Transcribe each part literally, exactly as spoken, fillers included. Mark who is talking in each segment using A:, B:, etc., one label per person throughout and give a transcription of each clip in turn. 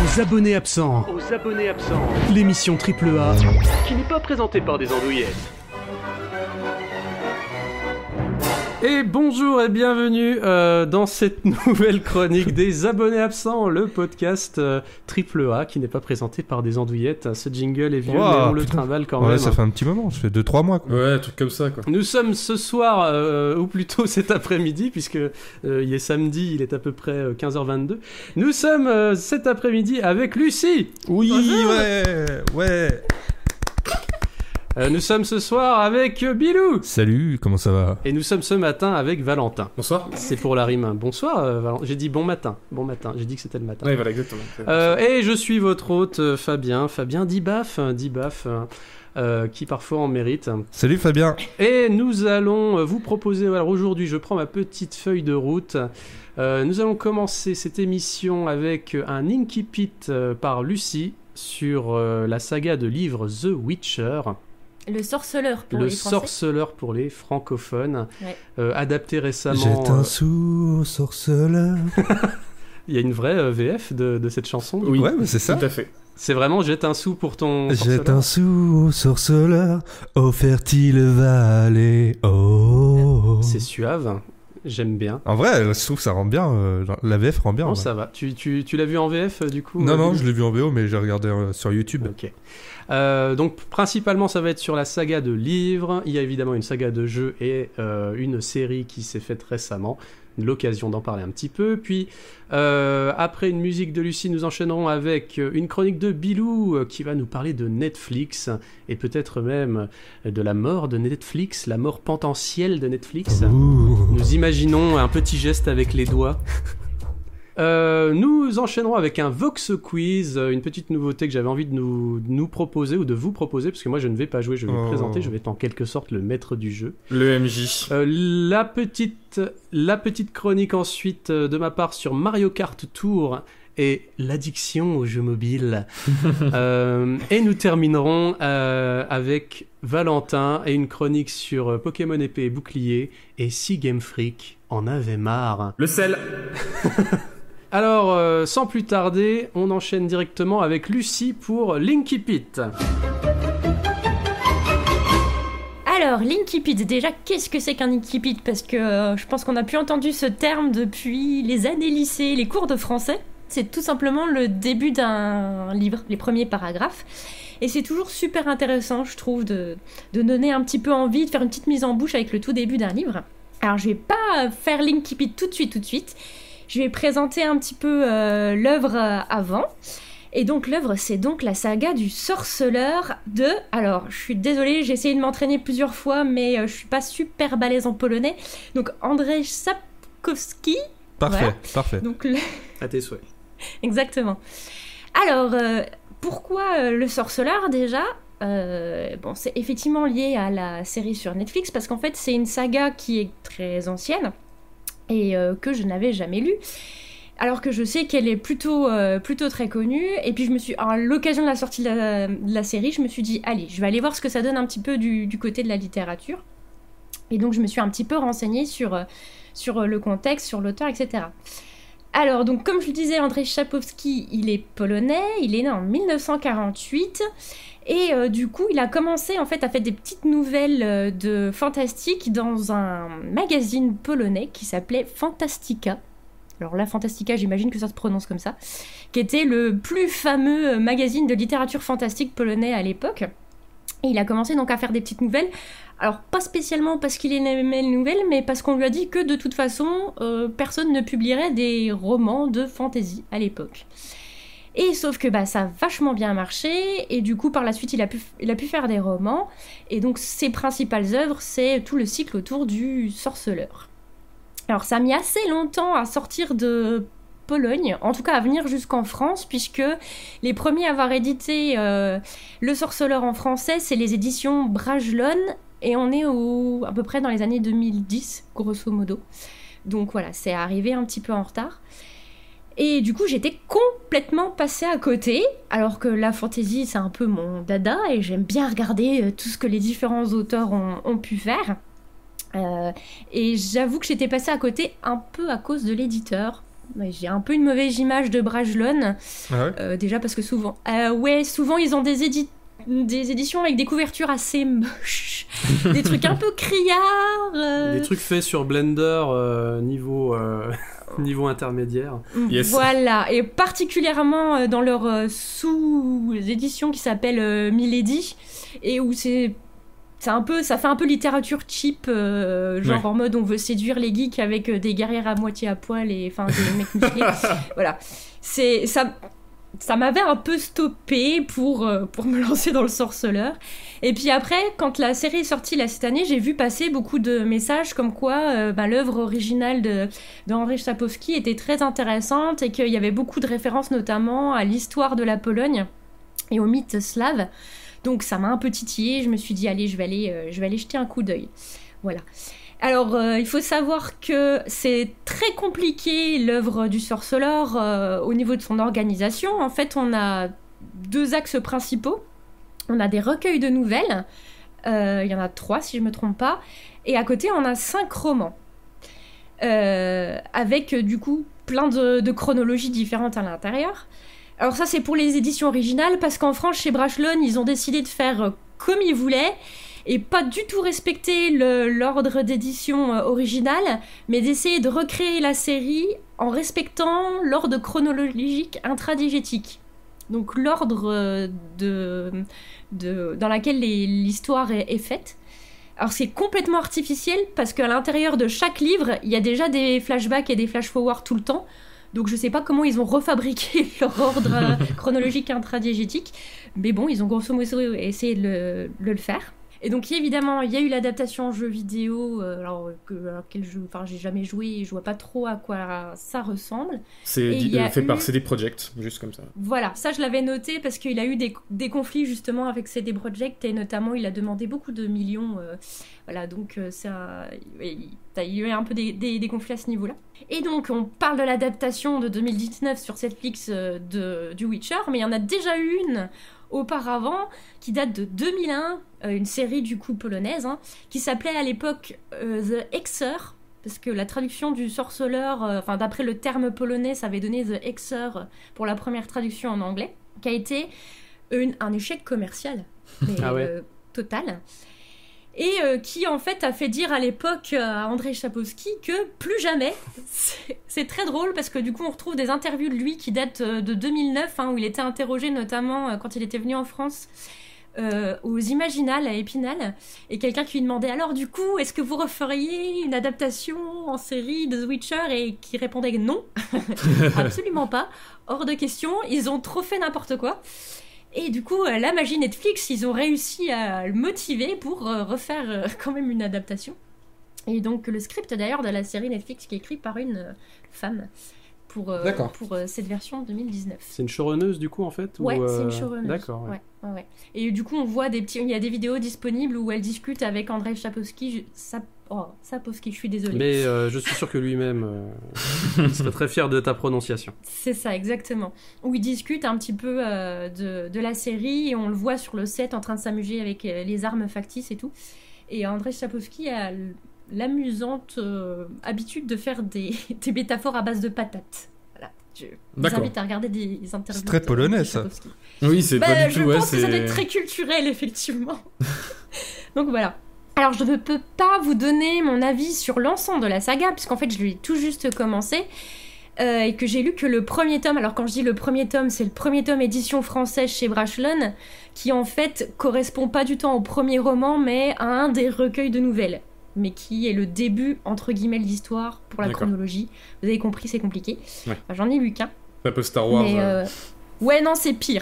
A: Aux abonnés absents.
B: Aux abonnés absents.
A: L'émission Triple A
B: qui n'est pas présentée par des andouillettes.
C: Et bonjour et bienvenue euh, dans cette nouvelle chronique des abonnés absents, le podcast euh, Triple A qui n'est pas présenté par des andouillettes. Ce jingle est vieux, wow, mais on le trimballe quand
D: ouais,
C: même.
D: Ça fait un petit moment, ça fait deux trois mois. Quoi.
E: Ouais, un truc comme ça quoi.
C: Nous sommes ce soir, euh, ou plutôt cet après-midi, puisque euh, il est samedi, il est à peu près quinze heures vingt-deux. Nous sommes euh, cet après-midi avec Lucie.
D: Oui,
C: bonjour.
D: ouais, ouais.
C: Euh, nous sommes ce soir avec Bilou.
D: Salut, comment ça va?
C: Et nous sommes ce matin avec Valentin.
E: Bonsoir.
C: C'est pour la rime. Bonsoir, euh, Valentin. J'ai dit bon matin. Bon matin. J'ai dit que c'était le matin.
E: Ouais, voilà, exactement.
C: Euh, et je suis votre hôte, euh, Fabien. Fabien Dibaf. Dibaf, euh, euh, qui parfois en mérite.
D: Salut Fabien.
C: Et nous allons vous proposer. Alors aujourd'hui, je prends ma petite feuille de route. Euh, nous allons commencer cette émission avec un Incipit euh, par Lucie sur euh, la saga de livres The Witcher.
F: Le sorceleur pour
C: le
F: les Français. Le
C: sorceleur pour les francophones,
F: ouais.
C: euh, adapté récemment.
D: Jette un
C: euh...
D: sou au sorceleur.
C: Il y a une vraie euh, V F de, de cette chanson.
E: Oui,
D: ouais, mais c'est ça.
E: Tout à fait.
C: C'est vraiment jette un sou pour ton.
D: Jette un sou au sorceleur, ô fertile vallée. Oh.
C: C'est suave. J'aime bien.
D: En vrai, je trouve que ça rend bien. Euh, la V F rend bien.
C: Non,
D: ouais.
C: ça va. Tu, tu, tu l'as vu en V F du coup?
D: Non,
C: euh,
D: non,
C: du...
D: je l'ai vu en V O, mais j'ai regardé euh, sur YouTube.
C: Ok. Euh, donc principalement ça va être sur la saga de livres, il y a évidemment une saga de jeux et euh, une série qui s'est faite récemment, l'occasion d'en parler un petit peu, puis euh, après une musique de Lucie nous enchaînerons avec une chronique de Bilou euh, qui va nous parler de Netflix et peut-être même de la mort de Netflix, la mort potentielle de Netflix.
D: Ouh.
C: Nous imaginons un petit geste avec les doigts. Euh, nous enchaînerons avec un Vox Quiz, une petite nouveauté que j'avais envie de nous, de nous proposer ou de vous proposer, parce que moi je ne vais pas jouer, je vais
D: oh.
C: me présenter, je vais être en quelque sorte le maître du jeu.
E: Le M J.
C: Euh, la, petite, la petite chronique ensuite euh, de ma part sur Mario Kart Tour et l'addiction aux jeux mobiles. euh, et nous terminerons euh, avec Valentin et une chronique sur euh, Pokémon épée et bouclier et si Game Freak en avait marre.
E: Le sel.
C: Alors, euh, sans plus tarder, on enchaîne directement avec Lucie pour l'Incipit.
F: Alors, l'Incipit, déjà, qu'est-ce que c'est qu'un Incipit? Parce que euh, je pense qu'on n'a plus entendu ce terme depuis les années lycée, les cours de français. C'est tout simplement le début d'un livre, les premiers paragraphes. Et c'est toujours super intéressant, je trouve, de, de donner un petit peu envie, de faire une petite mise en bouche avec le tout début d'un livre. Alors, je vais pas faire l'Incipit tout de suite, tout de suite. Je vais présenter un petit peu euh, l'œuvre euh, avant. Et donc l'œuvre, c'est donc la saga du sorceleur de... Alors, je suis désolée, j'ai essayé de m'entraîner plusieurs fois, mais euh, je suis pas super balèze en polonais. Donc Andrzej Sapkowski.
D: Parfait,
F: voilà.
D: parfait.
F: Donc, le...
C: À tes souhaits.
F: Exactement. Alors, euh, pourquoi euh, le sorceleur déjà euh, bon, c'est effectivement lié à la série sur Netflix, parce qu'en fait, c'est une saga qui est très ancienne. Et euh, que je n'avais jamais lu, alors que je sais qu'elle est plutôt, euh, plutôt très connue. Et puis je me suis, à l'occasion de la sortie de la, de la série, je me suis dit, allez, je vais aller voir ce que ça donne un petit peu du, du côté de la littérature. Et donc je me suis un petit peu renseignée sur, sur le contexte, sur l'auteur, et cetera. Alors, donc comme je le disais, Andrzej Sapkowski, il est polonais, il est né en dix-neuf cent quarante-huit... Et euh, du coup, il a commencé en fait à faire des petites nouvelles euh, de fantastique dans un magazine polonais qui s'appelait Fantastica. Alors là, Fantastica, j'imagine que ça se prononce comme ça, qui était le plus fameux magazine de littérature fantastique polonais à l'époque. Et il a commencé donc à faire des petites nouvelles. Alors pas spécialement parce qu'il aimait les nouvelles, mais parce qu'on lui a dit que de toute façon, euh, personne ne publierait des romans de fantasy à l'époque. Et sauf que bah, ça a vachement bien marché, et du coup par la suite il a pu, il a pu faire des romans, et donc ses principales œuvres c'est tout le cycle autour du sorceleur. Alors ça a mis assez longtemps à sortir de Pologne, en tout cas à venir jusqu'en France, puisque les premiers à avoir édité euh, le sorceleur en français c'est les éditions Brajlon, et on est au, à peu près dans les années deux mille dix grosso modo. Donc voilà, c'est arrivé un petit peu en retard. Et du coup, j'étais complètement passée à côté, alors que la fantasy, c'est un peu mon dada, et j'aime bien regarder euh, tout ce que les différents auteurs ont, ont pu faire. Euh, et j'avoue que j'étais passée à côté un peu à cause de l'éditeur, Ouais, j'ai un peu une mauvaise image de Brajlon.
E: Ah ouais
F: euh, déjà parce que souvent... Euh, ouais, souvent ils ont des, édi- des éditions avec des couvertures assez moches. Des trucs un peu criards. Euh...
C: Des trucs faits sur Blender euh, niveau, euh, niveau intermédiaire.
E: Yes.
F: Voilà, et particulièrement dans leur euh, sous-édition qui s'appelle euh, Milady, et où c'est... C'est un peu, ça fait un peu littérature cheap, euh, genre
E: ouais.
F: en mode on veut séduire les geeks avec euh, des guerrières à moitié à poil et enfin des mecs musclés. Voilà, c'est ça, ça m'avait un peu stoppé pour euh, pour me lancer dans le sorceleur. Et puis après, quand la série est sortie là cette année, j'ai vu passer beaucoup de messages comme quoi euh, bah, l'œuvre originale de d'Andrzej Sapkowski était très intéressante et qu'il y avait beaucoup de références notamment à l'histoire de la Pologne et au mythe slave. Donc ça m'a un peu titillé, je me suis dit allez je vais aller, euh, je vais aller jeter un coup d'œil. Voilà. Alors euh, il faut savoir que c'est très compliqué l'œuvre du sorceleur euh, au niveau de son organisation. En fait on a deux axes principaux. On a des recueils de nouvelles, euh, il y en a trois si je me trompe pas, et à côté on a cinq romans. Euh, avec du coup plein de, de chronologies différentes à l'intérieur. Alors ça c'est pour les éditions originales parce qu'en France chez Brajlon ils ont décidé de faire comme ils voulaient et pas du tout respecter le, l'ordre d'édition originale mais d'essayer de recréer la série en respectant l'ordre chronologique intradigétique. Donc l'ordre de, de, dans lequel les, l'histoire est, est faite. Alors c'est complètement artificiel parce qu'à l'intérieur de chaque livre il y a déjà des flashbacks et des flash-forward tout le temps. Donc je sais pas comment ils ont refabriqué leur ordre euh, chronologique intradiégétique, mais bon, ils ont grosso modo essayé de le, de le faire. Et donc évidemment, il y a eu l'adaptation en jeu vidéo, euh, alors que alors, quel jeu, enfin j'ai jamais joué, je vois pas trop à quoi ça ressemble.
E: C'est
F: Et
E: dit,
F: il y a
E: fait
F: eu-
E: par C D Projekt, juste comme ça.
F: Voilà, ça je l'avais noté parce qu'il a eu des, des conflits justement avec C D Projekt et notamment il a demandé beaucoup de millions. euh, voilà, donc euh, c'est un- il il y a eu un peu des, des, des conflits à ce niveau-là. Et donc on parle de l'adaptation de deux mille dix-neuf sur Netflix euh, de, du Witcher, mais il y en a déjà eu une auparavant qui date de deux mille un, euh, une série du coup polonaise, hein, qui s'appelait à l'époque euh, The Hexer. Parce que la traduction du sorceleur, euh, enfin d'après le terme polonais, ça avait donné The Hexer pour la première traduction en anglais, qui a été une, un échec commercial, mais
C: Ah ouais.
F: euh, total. Et euh, qui en fait a fait dire à l'époque euh, à Andrzej Sapkowski que plus jamais. C'est, c'est très drôle parce que du coup on retrouve des interviews de lui qui datent euh, de deux mille neuf, hein, où il était interrogé notamment euh, quand il était venu en France. Euh, aux Imaginales à Épinal, et quelqu'un qui lui demandait alors du coup est-ce que vous referiez une adaptation en série de The Witcher, et qui répondait non. Absolument pas, hors de question, ils ont trop fait n'importe quoi. Et du coup euh, la magie Netflix, ils ont réussi à le motiver pour euh, refaire euh, quand même une adaptation. Et donc le script d'ailleurs de la série Netflix qui est écrit par une euh, femme pour, euh,
E: D'accord.
F: pour euh, cette version deux mille dix-neuf.
C: C'est une showrunneuse du coup en fait
F: Ouais,
C: ou, euh,
F: c'est une showrunner.
C: D'accord. Ouais.
F: Ouais, ouais, ouais. Et du coup, on voit des petits, il y a des vidéos disponibles où elle discute avec Andrzej Sapkowski. Je... Sap... Oh, Sapkowski, je suis désolée.
C: Mais euh, je suis sûr que lui-même euh, il serait très fier de ta prononciation.
F: C'est ça, exactement. Où ils discutent un petit peu euh, de, de la série et on le voit sur le set en train de s'amuser avec euh, les armes factices et tout. Et Andrzej Sapkowski a l- l'amusante euh, habitude de faire des, des métaphores à base de patates. Voilà. Je vous
E: D'accord.
F: invite à regarder des interviews.
D: C'est très
F: de
D: polonais,
F: Andrzej
D: ça.
F: Sapkowski.
E: Oui, c'est
F: Bah,
E: pas du
F: je
E: tout, ouais,
F: pense que ça doit
E: c'est...
F: être très culturel, effectivement. Donc voilà. Alors, je ne peux pas vous donner mon avis sur l'ensemble de la saga, puisqu'en fait, je l'ai tout juste commencé, euh, et que j'ai lu que le premier tome. Alors, quand je dis le premier tome, c'est le premier tome édition française chez Brajlon, qui en fait correspond pas du tout au premier roman, mais à un des recueils de nouvelles, mais qui est le début, entre guillemets, de l'histoire pour la
E: D'accord.
F: chronologie. Vous avez compris, c'est compliqué.
E: Ouais.
F: Enfin, j'en ai lu qu'un.
E: C'est un peu Star Wars.
F: Mais,
E: euh.
F: euh, ouais, non, c'est pire.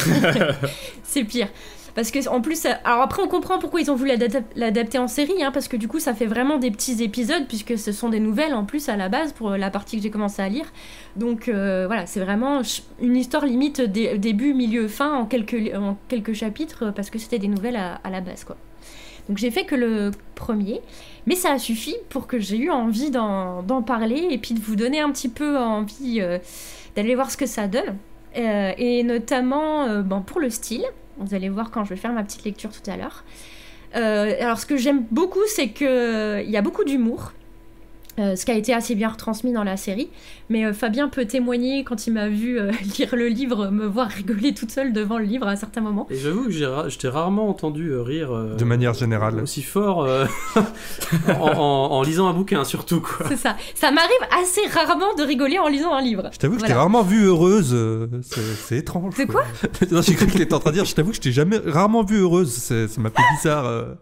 F: C'est pire. Parce que en plus, alors après on comprend pourquoi ils ont voulu l'adap- l'adapter en série, hein, parce que du coup ça fait vraiment des petits épisodes, puisque ce sont des nouvelles en plus à la base pour la partie que j'ai commencé à lire. Donc euh, voilà, c'est vraiment ch- une histoire limite dé- début, milieu, fin en quelques, en quelques chapitres, parce que c'était des nouvelles à, à la base, quoi. Donc j'ai fait que le premier, mais ça a suffi pour que j'ai eu envie d'en, d'en parler et puis de vous donner un petit peu envie euh, d'aller voir ce que ça donne. Euh, et notamment euh, bon, pour le style. Vous allez voir quand je vais faire ma petite lecture tout à l'heure. Euh, alors, ce que j'aime beaucoup, c'est qu'il y a beaucoup d'humour. Euh, ce qui a été assez bien retransmis dans la série. Mais euh, Fabien peut témoigner quand il m'a vu euh, lire le livre, me voir rigoler toute seule devant le livre à certains moments.
C: Et j'avoue que j'ai ra- je t'ai rarement entendu euh, rire euh,
D: De manière générale.
C: aussi fort euh, en, en- en lisant un bouquin, surtout, quoi.
F: C'est ça. Ça m'arrive assez rarement de rigoler en lisant un livre.
D: Je t'avoue que je
F: Voilà.
D: t'ai rarement vue heureuse. euh, C'est, c'est étrange.
F: C'est quoi
D: Non, j'ai cru que t'étais en train de dire. Je t'avoue que je t'ai jamais rarement vue heureuse. C'est, ça m'a fait bizarre. euh.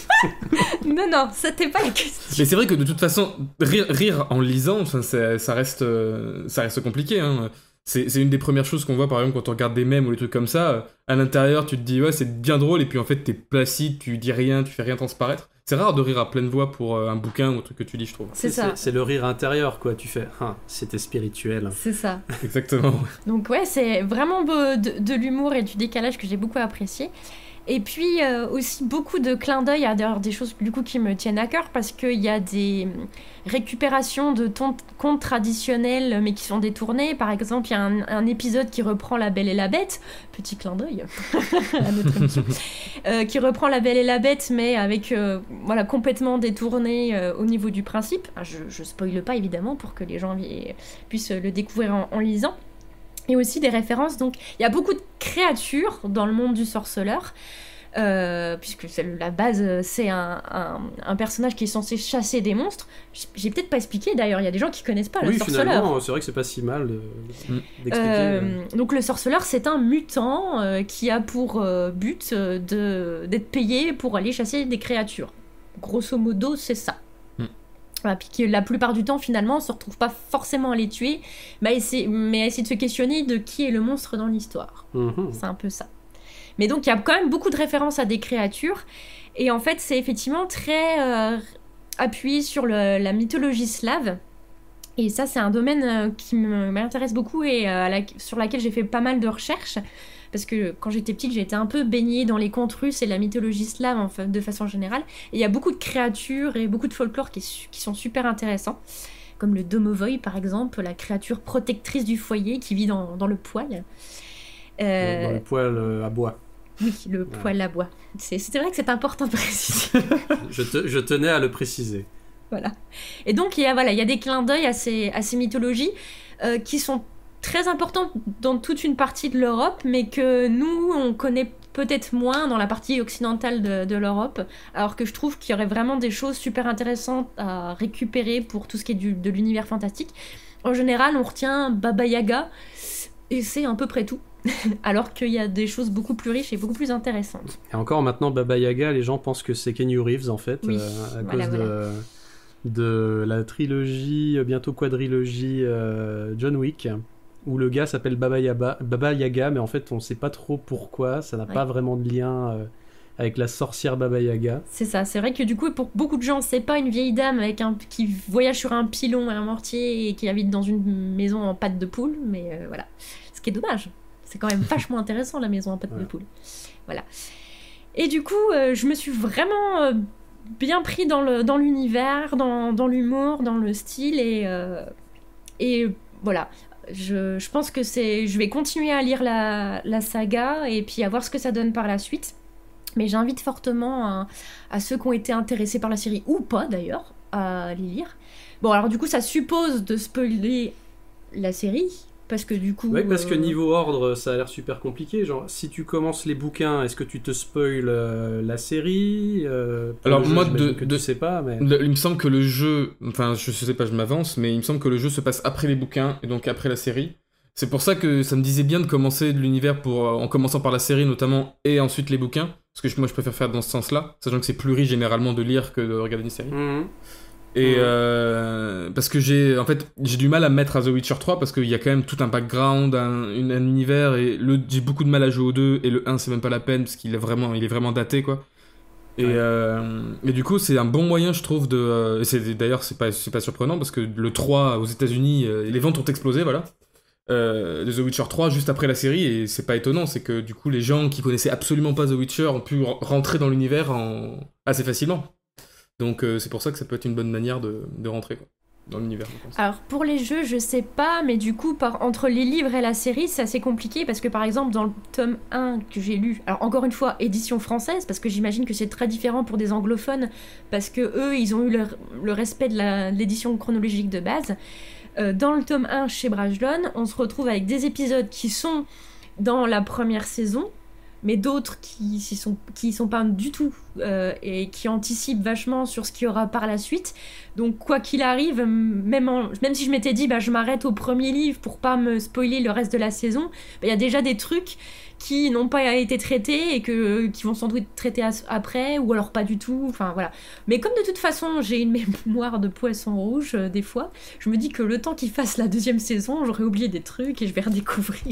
F: Non, non, c'était pas la question.
E: Mais c'est vrai que de toute façon, rire, rire en lisant, enfin, c'est- ça, reste, euh, ça reste compliqué. Hein. C'est, c'est une des premières choses qu'on voit, par exemple, quand on regarde des mèmes ou des trucs comme ça. À l'intérieur, tu te dis, ouais, c'est bien drôle, et puis en fait, t'es placide, tu dis rien, tu fais rien transparaître. C'est rare de rire à pleine voix pour euh, un bouquin ou un truc que tu lis, je trouve.
F: C'est ça.
C: C'est le rire intérieur, quoi. Tu fais, ah, c'était spirituel.
F: C'est ça.
E: Exactement.
F: Donc ouais, c'est vraiment be- de, de l'humour et du décalage que j'ai beaucoup apprécié. Et puis euh, aussi beaucoup de clins d'œil à d'ailleurs des choses du coup qui me tiennent à cœur parce qu'il y a des récupérations de tons- contes traditionnels mais qui sont détournés. Par exemple, il y a un, un épisode qui reprend La Belle et la Bête, petit clin d'œil à notre émission, euh, qui reprend La Belle et la Bête mais avec euh, voilà complètement détourné euh, au niveau du principe. Ah, je, je spoile pas évidemment pour que les gens vi- puissent le découvrir en, en lisant. Et aussi des références, donc il y a beaucoup de créatures dans le monde du sorceleur, euh, puisque c'est la base, c'est un, un, un personnage qui est censé chasser des monstres. J'ai- J'ai peut-être pas expliqué d'ailleurs, il y a des gens qui connaissent pas le
C: Oui,
F: sorceleur.
C: finalement, c'est vrai que c'est pas si mal de-
E: Mm.
C: d'expliquer.
F: Euh,
C: euh.
F: donc le sorceleur, c'est un mutant euh, qui a pour euh, but euh, de, d'être payé pour aller chasser des créatures. Grosso modo, c'est ça. Voilà, puis que la plupart du temps, finalement, on se retrouve pas forcément à les tuer, mais à essayer, mais à essayer de se questionner de qui est le monstre dans l'histoire.
C: Mhm.
F: C'est un peu ça. Mais donc, il y a quand même beaucoup de références à des créatures, et en fait, c'est effectivement très euh, appuyé sur le- la mythologie slave. Et ça, c'est un domaine euh, qui me- m'intéresse beaucoup et euh, à la- sur laquelle j'ai fait pas mal de recherches. Parce que quand j'étais petite, j'ai été un peu baignée dans les contes russes et la mythologie slave en fa- de façon générale. Et il y a beaucoup de créatures et beaucoup de folklore qui, est su- qui sont super intéressants. Comme le domovoy, par exemple, la créature protectrice du foyer qui vit dans, dans le poêle. Euh,
C: Dans le poêle euh, à bois.
F: Oui, le poêle à bois. C'est c'est vrai que c'est important de préciser.
C: Je, te- je tenais à le préciser.
F: Voilà. Et donc, il y a, voilà, il y a des clins d'œil à ces, à ces mythologies euh, qui sont très importantes dans toute une partie de l'Europe, mais que nous, on connaît peut-être moins dans la partie occidentale de, de l'Europe, alors que je trouve qu'il y aurait vraiment des choses super intéressantes à récupérer pour tout ce qui est du, de l'univers fantastique. En général, on retient Baba Yaga, et c'est à peu près tout. Alors qu'il y a des choses beaucoup plus riches et beaucoup plus intéressantes.
C: Et encore maintenant, Baba Yaga, les gens pensent que c'est Keanu Reeves en fait,
F: Oui,
C: euh, à
F: voilà,
C: cause de, de la trilogie, euh, bientôt quadrilogie euh, John Wick, où le gars s'appelle Baba Yaga, Baba Yaga, mais en fait on sait pas trop pourquoi, ça n'a
F: Ouais.
C: pas vraiment de lien euh, avec la sorcière Baba Yaga.
F: C'est ça, c'est vrai que du coup, pour beaucoup de gens, c'est pas une vieille dame avec un, qui voyage sur un pilon et un mortier et qui habite dans une maison en pâte de poule, mais euh, voilà. Ce qui est dommage. C'est quand même vachement intéressant, la maison en pâte
C: Ouais.
F: de poule. Voilà. Et du coup, euh, je me suis vraiment euh, bien pris dans, le, dans l'univers, dans, dans l'humour, dans le style, et, euh, et voilà. Je, je pense que c'est... Je vais continuer à lire la, la saga et puis à voir ce que ça donne par la suite. Mais j'invite fortement à, à ceux qui ont été intéressés par la série, ou pas d'ailleurs, à les lire. Bon, alors du coup, ça suppose de spoiler la série, parce que du coup...
C: Ouais, parce que
F: euh,
C: niveau ordre, ça a l'air super compliqué. Genre, si tu commences les bouquins, est-ce que tu te spoil euh, la série euh, pour
E: Alors,
C: le jeu,
E: moi,
C: j'imagine
E: de-
C: que
E: de-
C: tu sais pas, mais...
E: Le- il me semble que le jeu, enfin je sais pas, je m'avance, mais il me semble que le jeu se passe après les bouquins et donc après la série. C'est pour ça que ça me disait bien de commencer de l'univers pour, euh, en commençant par la série notamment et ensuite les bouquins, parce que je- moi je préfère faire dans ce sens-là, sachant que c'est plus riche généralement de lire que de regarder une série.
C: Mhm.
E: Et
C: Ouais.
E: euh, parce que j'ai en fait j'ai du mal à me mettre à The Witcher trois parce qu'il y a quand même tout un background, un, une- un univers et le, j'ai beaucoup de mal à jouer au deux et le un c'est même pas la peine parce qu'il est vraiment il est vraiment daté quoi. Et,
C: Ouais.
E: euh, et du coup c'est un bon moyen je trouve de euh, et c'est d'ailleurs c'est pas c'est pas surprenant parce que le trois aux États-Unis euh, les ventes ont explosé voilà. Euh, de The Witcher trois juste après la série et c'est pas étonnant c'est que du coup les gens qui connaissaient absolument pas The Witcher ont pu r- rentrer dans l'univers en... assez facilement. Donc euh, c'est pour ça que ça peut être une bonne manière de, de rentrer. Quoi. dans l'univers, je pense.
F: Alors pour les jeux, je sais pas, mais du coup, par, entre les livres et la série, c'est assez compliqué parce que par exemple, dans le tome un que j'ai lu, alors encore une fois, édition française, parce que j'imagine que c'est très différent pour des anglophones, parce que eux, ils ont eu le, le respect de, la, de l'édition chronologique de base. Euh, dans le tome un chez Brajlon, on se retrouve avec des épisodes qui sont dans la première saison, mais d'autres qui s'y sont, qui sont pas du tout euh, et qui anticipent vachement sur ce qu'il y aura par la suite. Donc quoi qu'il arrive, même, en, même si je m'étais dit bah, je m'arrête au premier livre pour pas me spoiler le reste de la saison, il bah, y a déjà des trucs qui n'ont pas été traités et que, qui vont sans doute être traités après, ou alors pas du tout, enfin voilà. Mais comme de toute façon j'ai une mémoire de poisson rouge euh, des fois, je me dis que le temps qu'ils fassent la deuxième saison, j'aurais oublié des trucs et je vais redécouvrir.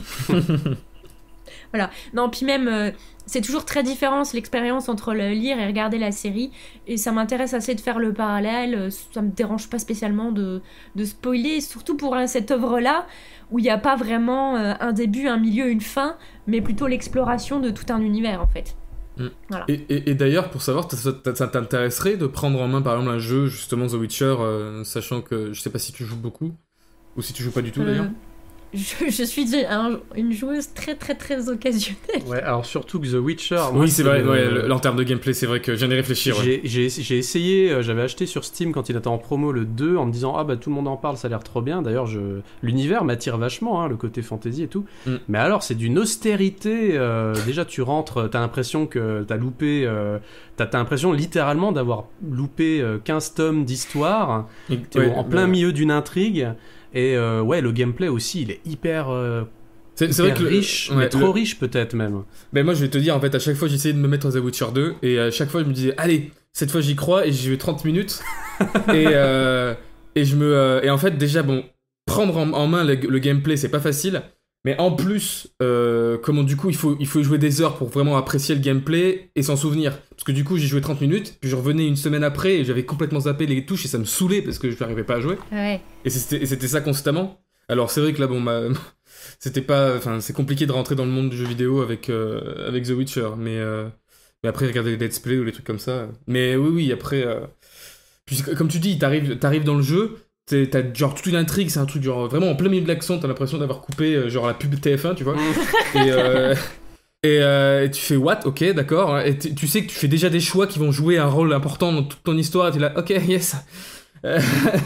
F: Voilà. Non, puis même, euh, c'est toujours très différent l'expérience entre le lire et regarder la série, et ça m'intéresse assez de faire le parallèle, ça me dérange pas spécialement de, de spoiler, surtout pour hein, cette œuvre-là, où il n'y a pas vraiment euh, un début, un milieu, une fin, mais plutôt l'exploration de tout un univers, en fait.
E: Mm.
F: Voilà.
E: Et, et, et d'ailleurs, pour savoir, ça, ça t'intéresserait de prendre en main, par exemple, un jeu, justement, The Witcher, euh, sachant que je sais pas si tu joues beaucoup, ou si tu joues pas du tout,
F: Euh,
E: d'ailleurs
F: Je, je suis un- une joueuse très très très occasionnelle.
C: Ouais, alors surtout que The Witcher. moi,
E: Oui, c'est vrai,
C: le-
E: ouais, le- en termes de gameplay, c'est vrai que j'en ai réfléchi, ouais.
C: J'ai, j'ai, j'ai essayé, euh, j'avais acheté sur Steam quand il était en promo le deux en me disant ah bah tout le monde en parle, ça a l'air trop bien. D'ailleurs, je... l'univers m'attire vachement, hein, le côté fantasy et tout.
E: Mm.
C: Mais alors, c'est d'une austérité. euh, déjà, tu rentres, t'as l'impression que t'as loupé. Euh, t'as, t'as l'impression littéralement d'avoir loupé euh, quinze tomes d'histoire.
E: Et-
C: T'es
E: ouais,
C: en plein
E: le-
C: milieu d'une intrigue. Et euh, ouais, le gameplay aussi, il est hyper. euh,
E: C'est c'est vrai
C: hyper
E: que le-
C: riche,
E: ouais,
C: mais trop
E: le-
C: riche peut-être même.
E: Mais moi, je vais te dire, en fait, à chaque fois, j'essayais de me mettre dans The Witcher deux, et à chaque fois, je me disais, allez, cette fois, j'y crois, et j'y vais trente minutes. et, euh, et je me. euh, et en fait, déjà, bon, prendre en, en main le, le gameplay, c'est pas facile. Mais en plus, euh, comment du coup, il faut, il faut y jouer des heures pour vraiment apprécier le gameplay et s'en souvenir. Parce que du coup, j'ai joué trente minutes, puis je revenais une semaine après, et j'avais complètement zappé les touches, et ça me saoulait parce que je n'arrivais pas à jouer.
F: Ouais.
E: Et c'était, et c'était ça constamment. Alors c'est vrai que là, bon, ma... c'était pas, enfin, c'est compliqué de rentrer dans le monde du jeu vidéo avec euh, avec The Witcher, mais euh... mais après regarder des let's play ou les trucs comme ça. Mais oui, oui, après, euh... puis comme tu dis, t'arrives, t'arrives dans le jeu, t'es- t'as genre toute une intrigue, c'est un truc genre vraiment en plein milieu de l'action, t'as l'impression d'avoir coupé euh, genre la pub T F un, tu vois. et euh... Et, euh, et tu fais what, ok, d'accord. Et tu tu sais que tu fais déjà des choix qui vont jouer un rôle important dans toute ton histoire. Et t'es là, ok, yes. Euh,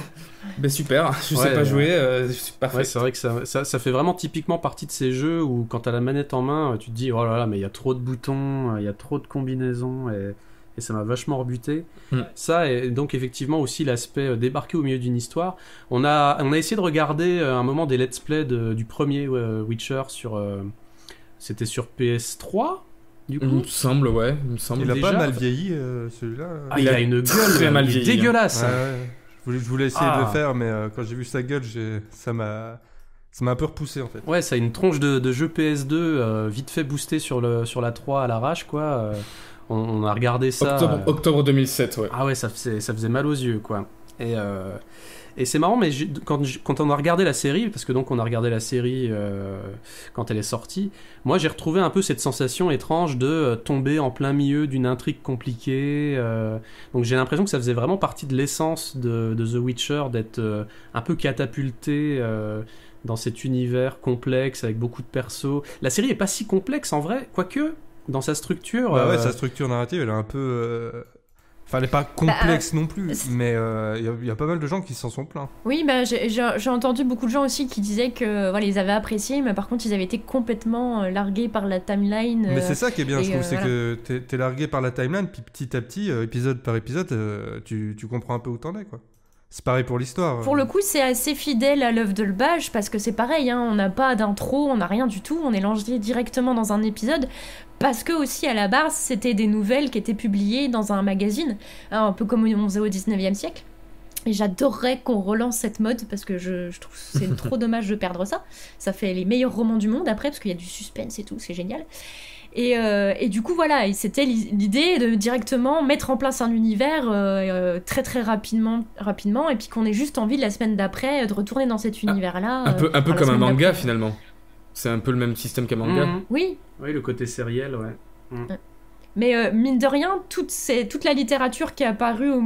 E: ben super, je sais
C: Ouais,
E: pas
C: ouais.
E: jouer, euh, c'est parfait.
C: Ouais, c'est vrai que ça, ça, ça fait vraiment typiquement partie de ces jeux où quand t'as la manette en main, tu te dis oh là là, mais il y a trop de boutons, il y a trop de combinaisons et, et ça m'a vachement rebuté.
E: Mm.
C: Ça et donc effectivement aussi l'aspect euh, débarquer au milieu d'une histoire. On a, on a essayé de regarder euh, un moment des let's play de- du premier euh, Witcher sur, euh, c'était sur P S trois du
E: Il
C: coup.
E: me semble, ouais, il me semble.
D: Il a
C: déjà,
D: pas mal
C: enfin-
D: vieilli euh, celui-là.
C: Ah, il,
E: Il
C: a,
E: a
C: une gueule
E: très mal
C: il est
E: vieilli, hein.
C: dégueulasse.
D: Ouais, ouais. Je voulais, je voulais essayer
C: Ah.
D: de le faire, mais euh, quand j'ai vu sa gueule, j'ai... ça m'a, ça m'a un peu repoussé en fait.
C: Ouais, ça a une tronche de, de jeu P S deux euh, vite fait boosté sur, le, sur la trois à l'arrache, quoi. Euh, on, on a regardé ça.
E: Octobre,
C: euh,
E: octobre deux mille sept, ouais.
C: Ah ouais, ça faisait, ça faisait mal aux yeux, quoi. Et, euh, et c'est marrant, mais j'ai- quand, j'- quand on a regardé la série, parce que donc on a regardé la série euh, quand elle est sortie, moi j'ai retrouvé un peu cette sensation étrange de euh, tomber en plein milieu d'une intrigue compliquée. euh, donc j'ai l'impression que ça faisait vraiment partie de l'essence de, de The Witcher, d'être euh, un peu catapulté euh, dans cet univers complexe avec beaucoup de persos. La série est pas si complexe en vrai, quoique dans sa structure.
D: Bah ouais,
C: euh,
D: sa structure narrative, elle est un peu. euh, Enfin, elle est pas complexe non plus,
F: c'est-
D: mais il euh, y, a- y a pas mal de gens qui s'en sont plaints.
F: Oui, bah, j'ai j'ai- j'ai entendu beaucoup de gens aussi qui disaient que voilà, ils avaient apprécié, mais par contre ils avaient été complètement euh, largués par la timeline.
D: Mais
F: euh,
D: c'est ça qui est bien,
F: et,
D: je trouve,
F: euh,
D: c'est
F: voilà.
D: que t'es, t'es largué par la timeline, puis petit à petit, euh, épisode par épisode, euh, tu, tu comprends un peu où t'en es, quoi. C'est pareil pour l'histoire.
F: Pour le coup, c'est assez fidèle à l'œuvre de Lebage parce que c'est pareil, hein, on n'a pas d'intro, on n'a rien du tout, on est lancé directement dans un épisode parce que aussi à la base, c'était des nouvelles qui étaient publiées dans un magazine, hein, un peu comme on faisait au dix-neuvième siècle. Et j'adorerais qu'on relance cette mode parce que je, je trouve que c'est trop dommage de perdre ça. Ça fait les meilleurs romans du monde après parce qu'il y a du suspense et tout, c'est génial. Et, euh, et du coup, voilà, et c'était l'i- l'idée de directement mettre en place un univers euh, euh, très très rapidement, rapidement, et puis qu'on ait juste envie la semaine d'après de retourner dans cet univers-là.
E: Un peu,
F: euh,
E: un peu
F: enfin, la
E: comme un
F: semaine
E: manga
F: d'après.
E: finalement. C'est un peu le même système qu'un manga.
C: mhm.
F: Oui,
C: Oui, le côté sériel, ouais.
F: mais euh, mine de rien, toute, ces- toute la littérature qui est apparue au-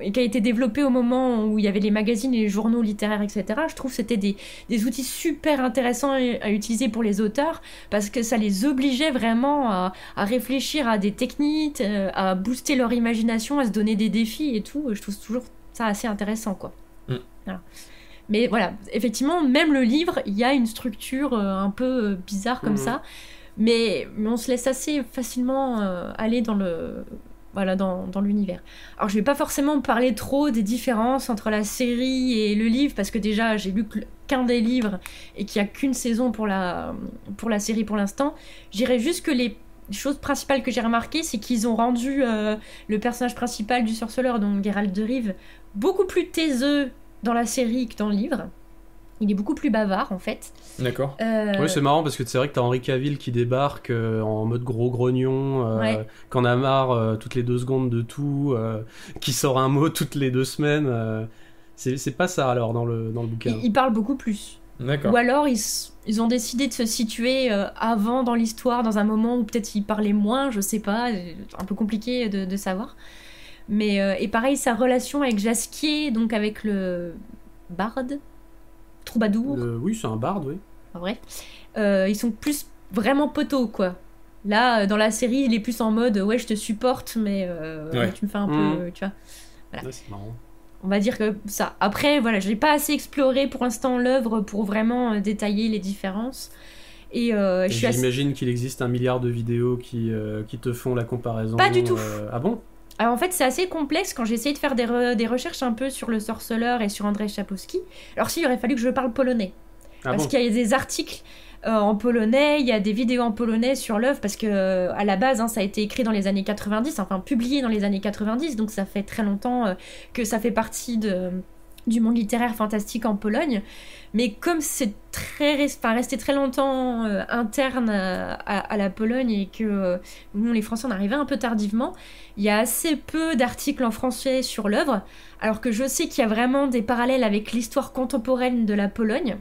F: et qui a été développé au moment où il y avait les magazines et les journaux littéraires, et cetera. Je trouve que c'était des, des outils super intéressants à utiliser pour les auteurs, parce que ça les obligeait vraiment à, à réfléchir à des techniques, à booster leur imagination, à se donner des défis et tout. Je trouve toujours ça assez intéressant, quoi. Mm. Voilà. Mais voilà, effectivement, même le livre, il y a une structure euh, un peu euh, bizarre comme mmh. ça, mais, mais on se laisse assez facilement euh, aller dans le... Voilà, dans, dans l'univers. Alors, je vais pas forcément parler trop des différences entre la série et le livre, parce que déjà, j'ai lu qu'un des livres et qu'il y a qu'une saison pour la, pour la série pour l'instant. J'irai juste que les choses principales que j'ai remarquées, c'est qu'ils ont rendu euh, le personnage principal du sorceleur, donc Geralt de Rive, beaucoup plus taiseux dans la série que dans le livre. Il est beaucoup plus bavard, en fait.
E: D'accord.
F: Euh...
C: Oui, c'est marrant parce que c'est vrai que t'as Henry Cavill qui débarque euh, en mode gros grognon, euh,
F: ouais.
C: qu'en a marre euh, toutes les deux secondes de tout, euh, qui sort un mot toutes les deux semaines. Euh, c'est, c'est pas ça, alors, dans le, dans le bouquin.
F: Il, il parle beaucoup plus.
E: D'accord.
F: Ou alors, ils, ils ont décidé de se situer euh, avant dans l'histoire, dans un moment où peut-être il parlait moins, je sais pas, un peu compliqué de, de savoir. Mais, euh, et pareil, sa relation avec Jasquier, donc avec le barde, troubadour.
C: Le... Oui, c'est un barde, oui.
F: En vrai. Euh, ils sont plus vraiment poteaux, quoi. Là, dans la série, il est plus en mode, ouais, je te supporte, mais euh,
E: ouais.
F: tu me fais un
C: mmh.
F: peu, tu vois. Voilà.
C: Ouais, c'est marrant.
F: On va dire que ça. Après, voilà, j'ai pas assez exploré pour l'instant l'œuvre pour vraiment euh, détailler les différences. Et, euh,
C: Et
F: je suis
C: j'imagine
F: assez...
C: qu'il existe un milliard de vidéos qui, euh, qui te font la comparaison.
F: Pas du tout.
C: Euh... Ah bon ?
F: Alors en fait, c'est assez complexe quand j'ai essayé de faire des, re- des recherches un peu sur le sorceleur et sur Andrzej Sapkowski. Alors si, il aurait fallu que je parle polonais.
C: Ah
F: parce
C: bon
F: qu'il y a des articles euh, en polonais, il y a des vidéos en polonais sur l'œuvre, parce que euh, à la base, hein, ça a été écrit dans les années quatre-vingt-dix, enfin publié dans les années quatre-vingt-dix, donc ça fait très longtemps euh, que ça fait partie de, du monde littéraire fantastique en Pologne. Mais comme c'est très, enfin, resté très longtemps euh, interne à, à, à la Pologne et que euh, nous, les Français, on arrivait un peu tardivement, il y a assez peu d'articles en français sur l'œuvre, alors que je sais qu'il y a vraiment des parallèles avec l'histoire contemporaine de la Pologne.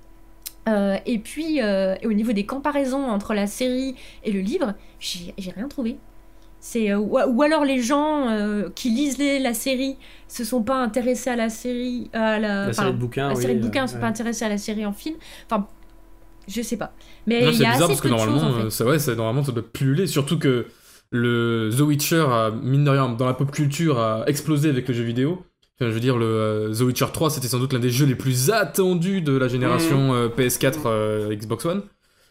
F: Euh, et puis, euh, et au niveau des comparaisons entre la série et le livre, j'ai, j'ai rien trouvé. C'est, euh, ou, ou alors les gens euh, qui lisent les, la série se sont pas intéressés à la série, à la,
C: la série de bouquins,
F: la
C: oui,
F: série de bouquins,
C: euh,
F: ne sont
C: ouais.
F: pas intéressés à la série en film. Enfin, je sais pas. Mais
E: non,
F: il
E: c'est
F: y a
E: bizarre
F: assez
E: parce que
F: peu de
E: normalement,
F: choses, en fait.
E: ça, ouais, ça, normalement, ça doit pulluler. Surtout que le The Witcher, a, mine de rien, dans la pop culture, a explosé avec le jeu vidéo. Enfin, je veux dire, le euh, The Witcher trois, c'était sans doute l'un des jeux les plus attendus de la génération
C: mmh.
E: euh, P S quatre, euh, Xbox One.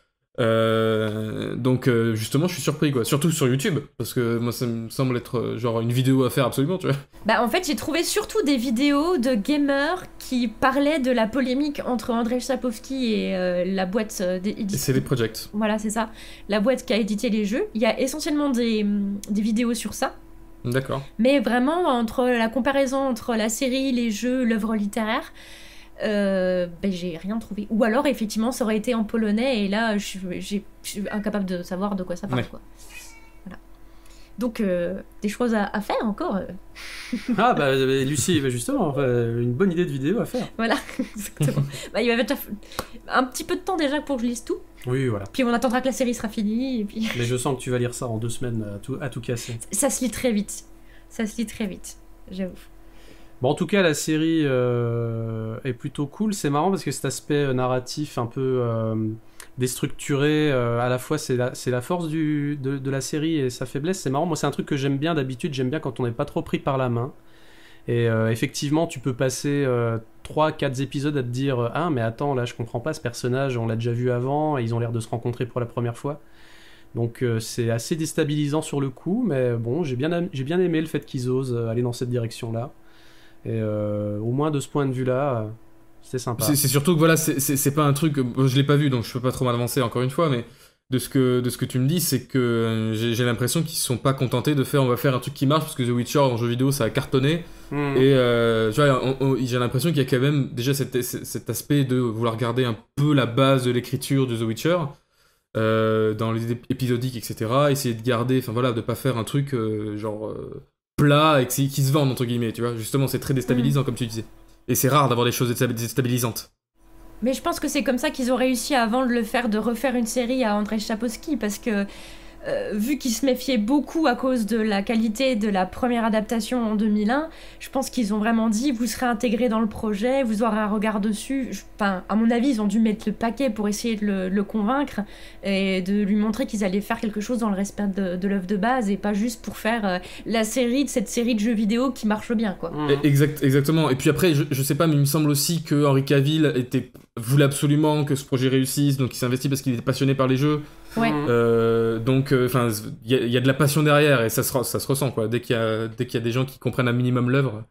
E: Euh, donc, euh, justement, je suis surpris, quoi. Surtout sur YouTube, parce que moi, ça me semble être euh, genre une vidéo à faire absolument, tu vois.
F: Bah, en fait, j'ai trouvé surtout des vidéos de gamers qui parlaient de la polémique entre Andrzej Sapkowski et euh, la boîte euh, d'édition.
E: C'est les projects.
F: Voilà, c'est ça. La boîte qui a édité les jeux. Il y a essentiellement des, des vidéos sur ça.
E: D'accord.
F: Mais vraiment, entre la comparaison entre la série, les jeux, l'œuvre littéraire, euh, ben, j'ai rien trouvé. Ou alors, effectivement, ça aurait été en polonais, et là, je, j'ai, je suis incapable de savoir de quoi ça parle,
E: ouais.
F: quoi. Voilà. Donc, euh, des choses à, à faire encore. euh.
C: Ah bah Lucie, bah, justement, enfin, une bonne idée de vidéo à faire.
F: Voilà, exactement. Bah, il va y avoir un petit peu de temps déjà pour que je lise tout.
C: Oui, voilà.
F: Puis on attendra que la série sera finie, et puis...
C: Mais je sens que tu vas lire ça en deux semaines à tout, à tout casser.
F: Ça se lit très vite. Ça se lit très vite, j'avoue.
C: Bon, en tout cas, la série euh, est plutôt cool. C'est marrant parce que cet aspect narratif un peu euh, déstructuré, euh, à la fois, c'est la, c'est la force du, de, de la série et sa faiblesse. C'est marrant. Moi, c'est un truc que j'aime bien d'habitude. J'aime bien quand on n'est pas trop pris par la main. Et euh, effectivement, tu peux passer euh, trois quatre épisodes à te dire « Ah, mais attends, là, je comprends pas ce personnage. On l'a déjà vu avant. Et ils ont l'air de se rencontrer pour la première fois. » Donc euh, c'est assez déstabilisant sur le coup, mais bon, j'ai bien, j'ai bien aimé le fait qu'ils osent aller dans cette direction-là. Et euh, au moins de ce point de vue-là, euh, c'était sympa.
E: C'est, c'est surtout que voilà, c'est, c'est, c'est pas un truc, je l'ai pas vu, donc je peux pas trop m'avancer encore une fois, mais de ce que, de ce que tu me dis, c'est que euh, j'ai, j'ai l'impression qu'ils se sont pas contentés de faire, on va faire un truc qui marche, parce que The Witcher en jeu vidéo ça a cartonné, mmh. et euh, tu vois, on, on, j'ai l'impression qu'il y a quand même déjà cet, cet aspect de vouloir garder un peu la base de l'écriture de The Witcher. Euh, dans les épisodiques, et cetera. Essayer de garder, enfin voilà, de pas faire un truc euh, genre euh, plat et qui, qui se vende entre guillemets, tu vois. Justement, c'est très déstabilisant mmh. comme tu disais. Et c'est rare d'avoir des choses déstabilisantes.
F: Mais je pense que c'est comme ça qu'ils ont réussi avant de le faire, de refaire une série à Andrzej Sapkowski, parce que euh, vu qu'ils se méfiaient beaucoup à cause de la qualité de la première adaptation en deux mille un, je pense qu'ils ont vraiment dit vous serez intégrés dans le projet, vous aurez un regard dessus. Je- Enfin, à mon avis, ils ont dû mettre le paquet pour essayer de le, le convaincre et de lui montrer qu'ils allaient faire quelque chose dans le respect de, de l'œuvre de base et pas juste pour faire euh, la série de cette série de jeux vidéo qui marche bien, quoi.
C: Mhm.
E: Et- Exact, exactement. Et puis après, je, je sais pas, mais il me semble aussi que Henry Cavill était, voulait absolument que ce projet réussisse, donc il s'investit parce qu'il était passionné par les jeux.
F: Ouais.
C: Mhm.
E: Euh, donc, enfin, il y, a- il y a de la passion derrière et ça se, re- ça se ressent, quoi. Dès qu'il y a, dès qu'il y a des gens qui comprennent un minimum l'œuvre,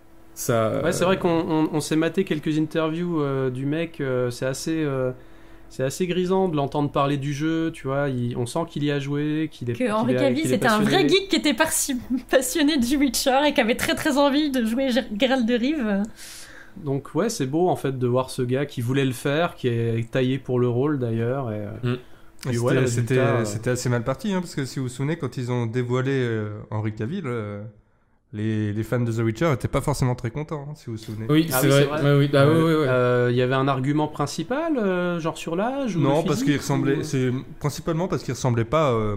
E: ça.
C: Ouais, c'est vrai qu'on on, on s'est maté quelques interviews euh, du mec, euh, c'est assez, euh, c'est assez grisant de l'entendre parler du jeu, tu vois, il- on sent qu'il y a joué, qu'il est
F: Que
C: qu'il
F: Henry
C: est-
F: Cavill,
C: qu'il est
F: c'était un
C: passionné.
F: vrai geek qui était parsi- passionné du Witcher et qui avait très très envie de jouer Ger- Geralt de Rive.
C: Donc ouais, c'est beau en fait de voir ce gars qui voulait le faire, qui est taillé pour le rôle d'ailleurs. Et, euh,
E: Mm.
C: puis
D: Et
C: ouais, le
D: C'était c'était-
C: résultat, euh,
D: c'était assez mal parti, hein, parce que si vous vous souvenez, quand ils ont dévoilé euh, Henry Cavill, euh, les, les fans de The Witcher étaient pas forcément très contents, hein, si vous vous souvenez.
E: Oui,
C: Ah
E: c'est
C: oui,
E: vrai.
C: c'est vrai.
E: Ouais, oui. Ah, ouais,
D: Ouais.
E: ouais, ouais.
C: euh, il y avait un argument principal, euh, genre sur l'âge ou
D: Non,
C: le
D: parce
C: physique,
D: qu'il ressemblait.
C: ou-
D: C'est principalement parce qu'il ressemblait pas euh,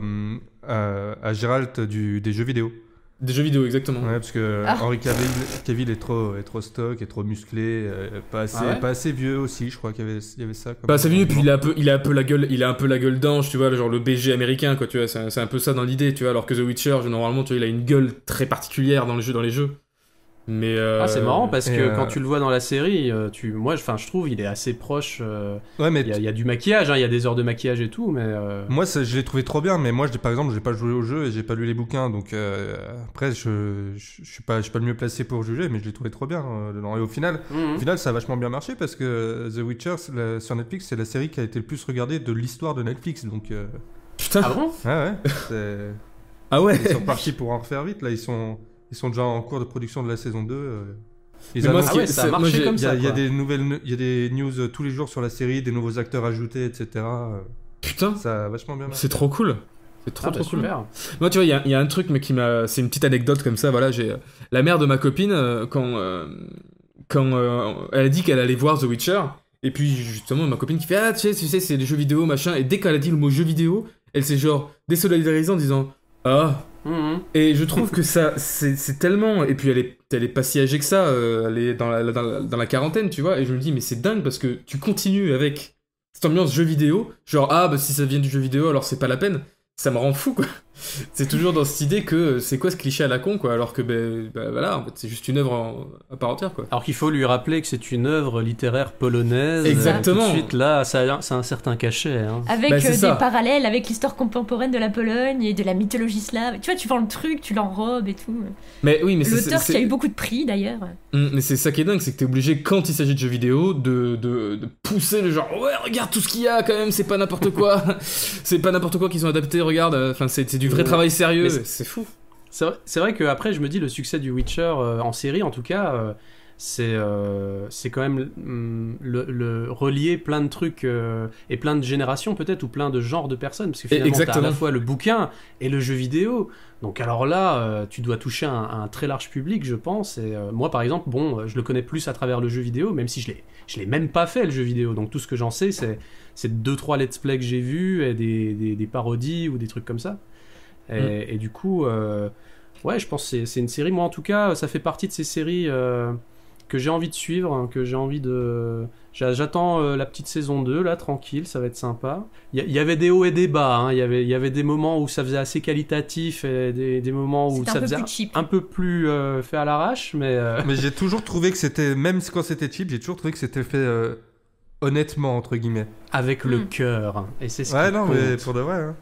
D: à, à Geralt du, des jeux vidéo.
E: Des jeux vidéo, exactement.
D: Ouais, parce que
F: Ah.
D: Henry Cavill, Cavill est trop, est trop stock, est trop musclé, euh, pas assez,
C: Ah ouais
D: pas assez vieux aussi. Je crois qu'il y avait, il y avait ça. Comme
E: Bah, c'est venu, puis
D: argument.
E: il a un peu, il a un peu la gueule, il a un peu la gueule d'ange, tu vois, genre le B G américain, quoi, tu vois, c'est un, c'est un peu ça dans l'idée, tu vois, alors que The Witcher, normalement, tu vois, il a une gueule très particulière dans le jeu, dans les jeux. Mais euh...
C: Ah, c'est marrant parce
D: et,
C: que
D: euh,
C: quand tu le vois dans la série, euh, tu, moi, enfin, je trouve, il est assez proche. euh,
D: Ouais, mais
C: Il y, a- il y a du maquillage, hein, il y a des heures de maquillage et tout, mais. euh,
D: moi, ça, je l'ai trouvé trop bien. Mais moi, je, par exemple, j'ai pas joué au jeu et j'ai pas lu les bouquins, donc euh, après, je, je, je suis pas, je suis pas le mieux placé pour juger, mais je l'ai trouvé trop bien. euh, dedans. Et au final,
C: mhm.
D: Au final, ça a vachement bien marché parce que The Witcher c'est la- sur Netflix, c'est la série qui a été le plus regardée de l'histoire de Netflix. Donc, euh,
E: Putain.
C: Ah bon
D: ouais, ouais. c'est-
E: Ah ouais.
D: Ils sont partis pour en refaire vite. Là, ils sont, ils sont déjà en cours de production de la saison deux. euh. Ils
E: Mais moi,
D: annoncent-
E: ce qui
C: Ah
E: est-
C: ouais, ça a
E: c'est- moi,
C: marché
E: j'ai-
C: comme
D: il y a,
C: ça.
D: il y a
C: quoi.
D: des nouvelles, il y a des news euh, tous les jours sur la série, des nouveaux acteurs ajoutés, et cetera. euh,
E: Putain.
D: Ça a vachement bien marché.
E: C'est trop cool. C'est trop
C: Ah, bah,
E: trop cool.
C: super.
E: Moi, tu vois, il y, a- il y a un truc, mais qui m'a. C'est une petite anecdote comme ça. Voilà, j'ai la mère de ma copine euh, quand euh, quand euh, elle a dit qu'elle allait voir The Witcher, et puis justement ma copine qui fait ah tu sais tu sais c'est des jeux vidéo machin, et dès qu'elle a dit le mot jeu vidéo, elle s'est genre désolidarisée en disant ah.
C: Mhm.
E: Et je trouve que ça, c'est c'est tellement. Et puis elle est, elle est pas si âgée que ça, euh, elle est dans la, dans, la, dans la quarantaine, tu vois. Et je me dis, mais c'est dingue parce que tu continues avec cette ambiance jeu vidéo. Genre, ah, bah si ça vient du jeu vidéo, alors c'est pas la peine. Ça me rend fou, quoi. C'est toujours dans cette idée que c'est quoi ce cliché à la con, quoi. Alors que, ben, ben, voilà, en fait, c'est juste une œuvre en- à part entière, quoi.
C: Alors qu'il faut lui rappeler que c'est une œuvre littéraire polonaise.
E: Exactement.
C: Euh, Tout de suite, là, ça a, ça a un certain cachet. Hein.
F: Avec
E: Bah, c'est
F: euh, des
E: ça.
F: parallèles avec l'histoire contemporaine de la Pologne et de la mythologie slave. Tu vois, tu vends le truc, tu l'enrobes et tout.
E: Mais oui, mais c'est.
F: L'auteur
E: c'est-
F: qui a eu beaucoup de prix d'ailleurs.
E: Hum, Mais c'est ça qui est dingue, c'est que t'es obligé, quand il s'agit de jeux vidéo, de, de, de pousser le genre, ouais, regarde tout ce qu'il y a quand même, c'est pas n'importe quoi. C'est pas n'importe quoi qu'ils ont adapté, regarde. Enfin, c'est c'est du vrai
C: Ouais.
E: travail sérieux,
C: Mais c'est-
E: c'est fou.
C: C'est vrai, c'est vrai qu'après, je me dis, le succès du Witcher, euh, en série en tout cas, euh, c'est euh, c'est quand même hum, le, le relier plein de trucs euh, et plein de générations peut-être, ou plein de genres de personnes, parce que finalement, t'as à
E: Exactement.
C: la fois le bouquin et le jeu vidéo. Donc alors là, euh, tu dois toucher un, un très large public, je pense. Et euh, moi, par exemple, bon, euh, je le connais plus à travers le jeu vidéo, même si je l'ai, je l'ai même pas fait le jeu vidéo. Donc tout ce que j'en sais, c'est c'est deux trois let's play que j'ai vus et des, des, des parodies ou des trucs comme ça. Et,
E: Mm.
C: et du coup, euh, ouais, je pense que c'est, c'est une série. Moi, en tout cas, ça fait partie de ces séries euh, que j'ai envie de suivre, hein, que j'ai envie de. j'a- J'attends euh, la petite saison deux, là, tranquille, ça va être sympa. Il y, a- il y avait des hauts et des bas, hein. il, y avait, il y avait des moments où ça faisait assez qualitatif et des, des moments où
F: C'était un
C: ça
F: peu
C: faisait
F: plus cheap.
C: un peu plus euh, fait à l'arrache, mais. euh,
D: Mais j'ai toujours trouvé que c'était, même quand c'était cheap, j'ai toujours trouvé que c'était fait euh, honnêtement, entre guillemets.
C: avec le
F: Mm.
C: cœur. Et c'est ce
D: Ouais,
C: qui
D: non,
C: compte.
D: mais pour de vrai. Hein.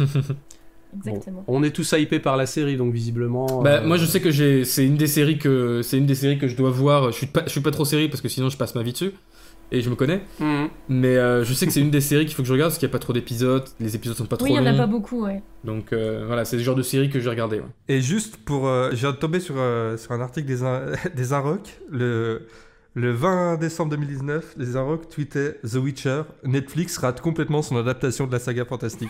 F: Exactement.
C: Bon, on est tous hypés par la série, donc visiblement.
E: Bah,
C: euh,
E: moi je sais que j'ai c'est une des séries que c'est une des séries que je dois voir. Je suis pas je suis pas trop série parce que sinon je passe ma vie dessus et je me connais.
C: mm.
E: Mais euh, je sais que c'est une des séries qu'il faut que je regarde parce qu'il y a pas trop d'épisodes, les épisodes sont pas trop
F: Oui, il y en a
E: longs.
F: pas beaucoup, ouais.
E: Donc euh, voilà, c'est le genre de série que je vais regarder. Ouais.
D: Et juste pour. Euh, j'ai tombé sur, euh, sur un article des, Un- des Inrock. Le, le vingt décembre deux mille dix-neuf, les Inrock tweetaient The Witcher. Netflix rate complètement son adaptation de la saga fantastique.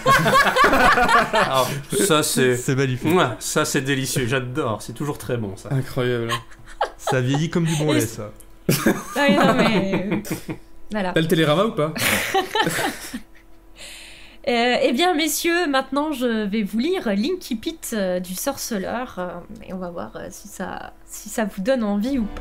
C: Alors, ça, c'est.
D: C'est magnifique.
C: Mouah, ça, c'est délicieux, j'adore, c'est toujours très bon ça.
E: Incroyable.
D: Ça vieillit comme du bon
F: Et
D: lait,
F: c'est-
D: ça.
F: Ouais, non, mais. euh, Voilà.
E: T'as le Télérama ou pas?
F: Euh, eh bien, messieurs, maintenant je vais vous lire l'Incipit euh, du sorceleur euh, et on va voir euh, si, ça, si ça vous donne envie ou pas.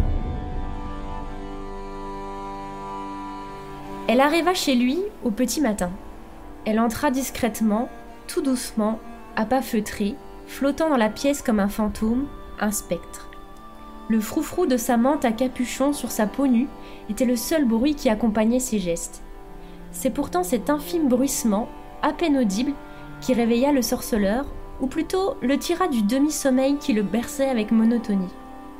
F: Elle arriva chez lui au petit matin. Elle entra discrètement, tout doucement, à pas feutrés, flottant dans la pièce comme un fantôme, un spectre. Le froufrou de sa mante à capuchon sur sa peau nue était le seul bruit qui accompagnait ses gestes. C'est pourtant cet infime bruissement, à peine audible, qui réveilla le sorceleur, ou plutôt le tira du demi-sommeil qui le berçait avec monotonie.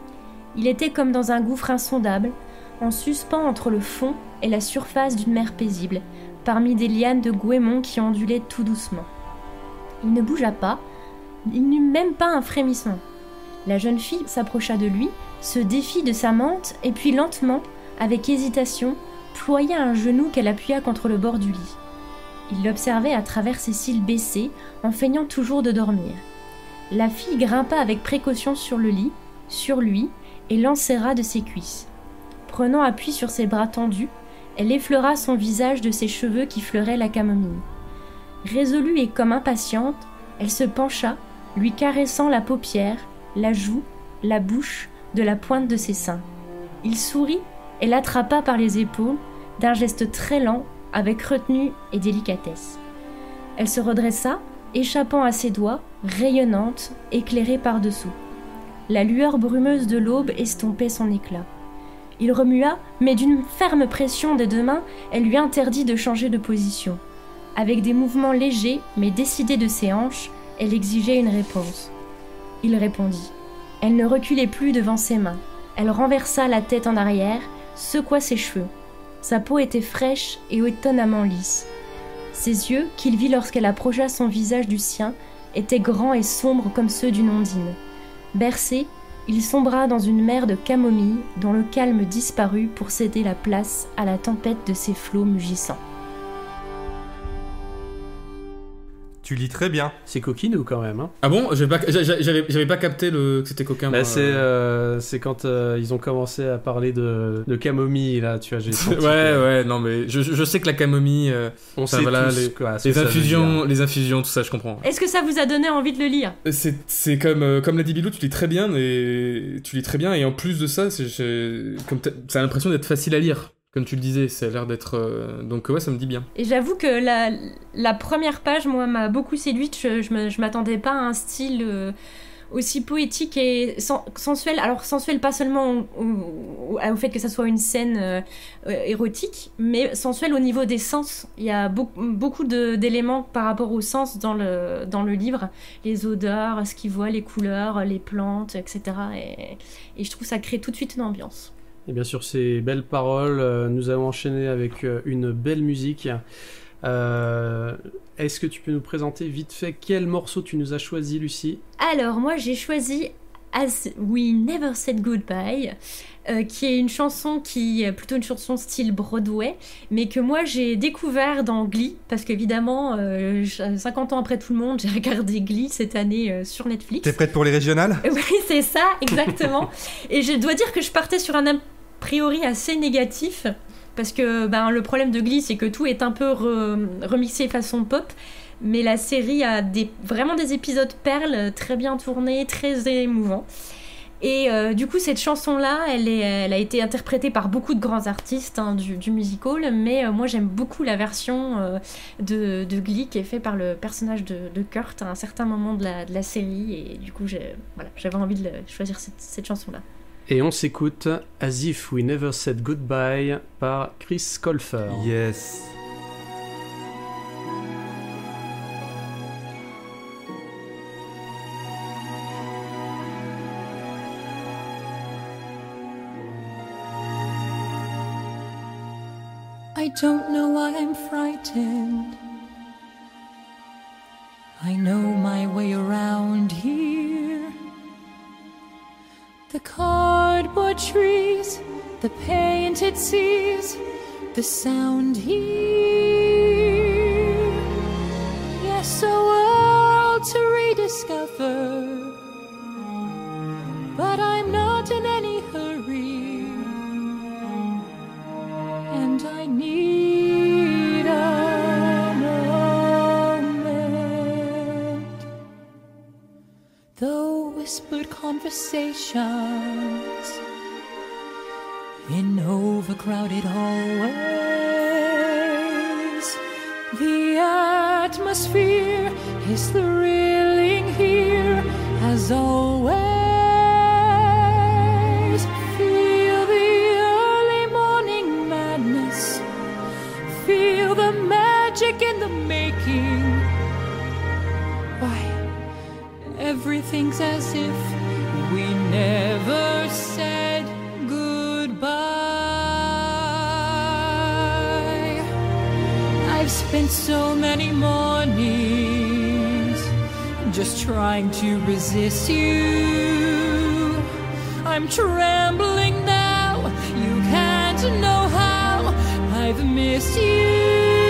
F: Il était comme dans un gouffre insondable, en suspens entre le fond et la surface d'une mer paisible, parmi des lianes de goémons qui ondulaient tout doucement. Il ne bougea pas, il n'eut même pas un frémissement. La jeune fille s'approcha de lui, se défit de sa mante, et puis lentement, avec hésitation, ploya un genou qu'elle appuya contre le bord du lit. Il l'observait à travers ses cils baissés, en feignant toujours de dormir. La fille grimpa avec précaution sur le lit, sur lui, et l'enserra de ses cuisses. Prenant appui sur ses bras tendus, elle effleura son visage de ses cheveux qui fleuraient la camomille. Résolue et comme impatiente, elle se pencha, lui caressant la paupière, la joue, la bouche, de la pointe de ses seins. Il sourit et l'attrapa par les épaules, d'un geste très lent, avec retenue et délicatesse. Elle se redressa, échappant à ses doigts, rayonnante, éclairée par-dessous. La lueur brumeuse de l'aube estompait son éclat. Il remua, mais d'une ferme pression des deux mains, elle lui interdit de changer de position. Avec des mouvements légers, mais décidés de ses hanches, elle exigeait une réponse. Il répondit. Elle ne reculait plus devant ses mains. Elle renversa la tête en arrière, secoua ses cheveux. Sa peau était fraîche et étonnamment lisse. Ses yeux, qu'il vit lorsqu'elle approcha son visage du sien, étaient grands et sombres comme ceux d'une ondine. Bercé, il sombra dans une mer de camomille dont le calme disparut pour céder la place à la tempête de ses flots mugissants.
D: Tu lis très bien.
C: C'est coquinou quand même. Hein.
E: Ah bon, j'avais pas, j'avais, j'avais pas capté le, que c'était coquin.
C: Bah,
E: moi,
C: c'est,
E: euh...
C: euh, c'est quand euh, ils ont commencé à parler de, de camomille, là, tu vois, j'ai senti
E: ouais,
C: que...
E: ouais, non, mais je, je sais que la camomille, euh,
C: on
E: ça,
C: sait
E: voilà,
C: tous
E: les,
C: quoi, ce
E: les
C: que ça veut
E: infusions,
C: dire.
E: les infusions, tout ça, je comprends.
F: Est-ce que ça vous a donné envie de le lire ?
E: C'est, c'est comme, euh, comme l'a dit Bilou, tu lis très bien, et tu lis très bien, et en plus de ça, c'est, c'est, comme ça a l'impression d'être facile à lire. Comme tu le disais, ça a l'air d'être... Euh... Donc ouais, ça me dit bien.
F: Et j'avoue que la, la première page, moi, m'a beaucoup séduite. Je, je, me, je m'attendais pas à un style euh, aussi poétique et sen- sensuel. Alors sensuel, pas seulement au, au, au fait que ça soit une scène euh, euh, érotique, mais sensuel au niveau des sens. Il y a beaucoup, beaucoup de, d'éléments par rapport aux sens dans le, dans le livre. Les odeurs, ce qu'il voit, les couleurs, les plantes, et cetera. Et, et je trouve que ça crée tout de suite une ambiance.
C: Et bien sûr, ces belles paroles, euh, nous allons enchaîner avec euh, une belle musique. Euh, est-ce que tu peux nous présenter vite fait quel morceau tu nous as choisi, Lucie ?
F: Alors, moi, j'ai choisi As We Never Said Goodbye, euh, qui est une chanson qui est plutôt une chanson style Broadway, mais que moi, j'ai découvert dans Glee, parce qu'évidemment, euh, cinquante ans après tout le monde, j'ai regardé Glee cette année euh, sur Netflix.
D: T'es prête pour les régionales ?
F: Oui, c'est ça, exactement. Et je dois dire que je partais sur un a priori assez négatif, parce que ben, le problème de Glee, c'est que tout est un peu re- remixé façon pop, mais la série a des, vraiment des épisodes perles, très bien tournés, très émouvants. Et euh, du coup, cette chanson-là, elle, est, elle a été interprétée par beaucoup de grands artistes hein, du, du musical, mais euh, moi j'aime beaucoup la version euh, de, de Glee qui est faite par le personnage de, de Kurt à un certain moment de la, de la série, et du coup j'ai, voilà, j'avais envie de le, choisir cette, cette chanson-là.
C: Et on s'écoute As If We Never Said Goodbye par Chris Colfer.
D: Yes.
G: I don't know why I'm frightened. I know my way around here. The cardboard trees, the painted seas, the sound here. Yes, a world to rediscover. But I'm not in any hurry. And I need another. whispered conversations in overcrowded hallways. The atmosphere is thrilling here as always. Feel the early morning madness, feel the magic in the making. Why, everything's as if we never said goodbye. I've spent so many mornings just trying to resist you. I'm trembling now, you can't know how I've missed you.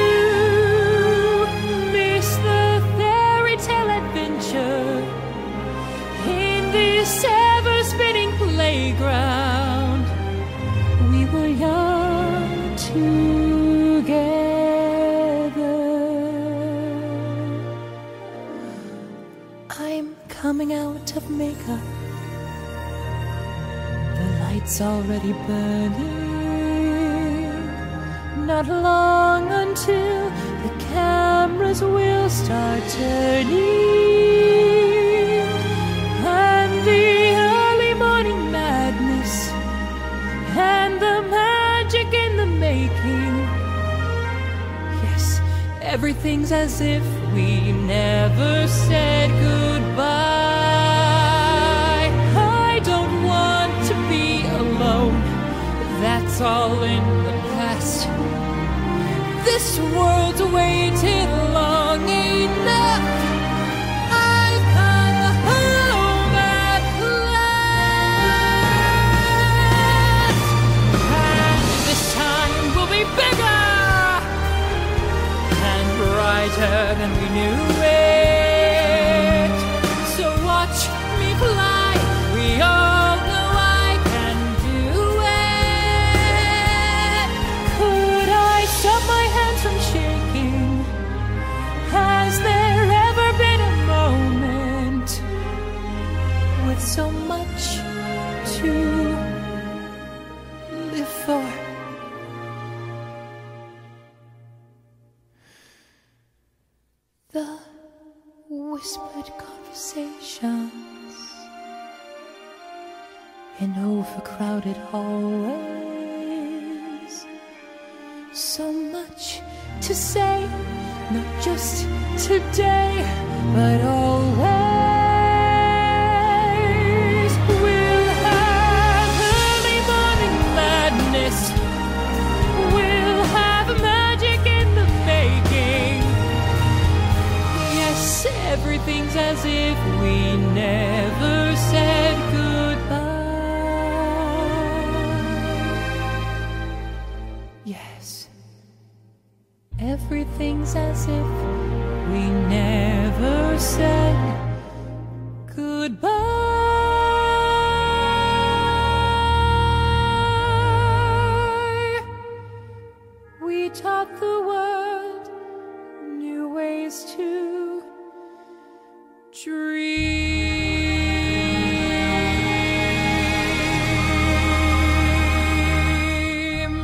G: Miss the fairy tale adventure in this ever-spinning playground. We were young together. I'm coming out of makeup. The light's already burning. Not long until the cameras will start turning. And the early morning madness and the magic in the making. Yes, everything's as if we never said goodbye. I don't want to be alone. That's all in the past. This world's waited long enough. I've come home at last. And this time will be bigger and brighter than we knew it. So watch me fly. We all know I can do it. Could I stop my hands from shaking? Has there ever been a moment with so much to live for? The whispered conversations in overcrowded hallways. So much to say, not just today, but always. We'll have early morning madness. We'll have magic in the making. Yes, everything's as if we never said goodbye. Yes, everything's as if we never said goodbye. We taught the world new ways to dream.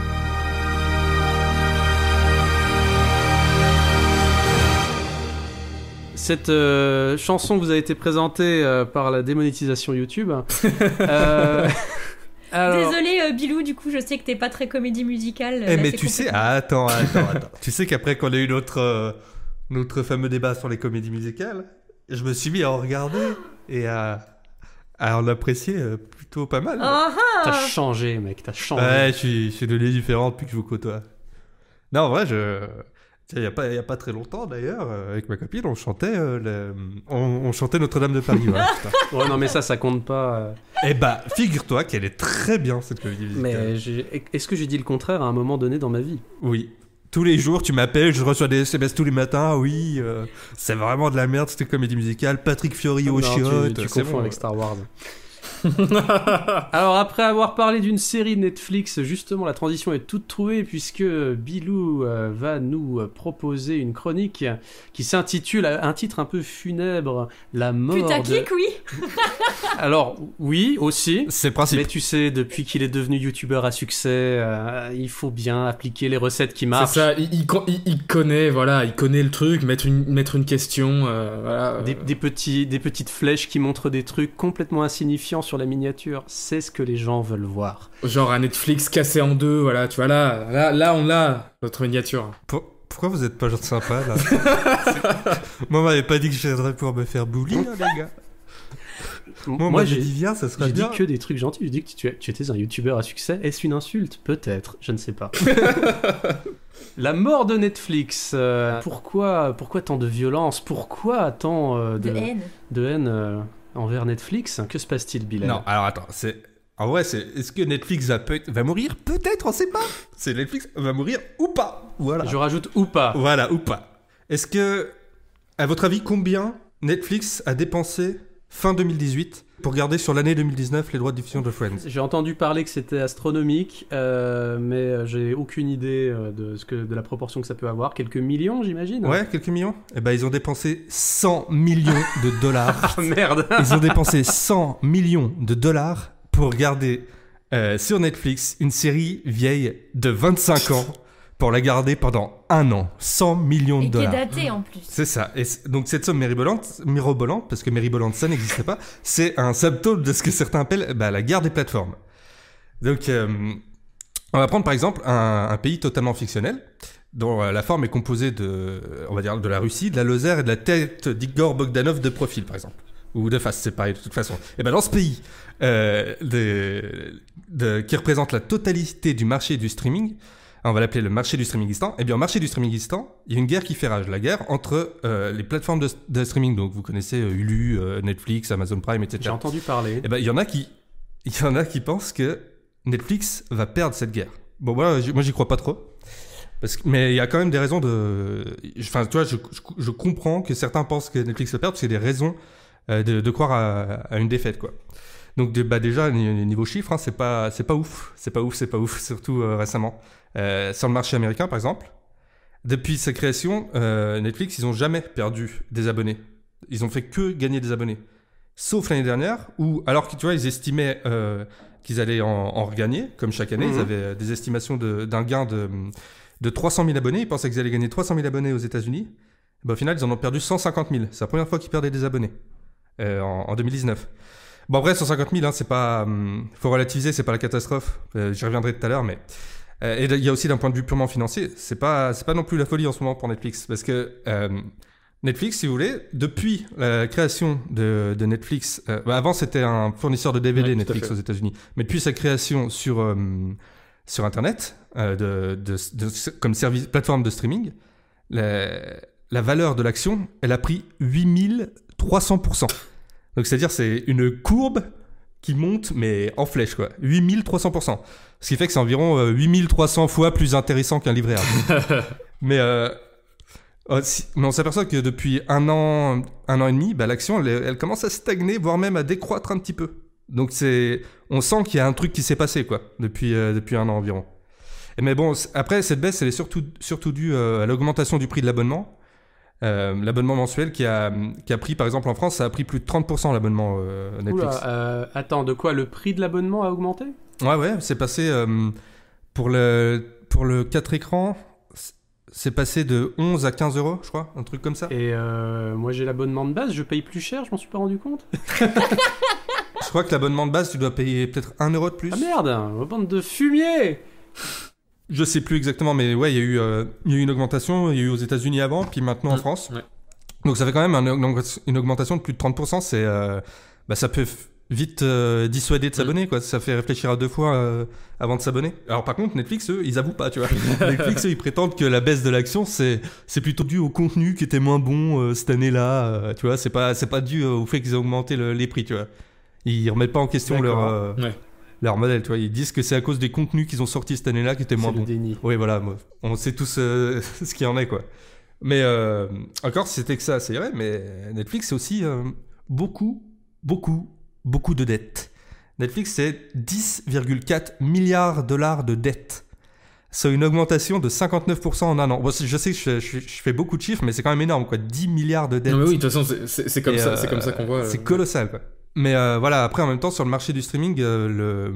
C: Cette euh, chanson vous a été présentée euh, par la démonétisation YouTube. euh, alors...
F: Désolé euh, Bilou, du coup je sais que t'es pas très comédie musicale.
D: Eh
F: là,
D: mais
F: c'est
D: tu sais,
F: compliqué.
D: ah, attends, attends, attends. Tu sais qu'après qu'on a eu notre, euh, notre fameux débat sur les comédies musicales, je me suis mis à en regarder et à, à en apprécier euh, plutôt pas mal.
F: Ah ah.
C: T'as changé, mec, t'as changé.
D: Ouais, je suis, je suis devenu différent depuis que je vous côtoie. Non, en vrai, je... Il n'y a, a pas très longtemps, d'ailleurs, euh, avec ma copine, on chantait, euh, le... on, on chantait Notre-Dame de Paris. Voilà,
C: Ouais, non, mais ça, ça compte pas. euh.
D: Eh bah, figure-toi qu'elle est très bien, cette comédie musicale.
C: Mais j'ai- est-ce que j'ai dit le contraire à un moment donné dans ma vie?
D: Oui. Tous les jours, tu m'appelles, je reçois des S M S tous les matins. Oui, euh, c'est vraiment de la merde, cette comédie musicale. Patrick Fiori aux
C: Non,
D: chiottes.
C: tu, tu
D: c'est
C: confonds
D: bon.
C: avec Star Wars. Alors après avoir parlé d'une série Netflix, justement la transition est toute trouvée puisque Bilou euh, va nous proposer une chronique qui s'intitule, un titre un peu funèbre, La mort
F: Putaclic,
C: de...
F: oui.
C: Alors oui aussi,
D: C'est le principe.
C: mais tu sais, depuis qu'il est devenu youtubeur à succès, euh, il faut bien appliquer les recettes qui marchent.
E: C'est ça, il, il, con- il- il connaît, voilà, il connaît le truc, mettre une, mettre une question, euh, voilà.
C: Des, des, petits, des petites flèches qui montrent des trucs complètement insignifiants sur la miniature, c'est ce que les gens veulent voir.
E: Genre un Netflix cassé en deux, voilà, tu vois, là, là, là on a notre miniature.
D: Pour- Pourquoi vous êtes pas genre sympa là? C'est- Moi, on m'avait pas dit que je viendrais pour me faire bully, hein, les gars. Moi,
C: Moi,
D: j'ai
C: j'ai
D: dit viens, ça serait
C: j'ai dit
D: bien.
C: que des trucs gentils, j'ai dit que tu, tu étais un youtubeur à succès. Est-ce une insulte? Peut-être, je ne sais pas. La mort de Netflix, euh, pourquoi, pourquoi tant de violence? Pourquoi tant euh,
F: De
C: de,
F: haine.
C: de haine euh, envers Netflix? Que se passe-t-il, Bilal?
D: Non, alors attends, c'est. En vrai, c'est. Est-ce que Netflix va, peut... va mourir? Peut-être, on sait pas. C'est Netflix va mourir ou pas. Voilà.
C: Je rajoute ou pas.
D: Voilà, ou pas. Est-ce que, à votre avis, combien Netflix a dépensé fin deux mille dix-huit pour garder sur l'année deux mille dix-neuf les droits de diffusion de Friends?
C: J'ai entendu parler que c'était astronomique, euh, mais j'ai aucune idée euh, de, ce que, de la proportion que ça peut avoir. Quelques millions, j'imagine?
D: Ouais, quelques millions? Eh ben, ils ont dépensé cent millions de dollars.
C: Ah merde.
D: Ils ont dépensé cent millions de dollars pour garder euh, sur Netflix une série vieille de vingt-cinq ans pour la garder pendant un an. cent millions de
F: Et qui est
D: dollars.
F: daté en plus.
D: C'est ça. Et c- donc cette somme mirobolante, mirobolante, parce que mirobolante ça n'existait pas, c'est un symptôme de ce que certains appellent bah, la guerre des plateformes. Donc euh, on va prendre par exemple un, un pays totalement fictionnel, dont euh, la forme est composée de, on va dire, de la Russie, de la Lozère et de la tête d'Igor Bogdanov de profil par exemple. Ou de face, c'est pareil de toute façon. Et ben dans ce pays, euh, de, de, qui représente la totalité du marché du streaming, on va l'appeler le marché du streamingistan. Et bien, au marché du streamingistan, il y a une guerre qui fait rage. La guerre entre euh, les plateformes de, de streaming. Donc, vous connaissez euh, Hulu, euh, Netflix, Amazon Prime, et
C: J'ai
D: cetera.
C: entendu parler.
D: Et ben, il y en a qui, il y en a qui pensent que Netflix va perdre cette guerre. Bon, moi, j- moi, j'y crois pas trop. Parce que, mais il y a quand même des raisons de. Enfin, tu vois, je, je, je comprends que certains pensent que Netflix va perdre parce qu'il y a des raisons euh, de, de croire à, à une défaite, quoi. Donc, de, bah, déjà, niveau chiffres, hein, c'est pas, c'est pas ouf. C'est pas ouf, c'est pas ouf, surtout euh, récemment. Euh, sur le marché américain, par exemple, depuis sa création, euh, Netflix, ils ont jamais perdu des abonnés. Ils ont fait que gagner des abonnés. Sauf l'année dernière, où, alors que tu vois, ils estimaient euh, qu'ils allaient en, en regagner, comme chaque année,
C: Mhm.
D: ils avaient des estimations de- d'un gain de, de trois cent mille abonnés. Ils pensaient qu'ils allaient gagner trois cent mille abonnés aux États-Unis. Ben, au final, ils en ont perdu cent cinquante mille. C'est la première fois qu'ils perdaient des abonnés euh, en, en deux mille dix-neuf. Bon, après, cent cinquante mille, hein, c'est pas. Hum, faut relativiser, c'est pas la catastrophe. Euh, J'y reviendrai tout à l'heure, mais. Euh, et il y a aussi d'un point de vue purement financier, c'est pas, c'est pas non plus la folie en ce moment pour Netflix. Parce que euh, Netflix, si vous voulez, depuis la création de, de Netflix, euh, bah, avant c'était un fournisseur de D V D
E: Ouais, tout à
D: Netflix
E: fait.
D: aux États-Unis, mais depuis sa création sur, euh, sur Internet, euh, de, de, de- comme service, plateforme de streaming, la, la valeur de l'action, elle a pris huit mille trois cents pour cent. Donc c'est-à-dire c'est une courbe qui monte, mais en flèche, quoi. huit mille trois cents pour cent. Ce qui fait que c'est environ euh, huit mille trois cents fois plus intéressant qu'un livret A. mais, euh, euh, si- mais on s'aperçoit que depuis un an, un an et demi, bah, l'action, elle, elle commence à stagner, voire même à décroître un petit peu. Donc c'est, on sent qu'il y a un truc qui s'est passé, quoi, depuis, euh, depuis un an environ. Et mais bon, c- après, cette baisse, elle est surtout, surtout due euh, à l'augmentation du prix de l'abonnement. Euh, l'abonnement mensuel qui a, qui a pris, par exemple en France, ça a pris plus de trente pour cent l'abonnement euh, Netflix.
C: Oula, euh, attends, de quoi? Le prix de l'abonnement a augmenté?
D: Ouais, ouais, c'est passé euh, pour, le, pour le quatre écrans, c- c'est passé de onze à quinze euros, je crois, un truc comme ça.
C: Et euh, moi j'ai l'abonnement de base, je paye plus cher, je m'en suis pas rendu compte.
D: Je crois que l'abonnement de base, tu dois payer peut-être un euro de plus.
C: Ah merde, bande de fumier!
D: Je sais plus exactement, mais ouais, il y a eu, euh, il y a eu une augmentation, il y a eu aux États-Unis avant, puis maintenant en
E: Mm,
D: France.
E: ouais.
D: Donc ça fait quand même un aug- une augmentation de plus de trente pour cent. C'est, euh, bah, ça peut f- vite euh, dissuader de s'abonner, quoi. Ça fait réfléchir à deux fois euh, avant de s'abonner. Alors par contre, Netflix, eux, ils avouent pas, tu vois. Netflix, eux, ils prétendent que la baisse de l'action, c'est, c'est plutôt dû au contenu qui était moins bon euh, cette année-là. euh, tu vois, c'est pas, c'est pas dû euh, au fait qu'ils ont augmenté le- les prix, tu vois. Ils remettent pas en question leur,
C: D'accord.
D: euh,
E: Ouais.
D: leur modèle, tu vois. Ils disent que c'est à cause des contenus qu'ils ont sortis cette année-là qui étaient moins
C: C'est le
D: bons.
C: déni.
D: Oui, voilà, moi, on sait tous euh, ce qu'il y en est, quoi. Mais euh, encore, si c'était que ça, c'est vrai, mais Netflix, c'est aussi euh, beaucoup, beaucoup, beaucoup de dettes. Netflix, c'est dix virgule quatre milliards de dollars de dettes. C'est une augmentation de cinquante-neuf pour cent en un an. Bon, je sais que je, je, je fais beaucoup de chiffres, mais c'est quand même énorme, quoi. dix milliards de dettes.
E: Non, mais oui, de toute façon, c'est, c'est, c'est comme,
D: Et,
E: ça,
D: euh,
E: c'est comme ça qu'on voit.
D: C'est
E: euh,
D: colossal, quoi. Mais euh, voilà, après, en même temps, sur le marché du streaming, euh, le,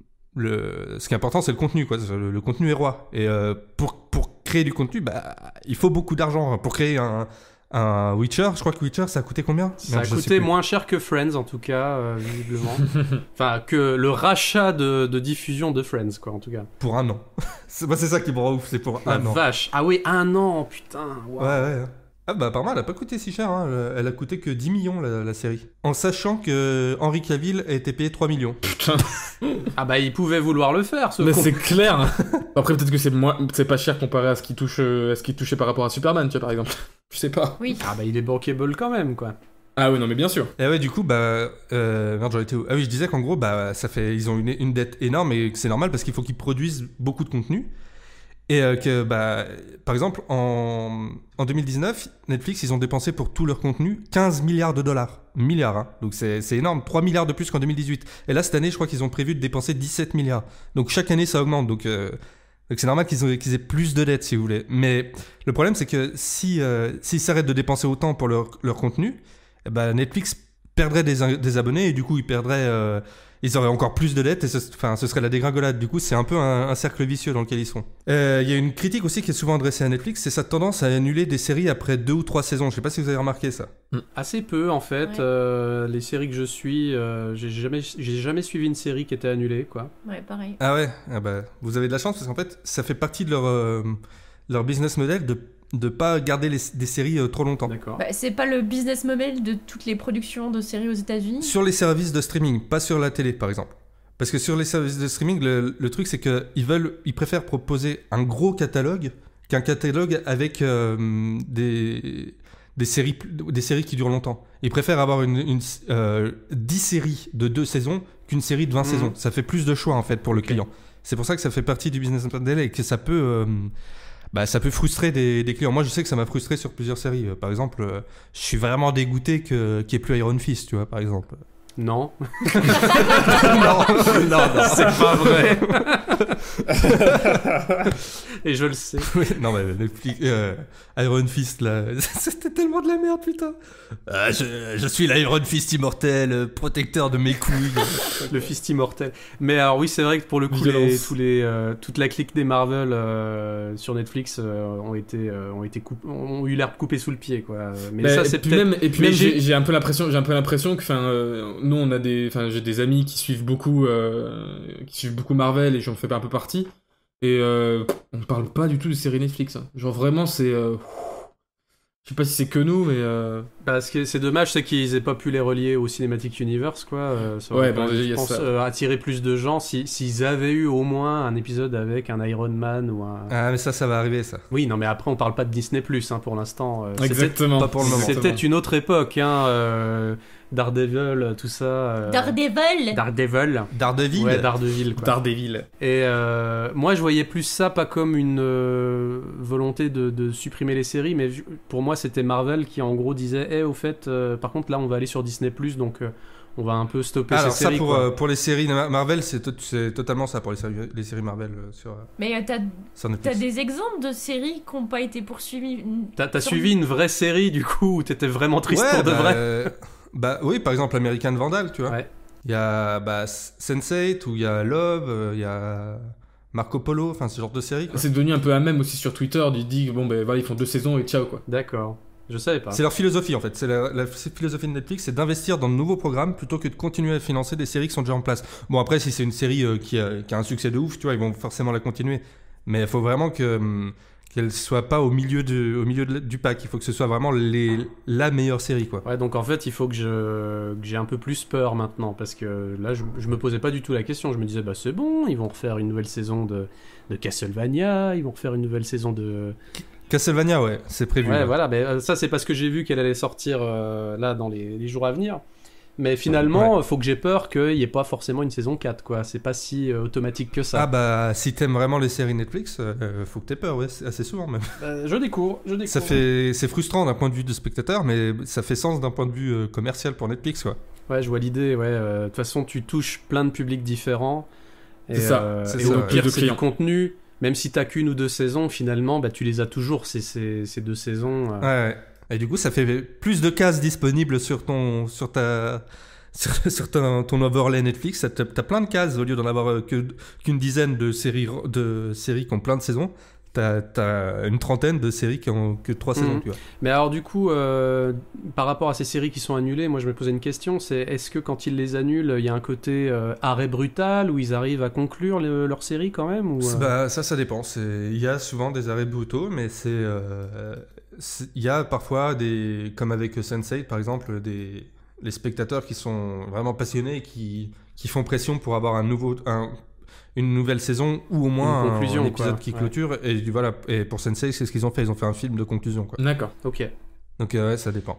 D: le, ce qui est important, c'est le contenu, quoi. Le, le contenu est roi. Et euh, pour, pour créer du contenu, bah, il faut beaucoup d'argent. Pour créer un, un Witcher, je crois que Witcher, ça a coûté combien?
C: Ça
D: Merde,
C: a
D: je sais
C: coûté
D: plus.
C: moins cher que Friends, en tout cas, euh, visiblement. Enfin, que le rachat de, de diffusion de Friends, quoi, en tout cas.
D: Pour un an. c'est, moi, c'est ça qui me rend ouf, c'est pour
C: La
D: un an.
C: vache. Ah oui, un an, putain. Wow.
D: Ouais, ouais. Ah bah apparemment elle a pas coûté si cher, hein. Elle a coûté que dix millions la, la série. En sachant que Henry Cavill a été payé trois millions.
E: Putain,
C: Ah bah, il pouvait vouloir le faire, ce
E: mais
C: con.
E: c'est clair. Après, peut-être que c'est, moins, c'est pas cher comparé à ce qui touche, euh, à ce qui touchait par rapport à Superman, tu vois, par exemple. Je sais pas.
F: Oui.
C: Ah bah, il est bankable quand même, quoi.
E: Ah oui, non, mais bien sûr.
D: Et ouais du coup bah... Euh, merde j'en étais où? Ah oui je disais qu'en gros bah ça fait... Ils ont une, une dette énorme et que c'est normal parce qu'il faut qu'ils produisent beaucoup de contenu. Et euh, que bah... Par exemple en... en deux mille dix-neuf, Netflix ils ont dépensé pour tout leur contenu quinze milliards de dollars. Milliards hein. Donc c'est, c'est énorme. trois milliards de plus qu'en deux mille dix-huit. Et là cette année je crois qu'ils ont prévu de dépenser dix-sept milliards. Donc chaque année ça augmente. Donc... Euh... Donc c'est normal qu'ils, ont, qu'ils aient plus de dettes, si vous voulez. Mais le problème, c'est que si, euh, s'ils s'arrêtent de dépenser autant pour leur, leur contenu, eh ben Netflix perdrait des, des abonnés et du coup, ils perdraient, euh, ils auraient encore plus de dettes et ce, enfin, ce serait la dégringolade. Du coup, c'est un peu un, un cercle vicieux dans lequel ils sont. Il euh, y a une critique aussi qui est souvent adressée à Netflix, c'est sa tendance à annuler des séries après deux ou trois saisons. Je sais pas si vous avez remarqué ça.
C: Assez peu, en fait.
F: Ouais.
C: Euh, les séries que je suis, euh, j'ai jamais, j'ai jamais suivi une série qui était annulée, quoi.
F: Ouais, pareil.
D: Ah ouais, ah bah, vous avez de la chance parce qu'en fait, ça fait partie de leur, euh, leur business model de de pas garder les, des séries euh, trop longtemps.
C: D'accord.
F: Bah, c'est pas le business model de toutes les productions de séries aux États-Unis.
D: Sur les services de streaming, pas sur la télé par exemple. Parce que sur les services de streaming, le, le truc c'est que ils veulent, ils préfèrent proposer un gros catalogue qu'un catalogue avec euh, des des séries, des séries qui durent longtemps. Ils préfèrent avoir une, une euh, dix séries de deux saisons qu'une série de vingt
C: Mmh.
D: saisons. Ça fait plus de choix en fait pour le
C: Ok.
D: client. C'est pour ça que ça fait partie du business model et que ça peut euh, bah, ça peut frustrer des, des clients. Moi, je sais que ça m'a frustré sur plusieurs séries. Euh, Par exemple, euh, je suis vraiment dégoûté que, qu'il n'y ait plus Iron Fist, tu vois, par exemple.
C: Non.
D: non, non, non.
C: C'est pas vrai. Et je le sais.
D: Oui, non, mais Netflix, euh, Iron Fist, là, c'était tellement de la merde, putain. Ah, je, je suis l'Iron Fist immortel, euh, protecteur de mes couilles.
C: Le fist immortel. Mais alors oui, c'est vrai que pour le coup,
E: Violence.
C: les, tous les, euh, toute la clique des Marvel euh, sur Netflix euh, ont été, euh, ont été coup- ont eu l'herbe coupée sous le pied, quoi. Mais
E: Bah,
C: ça,
E: et
C: c'est
E: puis
C: peut-être.
E: même, et puis
C: mais
E: même,
C: j'ai-
E: j'ai, j'ai un peu l'impression, j'ai un peu l'impression que, enfin, euh, nous on a des, enfin, j'ai des amis qui suivent beaucoup, euh, qui suivent beaucoup Marvel et j'en fais un peu partie. Et euh, on parle pas du tout de séries Netflix. Hein. Genre vraiment, c'est, euh, je sais pas si c'est que nous, mais euh,
C: Bah, ce qui est- c'est dommage, c'est qu'ils aient pas pu les relier au Cinematic Universe, quoi. Euh, ça aurait
E: Ouais,
C: pas,
E: bon, déjà, il y
C: je
E: a
C: pense,
E: ça.
C: euh, attirer plus de gens si, s'ils avaient eu au moins un épisode avec un Iron Man ou un.
D: Ah, mais ça, ça va arriver, ça.
C: Oui, non, mais après, on parle pas de Disney Plus, hein, pour l'instant. Euh, c'était-
E: exactement.
D: pas pour le moment.
C: C'était une autre époque, hein. euh, Daredevil, tout ça. euh,
F: Daredevil.
C: Daredevil.
D: Daredevil.
C: Ouais, Daredevil, quoi.
E: Daredevil.
C: Et euh, moi, je voyais plus ça pas comme une euh, volonté de, de supprimer les séries, mais ju- pour moi, c'était Marvel qui, en gros, disait Eh, au fait, euh, par contre, là, on va aller sur Disney Plus, donc euh, on va un peu stopper
D: Alors,
C: ces
D: ça,
C: séries.
D: pour,
C: quoi.
D: euh, pour les séries Mar- Marvel, c'est, to- c'est totalement ça pour les séries, les séries Marvel euh, sur, euh,
F: Mais euh, t'as,
D: sur
F: t'as
D: Netflix.
F: des exemples de séries qui n'ont pas été poursuivies.
C: T'as, t'as
F: sur-
C: suivi une vraie série, du coup, où t'étais vraiment triste
D: Ouais,
C: pour de
D: bah,
C: vrai.
D: euh, bah oui, par exemple, American Vandal, tu vois.
C: Ouais.
D: Il y a bah, sense eight, où il y a Love, euh, il y a Marco Polo, enfin ce genre de série, quoi.
E: C'est devenu un peu un mème aussi sur Twitter. Du dit bon ben voilà, ils font deux saisons et ciao quoi.
C: D'accord. Je savais pas.
D: C'est leur philosophie en fait. C'est la, la philosophie de Netflix, c'est d'investir dans de nouveaux programmes plutôt que de continuer à financer des séries qui sont déjà en place. Bon après, si c'est une série euh, qui, a, qui a un succès de ouf, tu vois, ils vont forcément la continuer. Mais il faut vraiment que hum, qu'elle soit pas au milieu de, au milieu de, du pack. Il faut que ce soit vraiment les, la meilleure série, quoi.
C: Ouais, donc en fait, il faut que, je, que j'ai un peu plus peur maintenant, parce que là, je, je me posais pas du tout la question. Je me disais, bah c'est bon, ils vont refaire une nouvelle saison de, de Castlevania, ils vont refaire une nouvelle saison de...
D: Castlevania, ouais, c'est prévu.
C: Ouais,
D: là.
C: voilà, mais euh, ça c'est parce que j'ai vu qu'elle allait sortir euh, là dans les, les jours à venir. Mais finalement,
D: Ouais.
C: faut que j'ai peur qu'il n'y ait pas forcément une saison quatre, quoi. C'est pas si euh, automatique que ça.
D: Ah bah, si t'aimes vraiment les séries Netflix, euh, faut que t'aies peur, ouais, c'est assez souvent même.
C: Bah, je découvre, je découvre.
D: Ça fait, c'est frustrant d'un point de vue de spectateur, mais ça fait sens d'un point de vue euh, commercial pour Netflix, quoi.
C: Ouais, je vois l'idée, ouais. euh, De toute façon, tu touches plein de publics différents. Et,
E: C'est ça,
C: euh,
D: c'est
C: et
D: ça,
C: au
D: ouais.
C: pire,
E: Plus de
C: c'est du
E: clients.
C: contenu. Même si t'as qu'une ou deux saisons, finalement, bah, tu les as toujours, ces, ces, ces deux saisons. euh.
D: Ouais, ouais. Et du coup, ça fait plus de cases disponibles sur ton, sur ta, sur, sur ton, ton overlay Netflix. T'as, t'as plein de cases au lieu d'en avoir euh, que, qu'une dizaine de séries, de séries qui ont plein de saisons. T'as, t'as une trentaine de séries qui ont que trois
C: Mhm.
D: saisons, tu vois.
C: Mais alors, du coup, euh, par rapport à ces séries qui sont annulées, moi, je me posais une question, c'est est-ce que quand ils les annulent, il y a un côté euh, arrêt brutal où ils arrivent à conclure le- leur série quand même ou,
D: C'est-
C: euh,
D: Bah, ça, ça dépend. C'est- Il y a souvent des arrêts brutaux, mais c'est, euh, c'est- il y a parfois des, comme avec sense eight par exemple, des, les spectateurs qui sont vraiment passionnés et qui, qui font pression pour avoir un nouveau, un, une nouvelle saison ou au moins
C: Une
D: un-
C: conclusion,
D: un, épisode
C: quoi.
D: qui
C: Ouais.
D: clôture. Et du- voilà. Et pour sense eight c'est ce qu'ils ont fait. Ils ont fait un film de conclusion, quoi.
E: D'accord.
C: Ok.
D: Donc euh, ouais, ça dépend.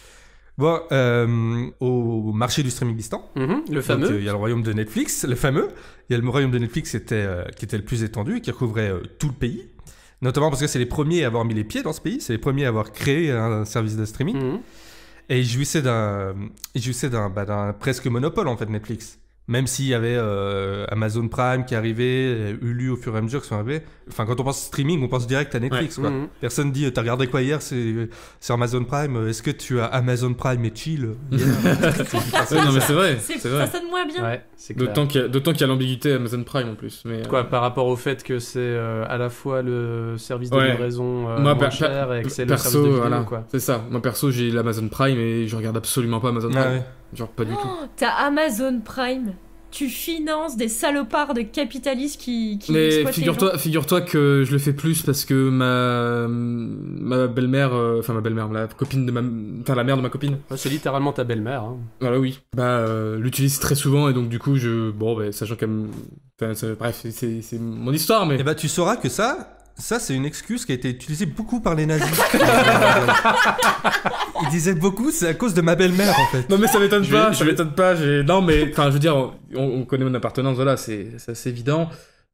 D: Bon, euh, au marché du streaming distant.
C: Mhm, le
D: Donc,
C: fameux.
D: euh, il y a le royaume de Netflix, le fameux. Il y a le royaume de Netflix qui était, euh, qui était le plus étendu, qui recouvrait euh, tout le pays. Notamment parce que c'est les premiers à avoir mis les pieds dans ce pays, c'est les premiers à avoir créé un service de streaming.
C: Mhm.
D: Et ils jouissaient d'un, ils jouissaient d'un, bah, d'un presque monopole, en fait, Netflix. Même s'il y avait euh, Amazon Prime qui arrivait, Hulu au fur et à mesure qui sont arrivés. Enfin, quand on pense streaming, on pense direct à Netflix, quoi.
C: Mhm.
D: Personne dit, t'as regardé quoi hier, c'est sur Amazon Prime, est-ce que tu as Amazon Prime et chill hier?
E: Ouais, non, mais c'est vrai.
F: C'est-
E: C'est
F: ça
E: vrai.
F: sonne moins bien.
C: Ouais, c'est clair.
E: D'autant qu'il y a, d'autant qu'il y a l'ambiguïté Amazon Prime en plus. Mais, euh,
C: Quoi, par rapport au fait que c'est euh, à la fois le service de
E: Ouais.
C: livraison euh,
E: Moi,
C: moins
E: per-
C: cher et que c'est le
E: perso,
C: service de vidéo,
E: voilà,
C: quoi.
E: c'est ça. Moi perso, j'ai l'Amazon Prime et je regarde absolument pas Amazon Prime.
D: Ah ouais.
E: Genre pas du tout.
F: Oh, t'as Amazon Prime. Tu finances des salopards de capitalistes qui, qui
E: Mais
F: exploitent les
E: figure-toi, figure-toi que je le fais plus parce que ma ma belle-mère, euh, enfin ma belle-mère, la copine de ma, enfin la mère de ma copine.
C: Ouais, c'est littéralement ta belle-mère. Hein.
E: Voilà, oui. Bah, euh, l'utilise très souvent et donc du coup, je, bon, bah, sachant qu'elle, me- enfin, ça- bref, c'est c'est mon histoire, mais.
D: Et bah tu sauras que ça, ça c'est une excuse qui a été utilisée beaucoup par les nazis. Ils disaient beaucoup, c'est à cause de ma belle-mère en fait.
E: Non mais ça m'étonne
C: Je
E: pas,
C: vais-
E: ça
C: je vais-
E: m'étonne pas. J'ai... Non mais enfin je veux dire, on, on connaît mon appartenance, voilà, c'est, c'est assez évident.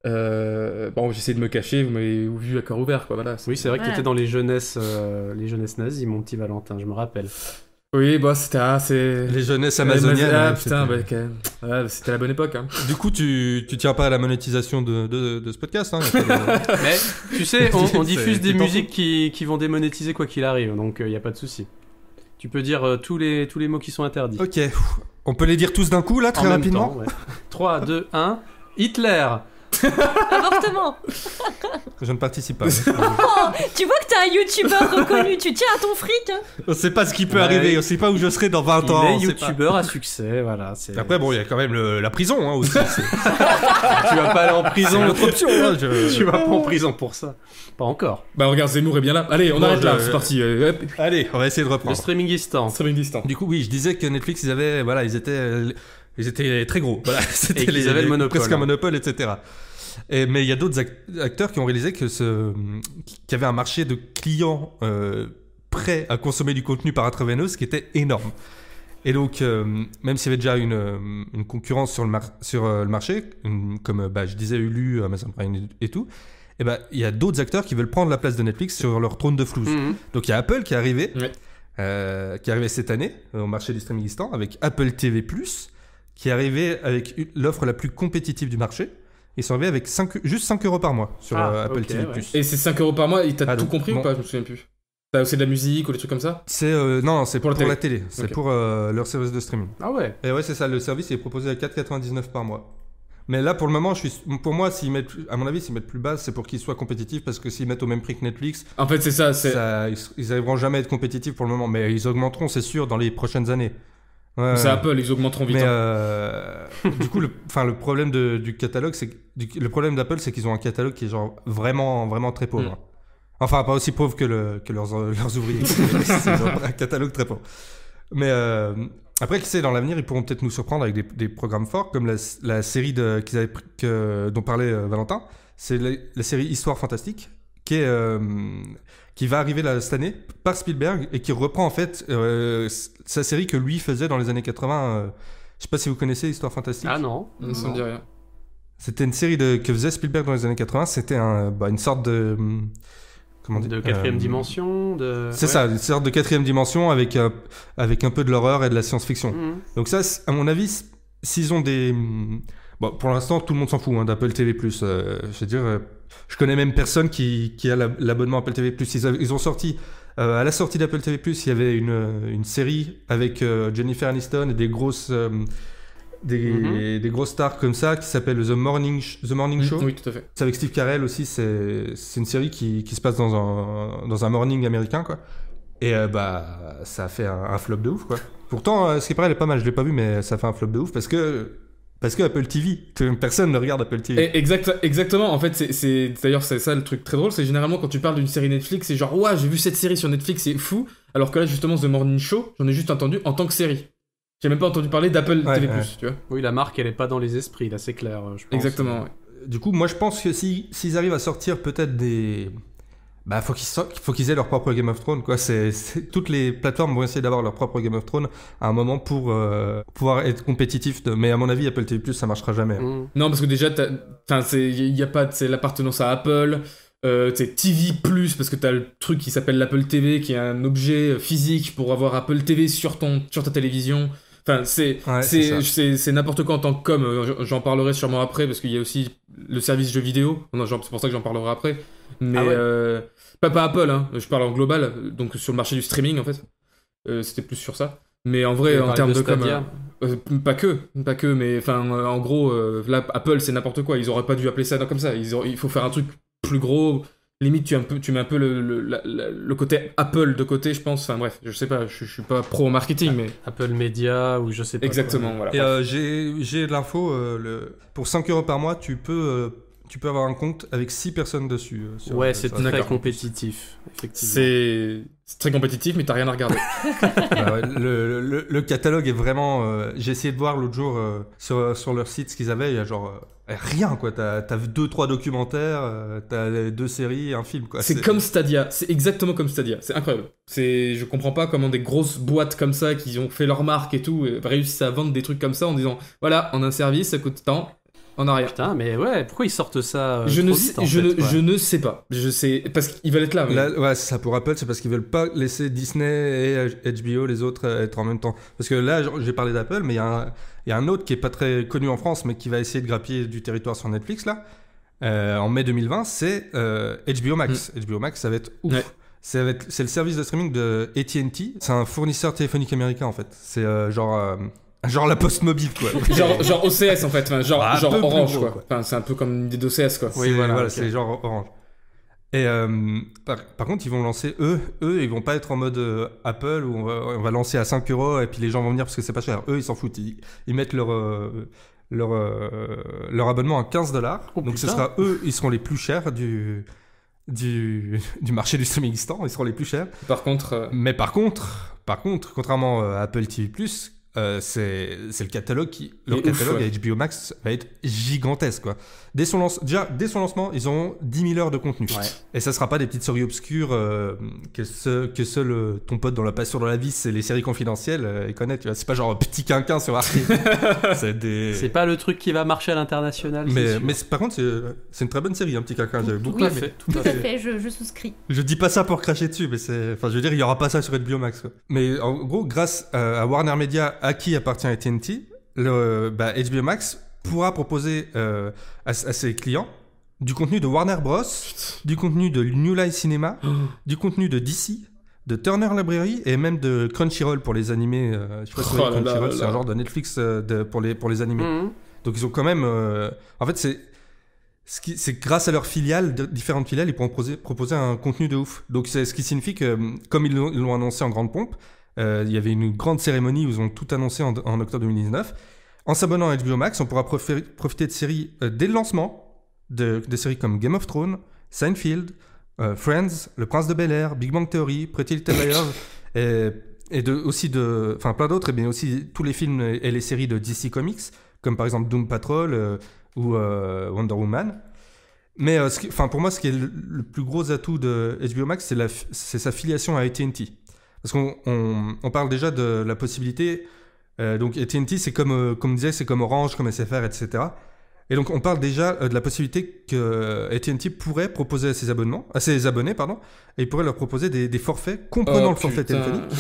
E: Euh, bon, j'essaie de me cacher, vous m'avez vu à cœur ouvert, quoi, voilà.
C: Oui, c'est vrai que
F: Voilà.
C: t'étais dans les jeunesses, euh, les jeunesses nazies, mon petit Valentin, je me rappelle.
E: Oui, bah c'était, ah, c'est.
D: Les jeunesses amazoniennes.
E: Ah
D: ouais,
E: putain,
D: c'était-
E: bah, que- ouais, c'était la bonne époque. Hein.
D: Du coup, tu, tu tiens pas à la monétisation de, de, de ce podcast. Hein, y a pas de-
C: Mais tu sais, on, on
D: C'est-
C: diffuse des
D: tu t'en
C: musiques qui, qui vont démonétiser quoi qu'il arrive, donc il n'y a pas de souci. Tu peux dire euh, tous, les, tous les mots qui sont interdits.
D: Ok, on peut les dire tous d'un coup là,
C: En
D: très
C: même
D: rapidement.
C: temps, ouais. trois, deux, un. Hitler.
F: Avortement.
D: Je ne participe pas.
F: Oh, tu vois que t'es un youtubeur reconnu, tu tiens à ton fric. Hein.
D: On sait pas ce qui peut
C: Ouais.
D: arriver, on sait pas où je serai dans vingt
C: Il
D: ans.
C: est
D: on sait pas.
C: youtubeur à succès, voilà. c'est-
D: Après, bon, il y a quand même le- la prison hein, aussi. C'est
C: tu vas pas aller en
D: c'est
C: prison.
D: une autre option. hein, je-
C: Tu vas pas en prison pour ça. Pas encore.
E: Bah regarde, Zemmour est bien là. Allez, on
D: Bon,
E: arrête là,
D: je-
E: c'est parti. Euh, hop,
D: Allez, on va essayer de
C: Le
D: reprendre.
C: streaming distant.
E: streaming distant.
D: Du coup, oui, je disais que Netflix, ils avaient, voilà, ils étaient, euh, ils étaient très gros. Voilà, c'était
C: Et qu'ils
D: les-
C: avaient le
D: les-
C: monopole,
D: presque un
C: hein.
D: monopole, et cetera. Et, mais il y a d'autres act- acteurs qui ont réalisé que ce, qu'il y avait un marché de clients euh, prêts à consommer du contenu par intraveineuse qui était énorme. Et donc, euh, même s'il y avait déjà une, euh, une concurrence sur le, mar- sur, euh, le marché, une- comme euh, bah, je disais Hulu, Amazon Prime et, et tout, et ben il y a d'autres acteurs qui veulent prendre la place de Netflix sur leur trône de flouze.
C: Mhm.
D: Donc il y a Apple qui est arrivé,
E: Ouais.
D: euh, qui est arrivé cette année euh, au marché du streaming distant avec Apple T V plus, qui est arrivé avec une- l'offre la plus compétitive du marché. Ils sont arrivés avec cinq, juste cinq euros par mois sur
C: Ah,
D: euh, Apple
C: ok,
D: T V
C: ouais.
D: plus.
E: Et c'est cinq euros par mois, et t'as
D: Ah,
E: tout
D: donc,
E: compris
D: bon.
E: ou pas? Je me souviens plus. T'as aussi de la musique ou des trucs comme ça?
D: C'est euh, non, c'est
E: Pour
D: pour,
E: la
D: la télé. C'est
E: Ok.
D: pour euh, leur service de streaming.
C: Ah ouais.
D: Et ouais, c'est ça. Le service il est proposé à quatre euros quatre-vingt-dix-neuf par mois. Mais là, pour le moment, je suis, pour moi, s'ils mettent, à mon avis, s'ils mettent plus bas, c'est pour qu'ils soient compétitifs parce que s'ils mettent au même prix que Netflix,
E: En fait, c'est ça, c'est.
D: ça, ils, ils arriveront jamais à être compétitifs pour le moment. Mais ils augmenteront, c'est sûr, dans les prochaines années. Ouais,
E: C'est
D: ouais.
E: Apple, ils augmenteront vite.
D: Mais
E: hein.
D: euh, du coup, le, enfin, le problème de, du catalogue, c'est que- du- le problème d'Apple, c'est qu'ils ont un catalogue qui est genre vraiment, vraiment très pauvre.
E: Mm.
D: Enfin, pas aussi pauvre que, le, que leurs, leurs ouvriers. C'est genre un catalogue très pauvre. Mais euh, après, qui sait, dans l'avenir, ils pourront peut-être nous surprendre avec des, des programmes forts, comme la, la série de, qu'ils avaient, pr- que, dont parlait euh, Valentin. C'est la, la série Histoire Fantastique, qui est, euh, qui va arriver là, cette année par Spielberg et qui reprend en fait euh, sa série que lui faisait dans les années quatre-vingts. Euh, je sais pas si vous connaissez Histoire Fantastique.
C: Ah non.
E: Ça me dit rien.
D: C'était une série de, que faisait Spielberg dans les années quatre-vingts. C'était un, bah, une sorte de... Comment dire,
C: De quatrième
D: euh,
C: dimension. De...
D: C'est
C: ouais.
D: ça, une sorte de quatrième dimension avec, euh, avec un peu de l'horreur et de la science-fiction.
C: Mhm.
D: Donc ça, à mon avis, s'ils ont des... Bon, pour l'instant, tout le monde s'en fout hein, d'Apple T V plus. Euh, je veux dire, euh, je connais même personne qui, qui a la, l'abonnement Apple T V plus. Ils, avaient, ils ont sorti... Euh, à la sortie d'Apple T V plus, il y avait une, une série avec euh, Jennifer Aniston et des grosses... Euh, des,
C: Mhm.
D: des grosses stars comme ça qui s'appelle The Morning, Sh- The Morning Show.
E: Oui, tout à fait.
D: C'est avec Steve Carell aussi, c'est, c'est une série qui, qui se passe dans un, dans un morning américain, quoi. Et euh, bah, ça a fait un, un flop de ouf, quoi. Pourtant, euh, ce qui paraît, elle est pas mal, je l'ai pas vu, mais ça fait un flop de ouf parce que, parce que Apple T V, que personne ne regarde Apple T V.
E: Et exact, exactement, en fait, c'est, c'est, d'ailleurs, c'est ça le truc très drôle, c'est généralement quand tu parles d'une série Netflix, c'est genre, ouais, j'ai vu cette série sur Netflix, c'est fou, alors que là, justement, The Morning Show, j'en ai juste entendu en tant que série. J'ai même pas entendu parler d'Apple
D: Ouais,
E: T V plus,
D: ouais.
E: tu vois.
C: Oui, la marque, elle est pas dans les esprits, là, c'est clair. Je pense.
E: Exactement, ouais.
D: Du coup, moi, je pense que si, s'ils arrivent à sortir peut-être des... Bah, faut qu'ils, sortent, faut qu'ils aient leur propre Game of Thrones, quoi. C'est, c'est... Toutes les plateformes vont essayer d'avoir leur propre Game of Thrones à un moment pour euh, pouvoir être compétitifs. De... Mais à mon avis, Apple T V plus, ça marchera jamais.
C: Mhm.
E: Non, parce que déjà, t'as- enfin, c'est, y y a pas, c'est l'appartenance à Apple, euh, c'est T V plus, parce que t'as le truc qui s'appelle l'Apple T V, qui est un objet physique pour avoir Apple T V sur ton, sur ta télévision. Enfin, c'est,
D: Ouais,
E: c'est,
D: c'est ça.
E: c'est, c'est n'importe quoi en tant que com. euh, J'en parlerai sûrement après, parce qu'il y a aussi le service jeux vidéo. Non, genre, c'est pour ça que j'en parlerai après. Mais,
C: Ah ouais.
E: euh, pas, pas Apple, hein. Je parle en global, donc sur le marché du streaming, en fait. Euh, c'était plus sur ça. Mais en vrai,
C: Tu
E: en
C: parlais
E: termes
C: de
E: de, com.
C: Stadia.
E: euh, euh, pas que, pas que, mais enfin, euh, en gros, euh, là, Apple, c'est n'importe quoi. Ils auraient pas dû appeler ça comme ça. Ils auraient- il faut faire un truc plus gros. Limite, tu, un peu, tu mets un peu le, le, la- la- le côté Apple de côté, je pense. Enfin bref, je sais pas, je, je suis pas pro marketing, mais
C: Apple Media ou je sais pas.
E: exactement, voilà.
D: Et euh, j'ai, j'ai de l'info, euh, le... pour cinq euros par mois, tu peux, euh, tu peux avoir un compte avec six personnes dessus. euh,
C: Quoi.
D: sur-
C: Ouais,
D: sur
C: c'est
D: Apple.
C: très compétitif, effectivement.
E: C'est c'est très compétitif, mais t'as rien à regarder.
D: Bah ouais, le, le, le catalogue est vraiment. euh, j'ai essayé de voir l'autre jour euh, sur, sur leur site ce qu'ils avaient. Il y a genre euh, rien quoi. T'as, t'as deux trois documentaires, euh, t'as deux séries, un film quoi.
E: C'est comme Stadia, c'est exactement comme Stadia, c'est incroyable. C'est, je comprends pas comment des grosses boîtes comme ça qui ont fait leur marque et tout et réussissent à vendre des trucs comme ça en disant voilà, on a un service, ça coûte tant, on a rien.
C: Putain, mais ouais, pourquoi ils sortent ça euh,
E: Je
C: trop
E: ne,
C: vite,
E: sais,
C: en
E: je,
C: fait,
E: ne,
C: quoi.
E: je ne sais pas. Je sais parce qu'ils veulent être là. mais-
D: Là, ouais, c'est ça pour Apple, c'est parce qu'ils veulent pas laisser Disney et H B O les autres euh, être en même temps. Parce que là, genre, j'ai parlé d'Apple, mais il y, a un- il y a un autre qui est pas très connu en France, mais qui va essayer de grappiller du territoire sur Netflix là. Euh, en mai deux mille vingt, c'est euh, H B O Max. H B O Max, ça va être ouf.
E: Ouais.
D: C'est, avec- c'est le service de streaming de A T and T. C'est un fournisseur téléphonique américain en fait. C'est euh, genre, euh, genre la Poste Mobile quoi.
E: Genre, genre O C S en fait, enfin, genre,
D: Ah, un
E: genre
D: peu plus
E: Orange
D: gros,
E: quoi.
D: quoi.
E: Enfin, c'est un peu comme une idée d'O C S quoi.
C: Oui,
D: C'est-
C: voilà, ok.
D: c'est genre Orange. Et euh, par, par contre, ils vont lancer eux, eux, ils vont pas être en mode euh, Apple où on va, on va lancer à cinq euros et puis les gens vont venir parce que c'est pas cher. Eux, ils s'en foutent. Ils, ils mettent leur euh, leur euh, leur abonnement à quinze dollars.
C: Oh,
D: Donc ce
C: putain.
D: sera eux, ils seront les plus chers du du du marché du streaming existant. Ils seront les plus chers.
E: Par contre, euh,
D: Mais par contre, par contre, contrairement euh, à Apple T V plus, euh, c'est c'est le catalogue qui leur
E: Et ouf,
D: catalogue
E: ouais.
D: à H B O Max va être gigantesque quoi. Dès son lance, déjà dès son lancement, ils ont dix mille heures de contenu.
C: Ouais.
D: Et ça sera pas des petites séries obscures euh, que ce, que seul euh, ton pote dans la passion dans la vie, c'est les séries confidentielles, euh, il connaît, tu vois. C'est pas genre Petit Quinquin sur Arte. c'est des
C: C'est pas le truc qui va marcher à l'international. c'est
D: mais,
C: sûr.
D: mais c'est- par contre, c'est, c'est une très bonne série, un Petit Quinquin. J'avais beaucoup
C: tout à
D: aimé.
C: fait, tout
F: Tout
C: à
F: à
C: fait.
F: fait, je, je souscris.
D: Je dis pas ça pour cracher dessus, mais c'est, enfin, je veux dire, il y aura pas ça sur H B O Max. Quoi. Mais en gros, grâce à, à Warner Media, à qui appartient A T and T, le bah, H B O Max pourra proposer euh, à, à ses clients du contenu de Warner Bros, du contenu de New Line Cinema, du contenu de D C, de Turner Library et même de Crunchyroll pour les animés. Euh, je sais pas si vous
E: Oh
D: voyez
E: là là
D: Crunchyroll,
E: là
D: c'est
E: là.
D: un genre de Netflix euh, de, pour les pour les animés.
C: Mhm.
D: Donc ils ont quand même. euh, En fait, c'est. Ce qui, c'est grâce à leurs filiales, de- différentes filiales, ils pourront proposer, proposer un contenu de ouf. Donc c'est ce qui signifie que, comme ils l'ont, ils l'ont annoncé en grande pompe, euh, il y avait une grande cérémonie où ils ont tout annoncé en, en octobre deux mille dix-neuf. En s'abonnant à H B O Max, on pourra profi- profiter de séries euh, dès le lancement, de, de séries comme Game of Thrones, Seinfeld, euh, Friends, Le Prince de Bel-Air, Big Bang Theory, Pretty Little Liars, et, et de, aussi de, enfin plein d'autres, mais aussi tous les films et les séries de D C Comics, comme par exemple Doom Patrol euh, ou euh, Wonder Woman. Mais euh, ce qui- enfin, pour moi, ce qui est le, le plus gros atout de H B O Max, c'est, la, fi- c'est sa filiation à A T and T. Parce qu'on on, on parle déjà de la possibilité. Euh, donc A T and T, c'est comme, euh, comme on disait, c'est comme Orange, comme S F R, et cetera. Et donc on parle déjà euh, de la possibilité que euh, A T and T pourrait proposer à ses abonnements, à ses abonnés, pardon, et il pourrait leur proposer des, des forfaits comprenant
E: Oh,
D: le forfait
E: putain.
D: téléphonique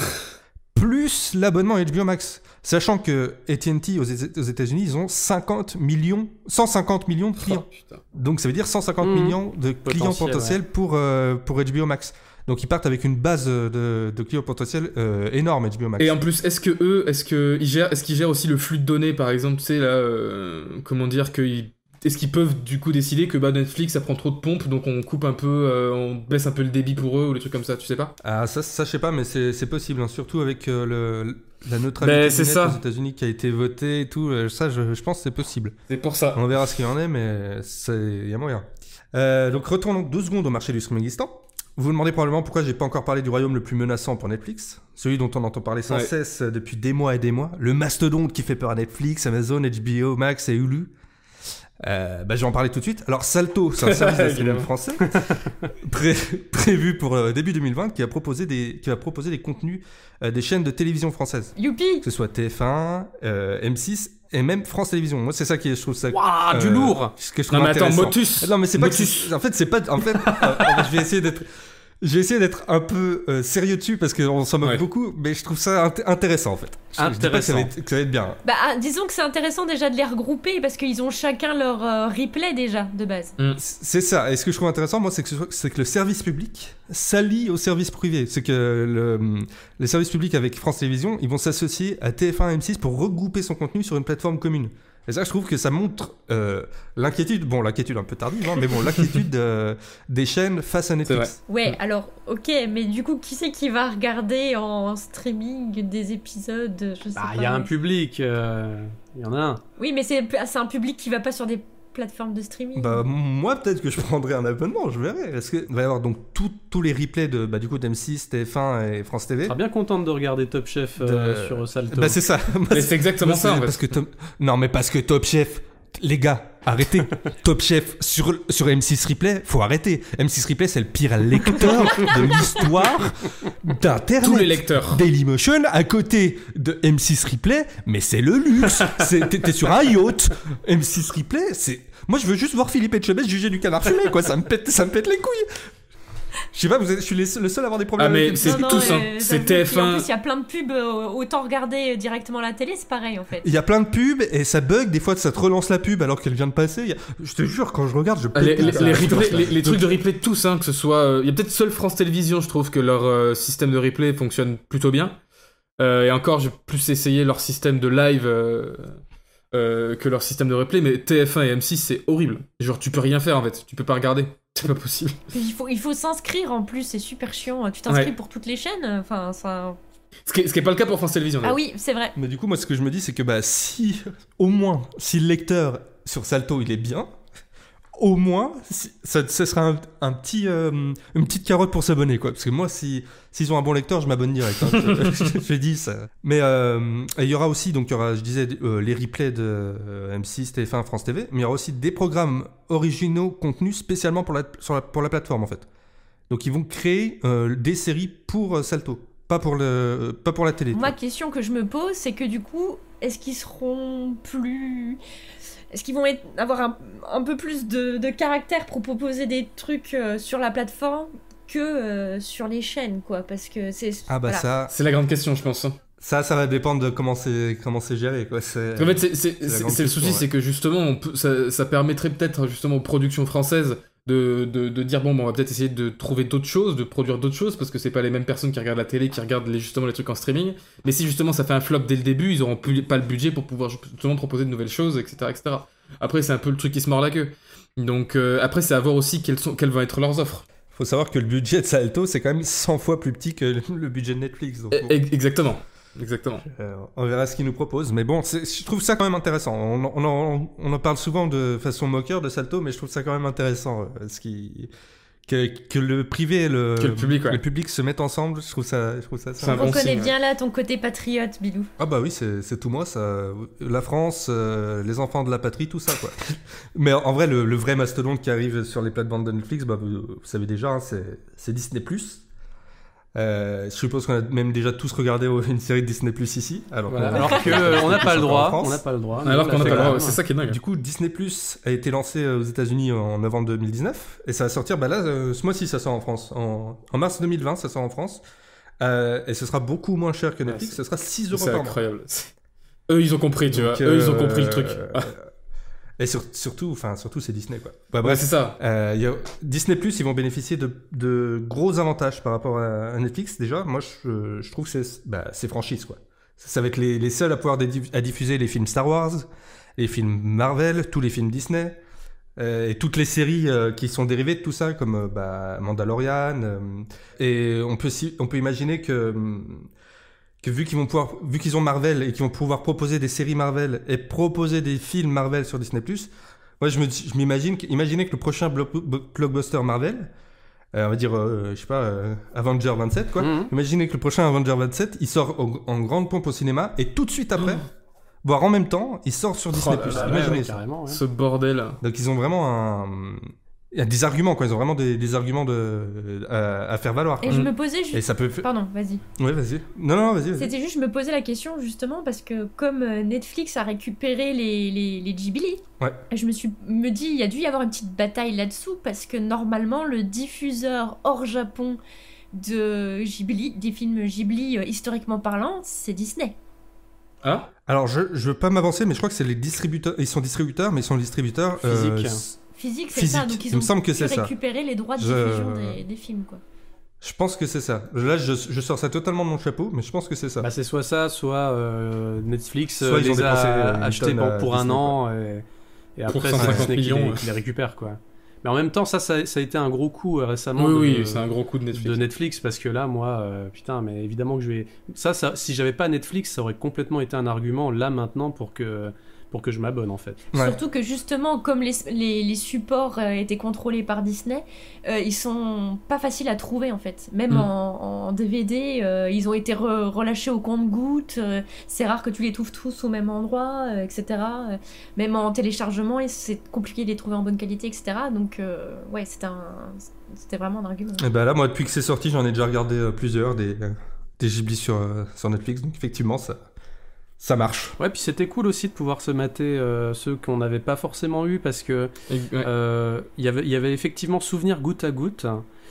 D: plus l'abonnement H B O Max. Sachant que A T and T aux, aux États-Unis, ils ont cinquante millions, cent cinquante millions de clients.
E: Oh, putain.
D: Donc ça veut dire cent cinquante
C: Mmh.
D: millions de clients
C: Potentiel,
D: potentiels pour, euh, pour H B O Max. Donc ils partent avec une base de, de clients potentiels euh, énorme, H B O Max.
E: Et en plus, est-ce que eux, est-ce que ils gèrent, est-ce qu'ils gèrent aussi le flux de données, par exemple, tu sais là, euh, comment dire que ils- est-ce qu'ils peuvent du coup décider que bah Netflix ça prend trop de pompes, donc on coupe un peu, euh, on baisse un peu le débit pour eux ou des trucs comme ça, tu sais pas?
D: Ah, ça, ça je sais pas, mais c'est, c'est possible, hein, surtout avec euh, le, la neutralité
E: Ben,
D: du
E: c'est
D: net
E: ça.
D: aux États-Unis qui a été votée et tout. euh, ça, je, je pense que c'est possible.
E: C'est pour ça.
D: On verra ce qu'il y en est, mais il y a moyen. Euh, donc retournons deux secondes au marché du streaming existant. Vous vous demandez probablement pourquoi j'ai pas encore parlé du royaume le plus menaçant pour Netflix, celui dont on entend parler sans
E: Ouais.
D: cesse depuis des mois et des mois, le mastodonte qui fait peur à Netflix, Amazon, H B O Max et Hulu. Euh, bah, je vais en parler tout de suite. Alors Salto, c'est un service de streaming
E: Évidemment.
D: français pré- prévu pour euh, début deux mille vingt qui va proposer des, qui va proposer des contenus euh, des chaînes de télévision françaises,
F: Youpi!
D: que ce soit T F un, euh, M six et même France Télévisions. Moi, c'est ça qui est, je trouve ça.
C: Waouh, du
D: euh,
C: lourd.
D: Ce que je trouve
E: Non mais attends,
D: intéressant.
E: Motus.
D: Non, mais c'est pas que
E: Motus.
D: c'est- en fait, c'est pas. En fait, euh, en fait, je vais essayer d'être. Je vais essayer d'être un peu euh, sérieux dessus parce qu'on s'en moque
E: Ouais.
D: beaucoup, mais je trouve ça int- intéressant en fait. Je- Je dis pas que ça va être, que ça va être bien.
F: Bah, ah, disons que c'est intéressant déjà de les regrouper parce qu'ils ont chacun leur euh, replay déjà de base.
D: C'est ça. Et ce que je trouve intéressant, moi, c'est que, c'est que le service public s'allie au service privé. C'est que le, les services publics avec France Télévisions, ils vont s'associer à T F un et M six pour regrouper son contenu sur une plateforme commune. Et ça, je trouve que ça montre euh, l'inquiétude, bon, l'inquiétude un peu tardive, hein, mais bon, l'inquiétude euh, des chaînes face à Netflix.
F: Ouais, alors, ok, mais du coup, qui c'est qui va regarder en streaming des épisodes? Je sais
C: Bah,
F: pas.
C: il y a un public. euh, Il y en a un.
F: Oui, mais c'est c'est un public qui va pas sur des plateformes de streaming.
D: Bah, moi, peut-être que je prendrais un abonnement, je verrai. Est-ce que il va y avoir donc tout- tous les replays de, bah, du coup, d'M six, T F un et France T V?
C: Je serais bien contente de regarder Top Chef euh,
D: De-
C: sur Salto.
D: Bah, c'est ça. Moi,
E: Mais c'est exactement
D: Moi,
E: ça
D: c'est
E: en fait.
D: parce que Top- Non, mais parce que Top Chef, les gars, arrêtez. Top Chef sur, sur M six Replay, faut arrêter. M six Replay, c'est le pire lecteur de l'histoire d'Internet.
E: Tous les lecteurs.
D: Dailymotion à côté de M six Replay, mais c'est le luxe. C'est- T'es t'es sur un yacht. M six Replay, c'est. Moi, je veux juste voir Philippe Etchebest juger du canard fumé, quoi. Ça me pète, ça me pète les couilles. Je sais pas, vous êtes, je suis les- le seul à avoir des problèmes
E: Ah, mais
D: avec M six.
E: c'est
F: Non, non,
E: tous, hein.
F: euh,
E: C'est
F: j'avoue.
E: T F
F: Puis En
E: un.
F: plus, il y a plein de pubs, euh, autant regarder directement la télé, c'est pareil en fait.
D: Il y a plein de pubs et ça bug, des fois ça te relance la pub alors qu'elle vient de passer. Il y a- Je te jure, quand je regarde, je
E: Ah, les,
D: pète
E: les,
D: des-
E: les replays- les- les trucs de replay de tous, hein, que ce soit. euh, Il y a peut-être seul France Télévisions, je trouve que leur euh, système de replay fonctionne plutôt bien. Euh, et encore, j'ai plus essayé leur système de live euh, euh, que leur système de replay, mais T F un et M six, c'est horrible. Genre, tu peux rien faire en fait, tu peux pas regarder. C'est pas possible.
F: Puis il faut, il faut s'inscrire en plus, c'est super chiant. Tu t'inscris
E: Ouais.
F: pour toutes les chaînes, enfin ça.
E: Ce qui, est, ce qui est pas le cas pour France Télévisions.
F: Ah
E: d'ailleurs.
F: oui, c'est vrai.
D: Mais du coup, moi, ce que je me dis, c'est que bah, si, au moins, si le lecteur sur Salto il est bien, au moins, si- ça, ça sera un, un petit, euh, une petite carotte pour s'abonner, quoi. Parce que moi, si s'ils ont un bon lecteur, je m'abonne direct. Hein. je, je, je dis ça. Mais euh, et il y aura aussi, donc, il y aura, je disais, euh, les replays de euh, M six, T F un, France T V, mais il y aura aussi des programmes originaux contenus spécialement pour la, sur la, pour la plateforme, en fait. Donc, ils vont créer euh, des séries pour euh, Salto, pas pour, le, pas pour la télé.
F: Moi, question que je me pose, c'est que du coup, est-ce qu'ils seront plus. Est-ce qu'ils vont être- avoir un, un peu plus de, de caractère pour proposer des trucs euh, sur la plateforme que euh, sur les chaînes, quoi? Parce que c'est.
D: Ah bah
F: voilà.
D: ça,
E: C'est la grande question, je pense. hein.
D: ça, ça va dépendre de comment c'est comment c'est géré, quoi. C'est-
E: En fait, c'est, c'est,
D: la
E: c'est-
D: grande
E: c'est le
D: question,
E: souci,
D: ouais.
E: c'est que justement, on peut, ça, ça permettrait peut-être justement aux productions françaises de, de, de dire bon, bah, on va peut-être essayer de trouver d'autres choses, de produire d'autres choses, parce que c'est pas les mêmes personnes qui regardent la télé, qui regardent les, justement les trucs en streaming. Mais si justement ça fait un flop dès le début, ils auront plus, pas le budget pour pouvoir justement proposer de nouvelles choses, et cetera, et cetera. Après, c'est un peu le truc qui se mord la queue. Donc euh, après, c'est à voir aussi quelles, sont, quelles vont être leurs offres.
D: Faut savoir que le budget de Salto, c'est quand même cent fois plus petit que le, le budget de Netflix. Donc,
E: Eh,
D: bon,
E: eh, Exactement. Exactement.
D: euh, on verra ce qu'ils nous proposent. Mais bon, c'est- je trouve ça quand même intéressant. On, on, en, on en parle souvent de façon moqueur de Salto, mais je trouve ça quand même intéressant euh, ce qu'ils que, que le privé et le,
E: Que le public, ouais.
D: le public se mettent ensemble, je trouve ça, je trouve ça.
E: C'est un
F: On
E: bon
F: reconnaît
E: signe,
F: bien là ton côté patriote, Bilou.
D: Ah bah oui, c'est, c'est tout moi, ça. La France, euh, les enfants de la patrie, tout ça, quoi. Mais en vrai, le, le vrai mastodonte qui arrive sur les plates-bandes de Netflix, bah, vous, vous savez déjà, hein, c'est, c'est Disney+. Euh, je suppose qu'on a même déjà tous regardé une série de Disney+ ici. Alors,
C: Voilà,
D: qu'on-
C: alors que euh, on n'a pas le
D: en
C: droit,
D: France.
C: on n'a pas le droit.
E: Alors
C: Nous,
E: qu'on
C: on
E: n'a
C: l'a
E: pas le
C: fait
E: droit,
C: quand
E: c'est
C: même.
E: ça qui est dingue.
D: Du coup, Disney+ a été lancé aux États-Unis en novembre deux mille dix-neuf et ça va sortir, bah là, euh, ce mois-ci, ça sort en France. En, en mars deux mille vingt, ça sort en France. Euh, et ce sera beaucoup moins cher que Netflix,
E: c'est-
D: ce sera six euros
E: C'est
D: par mois.
E: incroyable. C'est- Eux, ils ont compris, tu
D: Donc,
E: vois. Eux, ils ont
D: euh,
E: compris le truc.
D: euh, et sur- surtout, enfin, surtout, c'est Disney, quoi. Bah,
E: Ouais,
D: bref,
E: c'est ça.
D: euh, il y a- Disney+, ils vont bénéficier de, de gros avantages par rapport à, à Netflix. Déjà, moi, je, je trouve que c'est, bah, c'est franchise, quoi. Ça va être les, les seuls à pouvoir dédi- à diffuser les films Star Wars, les films Marvel, tous les films Disney, euh, et toutes les séries euh, qui sont dérivées de tout ça, comme euh, bah, Mandalorian. euh, et on peut, si, on peut imaginer que, que vu qu'ils vont pouvoir, vu qu'ils ont Marvel et qu'ils vont pouvoir proposer des séries Marvel et proposer des films Marvel sur Disney+, moi je me, dis- je m'imagine, que- imaginez que le prochain blo- blockbuster Marvel, euh, on va dire, euh, je sais pas, euh, Avenger vingt-sept, quoi.
C: Mhm.
D: Imaginez que le prochain Avenger vingt-sept, il sort au- en grande pompe au cinéma et tout de suite après, voire en même temps, il sort sur Disney+.
E: là là,
C: Ouais,
D: Imaginez
C: ouais,
D: ça.
C: carrément. ouais.
E: Ce bordel.
D: Donc ils ont vraiment un... Il y a des arguments, quoi. Ils ont vraiment des, des arguments de, à, à faire valoir.
F: Et
D: quoi.
F: je me posais juste...
D: Et ça peut... fa-
F: Pardon, vas-y.
D: Ouais, vas-y. Non, non, vas-y, vas-y.
F: C'était juste, je me posais la question justement parce que comme euh, Netflix a récupéré les, les, les Ghibli,
D: Ouais.
F: je me suis me dit, il y a dû y avoir une petite bataille là-dessous parce que normalement, le diffuseur hors Japon de Ghibli, des films Ghibli euh, historiquement parlant, c'est Disney.
E: Ah
D: Alors, je, je veux pas m'avancer, mais je crois que c'est les distributeurs. Ils sont distributeurs, mais ils sont distributeurs... euh,
C: Physique.
D: s-
F: Physique, c'est
D: Physique.
F: ça, donc ils
D: Il
F: ont
D: me semble que
F: pu
D: c'est ça.
F: récupérer les droits de
D: Je-
F: diffusion des, des films, quoi.
D: Je pense que c'est ça. Là, je, je sors ça totalement de mon chapeau, mais je pense que c'est ça.
C: Bah, c'est soit ça, soit euh, Netflix
D: Soit
C: euh,
D: ils ont
C: les
D: dépensé
C: a
D: une
C: achetés
D: tonne
C: pour,
D: à
C: pour un
D: Disney,
C: an et, et
E: Pour
C: après
E: cent
C: c'est
E: cinquante
C: Disney qui
E: millions,
C: les,
E: ouais.
C: qui les récupère, quoi. Mais en même temps, ça, ça, ça a été un gros coup euh, récemment
E: Oui,
C: de,
E: oui, c'est un gros coup de Netflix.
C: de Netflix parce que là, moi, euh, putain, mais évidemment que je vais. Ça, ça, si j'avais pas Netflix, ça aurait complètement été un argument là maintenant pour que pour que je m'abonne en fait.
D: Ouais.
F: Surtout que justement, comme les, les, les supports euh, étaient contrôlés par Disney, euh, ils sont pas faciles à trouver en fait. Même
E: Mm.
F: en, en D V D, euh, ils ont été re- relâchés au compte-gouttes. euh, c'est rare que tu les trouves tous au même endroit, euh, et cetera. Euh, même en téléchargement, et c'est compliqué de les trouver en bonne qualité, et cetera. Donc, euh, ouais, c'était un, c'était vraiment un argument.
D: Et bah là, moi, depuis que c'est sorti, j'en ai déjà regardé euh, plusieurs des, euh, des Ghibli sur, euh, sur Netflix, donc effectivement, ça, ça marche.
C: Ouais, puis c'était cool aussi de pouvoir se mater euh, ceux qu'on n'avait pas forcément eu parce que
E: Et- ouais.
C: euh, il y avait- il y avait effectivement Souvenir goutte à goutte.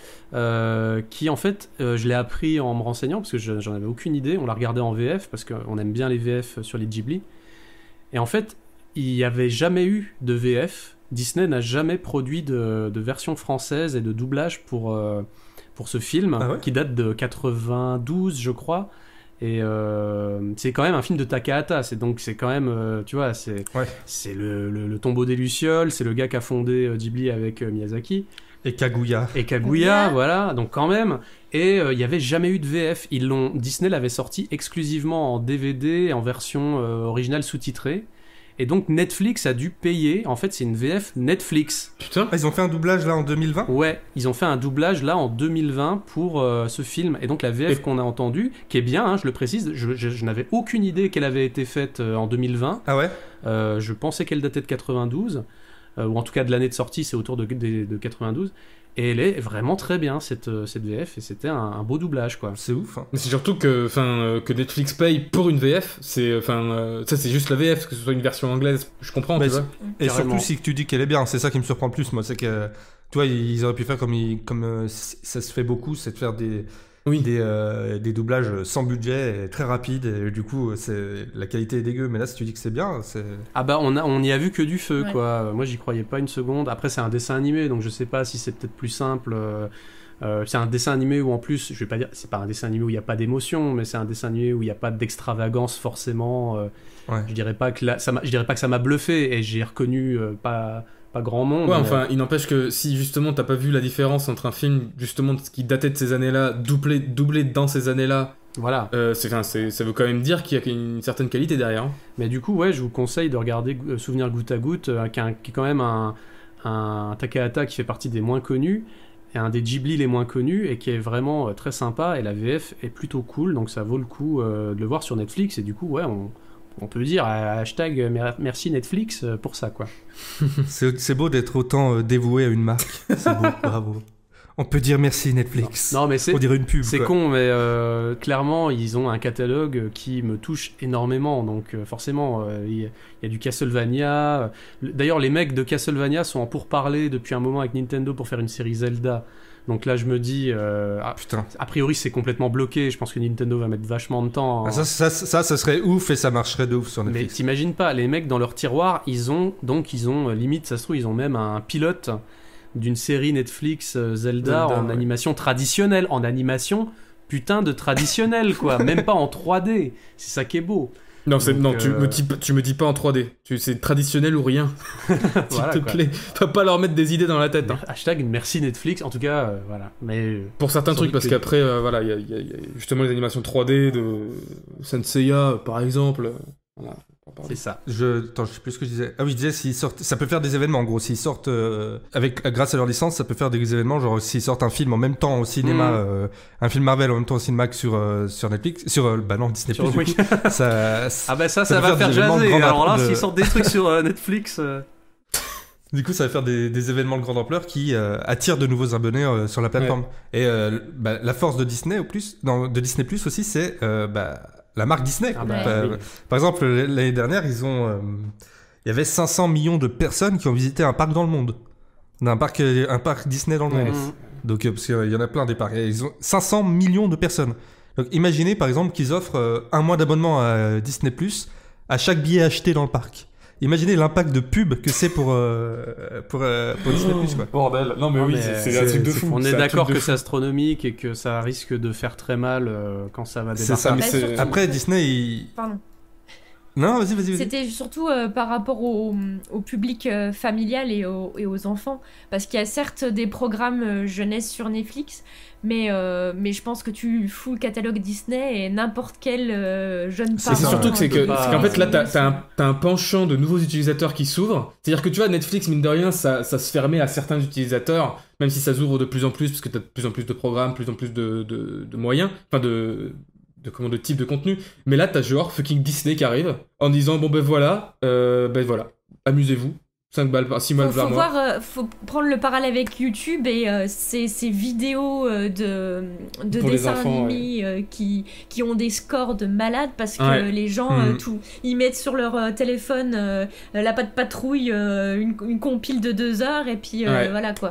C: Euh, qui en fait, euh, je l'ai appris en me renseignant parce que je- j'en avais aucune idée. On l'a regardé en V F parce qu'on aime bien les V F sur les Ghibli. Et en fait, il n'y avait jamais eu de V F. Disney n'a jamais produit de, de version française et de doublage pour, euh, pour ce film
D: Ah ouais
C: qui date de quatre-vingt-douze, je crois. Et euh, c'est quand même un film de Takahata. C'est donc c'est quand même, euh, tu vois, c'est
D: Ouais.
C: c'est le, le, le tombeau des lucioles. C'est le gars qui a fondé euh, Ghibli avec euh, Miyazaki.
D: Et Kaguya.
C: Et Kaguya,
F: Kaguya.
C: voilà, donc quand même. Et euh, il n'y avait jamais eu de V F. Ils l'ont, Disney l'avait sorti exclusivement en D V D et en version euh, originale sous-titrée. Et donc Netflix a dû payer. En fait, c'est une V F Netflix.
E: Putain.
D: Ah, ils ont fait un doublage là en deux mille vingt.
C: Ouais, ils ont fait un doublage là en deux mille vingt pour euh, ce film. Et donc la V F
E: Et-
C: qu'on a entendue, qui est bien, hein, je le précise, je, je- je n'avais aucune idée qu'elle avait été faite euh, en deux mille vingt.
D: Ah ouais.
C: Euh, je pensais qu'elle datait de quatre-vingt-douze, euh, ou en tout cas de l'année de sortie, c'est autour de, de, de quatre-vingt-douze. Et elle est vraiment très bien, cette, euh, cette V F, et c'était un, un beau doublage, quoi.
D: C'est ouf. Hein.
E: Mais c'est surtout que, enfin, euh, que Netflix paye pour une V F, c'est, enfin, euh, ça c'est juste la V F, que ce soit une version anglaise, je comprends,
D: Bah,
E: tu vois.
D: Et
C: Carrément.
D: surtout si tu dis qu'elle est bien, c'est ça qui me surprend le plus, moi, c'est que, tu vois, ils auraient pu faire comme, ils- comme euh, c- ça se fait beaucoup, c'est de faire des,
E: Oui.
D: des, euh, des doublages sans budget, et très rapides, et du coup, c'est, la qualité est dégueu. Mais là, si tu dis que c'est bien, c'est...
C: Ah bah, on, a, on y a vu que du feu,
F: Ouais.
C: quoi. Moi, j'y croyais pas une seconde. Après, c'est un dessin animé, donc je sais pas si c'est peut-être plus simple. euh, euh, c'est un dessin animé où, en plus, je vais pas dire, c'est pas un dessin animé où il y a pas d'émotion, mais c'est un dessin animé où il y a pas d'extravagance, forcément. euh,
D: Ouais.
C: Je dirais pas que là, ça m'a- je dirais pas que ça m'a bluffé, et j'ai reconnu euh, pas, pas grand monde.
E: Ouais,
C: mais-
E: enfin, il n'empêche que si justement t'as pas vu la différence entre un film justement qui datait de ces années-là, doublé, doublé dans ces années-là,
C: Voilà.
E: euh, c'est, enfin, c'est, ça veut quand même dire qu'il y a une certaine qualité derrière. hein.
C: Mais du coup, ouais, je vous conseille de regarder euh, Souvenir goutte à goutte, euh, qui, est un- qui est quand même un, un Takahata qui fait partie des moins connus. est un des Ghibli les moins connus et qui est vraiment euh, très sympa, et la V F est plutôt cool, donc ça vaut le coup euh, de le voir sur Netflix, et du coup ouais on, on peut dire euh, hashtag euh, mer- merci Netflix euh, pour ça quoi.
D: C'est, c'est beau d'être autant euh, dévoué à une marque. C'est beau, bravo. On peut dire merci Netflix.
C: Non mais c'est,
D: On dirait une pub.
C: c'est
D: quoi.
C: con, mais euh, clairement ils ont un catalogue qui me touche énormément, donc euh, forcément euh, il y, a- il y a du Castlevania. D'ailleurs les mecs de Castlevania sont en pourparlers depuis un moment avec Nintendo pour faire une série Zelda. Donc là je me dis, euh, a,
D: Putain.
C: a priori c'est complètement bloqué, je pense que Nintendo va mettre vachement de temps.
D: Ah,
C: en-
D: ça, ça, ça, ça serait ouf et ça marcherait de ouf sur
C: Mais
D: Netflix.
C: t'imagines pas, les mecs dans leur tiroir, ils ont donc ils ont euh, limite, ça se trouve, ils ont même un pilote d'une série Netflix euh, Zelda,
D: Zelda,
C: en
D: ouais.
C: animation traditionnelle, en animation putain de traditionnelle quoi, même pas en trois D. C'est ça qui est beau.
E: Non, c'est,
C: Donc,
E: non tu,
C: euh,
E: me dis, pas- tu me dis pas en trois D. Tu, c'est traditionnel ou rien. S'il
C: Voilà,
E: te
C: quoi.
E: plaît. Va pas leur mettre des idées dans la tête. hein.
C: Hashtag merci Netflix, en tout cas, euh, voilà. Mais euh,
E: Pour certains
C: Sans
E: trucs,
C: doute
E: parce
C: que-
E: qu'après, euh, voilà, il y, a- il y a- il y a justement les animations trois D de Senseiya, par exemple. Voilà. on va parler.
C: c'est ça.
D: Je, attends, je sais plus ce que je disais. Ah oui, je disais s'ils sortent, ça peut faire des événements en gros. S'ils sortent euh, avec, grâce à leur licence, ça peut faire des événements. Genre s'ils sortent un film en même temps au cinéma,
C: Mm.
D: euh, un film Marvel en même temps au cinéma que sur euh, sur Netflix, sur euh, bah non Disney
C: Sur-
D: Plus.
C: oui.
D: Du coup, ça,
C: Ah bah ça,
D: Ça
C: ça,
D: peut
C: va
D: faire
C: faire
D: des événements de
C: jaser.
D: grande
C: Alors là,
D: ampleur de-
C: s'ils sortent des trucs sur euh, Netflix, euh,
D: du coup, ça va faire des, des événements de grande ampleur qui euh, attirent de nouveaux abonnés euh, sur la plateforme. Et euh, bah, la force de Disney au plus, non, de Disney Plus aussi, c'est euh, bah, la marque Disney.
C: Ah
D: quoi.
C: bah,
D: Bah,
C: oui.
D: Par exemple, l'année dernière, ils ont, euh, il y avait cinq cents millions de personnes qui ont visité un parc dans le monde, un parc, un parc Disney dans le monde.
C: mm,
D: Donc, euh, parce qu'il y en a plein des parcs. Et ils ont cinq cents millions de personnes. Donc, imaginez par exemple qu'ils offrent euh, un mois d'abonnement à Disney Plus à chaque billet acheté dans le parc. Imaginez l'impact de pub que c'est pour euh, pour, euh, pour Disney Plus quoi.
E: Bordel. Non, mais
C: Non,
E: oui,
C: mais
E: c'est, c'est
D: c'est-
E: un truc de
D: c'est-
E: fou.
C: on
E: C'est
C: est
E: un
C: d'accord
E: truc de
C: que
E: fou.
C: c'est astronomique et que ça risque de faire très mal euh, quand ça va
D: C'est
C: débarquer.
D: ça.
E: mais
F: Bah,
E: c'est-
F: surtout-
D: Après Disney, il...
F: Pardon.
D: non, vas-y, vas-y, vas-y.
F: C'était surtout euh, par rapport au, au public euh, familial et, au- et aux enfants. Parce qu'il y a certes des programmes euh, jeunesse sur Netflix, mais, euh, mais je pense que tu fous le catalogue Disney et n'importe quel euh, jeune
D: C'est
F: parent...
E: C'est surtout que c'est, que,
C: peut pas-
E: c'est qu'en fait là t'as, t'as, un, t'as un penchant de nouveaux utilisateurs qui s'ouvre. C'est-à-dire que tu vois Netflix mine de rien ça, ça se fermait à certains utilisateurs, même si ça s'ouvre de plus en plus parce que t'as de plus en plus de programmes, plus en plus de, de, de moyens, enfin de, de comment de type de contenu. Mais là t'as genre fucking Disney qui arrive en disant bon ben voilà, euh, ben voilà, amusez-vous. cinq balles par six balles
F: Faut,
E: par
F: faut
E: mois.
F: voir, euh, faut prendre le parallèle avec YouTube et euh, ces, ces vidéos euh, de, de
E: Pour les
F: dessins
E: enfants,
F: animés euh, qui, qui ont des scores de malades parce que
E: Ouais.
F: les gens euh,
D: Mhm.
F: tout, ils mettent sur leur euh, téléphone euh, la patte patrouille, euh, une, une compile de deux heures et puis euh,
E: Ouais.
F: voilà quoi.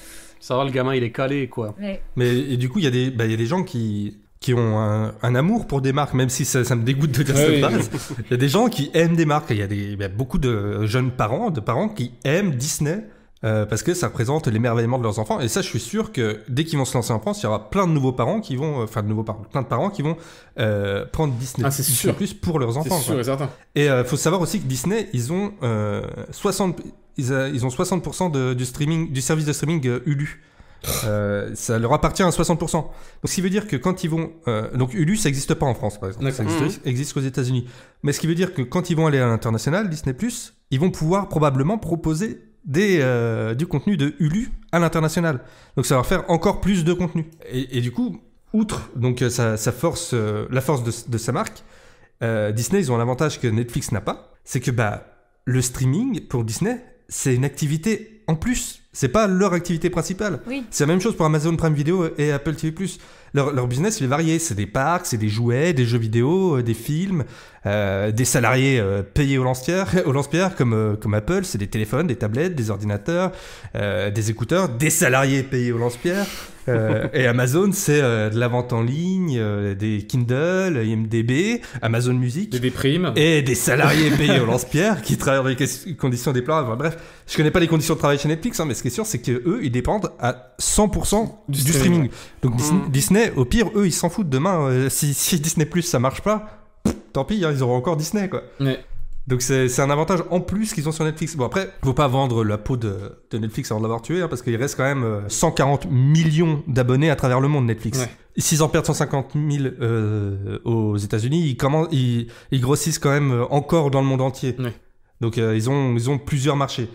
C: Ça va, le gamin il est calé quoi.
F: Ouais.
D: Mais et du coup, il y a des, bah, il y a des gens qui qui ont un, un amour pour des marques, même si ça, ça me dégoûte de dire
E: Ouais,
D: cette
E: oui.
D: phrase. Il y a des gens qui aiment des marques. Il y a des, il y a beaucoup de jeunes parents, de parents qui aiment Disney. Euh, parce que ça représente l'émerveillement de leurs enfants. Et ça, je suis sûr que dès qu'ils vont se lancer en France, il y aura plein de nouveaux parents qui vont, enfin de nouveaux parents, plein de parents qui vont euh, prendre Disney,
E: Ah, c'est
D: Disney
E: sûr.
D: Plus pour leurs
E: C'est
D: enfants.
E: sûr
D: quoi.
E: et certain.
D: Et euh, faut savoir aussi que Disney, ils ont euh, soixante, ils, a- ils ont soixante pour cent de, du streaming, du service de streaming euh, Hulu. Euh, ça leur appartient à soixante pour cent. Donc, ce qui veut dire que quand ils vont, euh, donc Hulu, ça n'existe pas en France, par exemple. Ça
E: D'accord.
D: existe, existe qu'aux États-Unis. Mais ce qui veut dire que quand ils vont aller à l'international, Disney Plus, ils vont pouvoir probablement proposer des, euh, du contenu de Hulu à l'international. Donc, ça va leur faire encore plus de contenu. Et, et du coup, outre donc euh, sa, sa force, euh, la force de, de sa marque, euh, Disney, ils ont un avantage que Netflix n'a pas, c'est que bah le streaming pour Disney, c'est une activité en plus. C'est pas leur activité principale.
F: Oui.
D: C'est la même chose pour Amazon Prime Video et Apple T V plus. Leur, leur business, il est varié. C'est des parcs, c'est des jouets, des jeux vidéo, euh, des films, euh, des salariés euh, payés au lance-pierre, au lance-pierre comme, euh, comme Apple. C'est des téléphones, des tablettes, des ordinateurs, euh, des écouteurs, des salariés payés au lance-pierre. Euh, et Amazon, c'est euh, de la vente en ligne, euh, des Kindle, I M D B, Amazon Music.
E: Des déprimes.
D: Et des salariés payés au lance-pierre qui travaillent dans des ques- conditions déplorables. Enfin, bref, je connais pas les conditions de travail chez Netflix, hein, mais ce qui est sûr, c'est que eux, ils dépendent à cent pour cent
E: Du
D: du,
E: streaming.
D: streaming. Donc Disney, Disney, au pire, eux, ils s'en foutent. Demain, euh, si, si Disney Plus ça marche pas, pff, tant pis, hein, ils auront encore Disney, quoi.
E: Ouais.
D: Donc c'est c'est un avantage en plus qu'ils ont sur Netflix. Bon après, faut pas vendre la peau de, de Netflix avant de l'avoir tué, hein, parce qu'il reste quand même euh, cent quarante millions d'abonnés à travers le monde Netflix.
E: Ouais.
D: S'ils en perdent cent cinquante mille euh, aux États-Unis, ils, commencent- ils, ils grossissent quand même euh, encore dans le monde entier.
E: Ouais.
D: Donc euh, ils ont ils ont plusieurs marchés.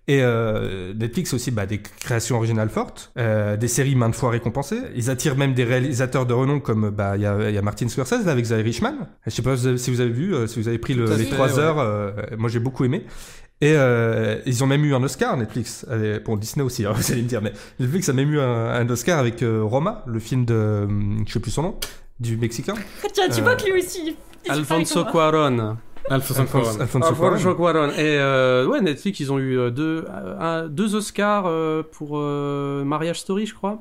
D: Et euh, Netflix aussi bah, des créations originales fortes, euh, des séries maintes fois récompensées. Ils attirent même des réalisateurs de renom comme bah il y a, y a Martin Scorsese là, avec The Irishman. Je sais pas si vous avez vu, euh, si vous avez pris le, les trois ouais. heures. Euh, moi j'ai beaucoup aimé. Et euh, ils ont même eu un Oscar, Netflix. Allez, bon, Disney aussi, hein, vous allez me dire, mais Netflix a même eu un, un Oscar avec euh, Roma, le film de, euh, je sais plus son nom, du Mexicain.
F: Tiens, tu euh, vois que lui aussi.
C: Alfonso Cuarón.
E: Alfonso Cuarón.
C: Alfonso Cuarón. Et euh, ouais, Netflix, ils ont eu deux, un, deux Oscars euh, pour euh, Marriage Story, je crois.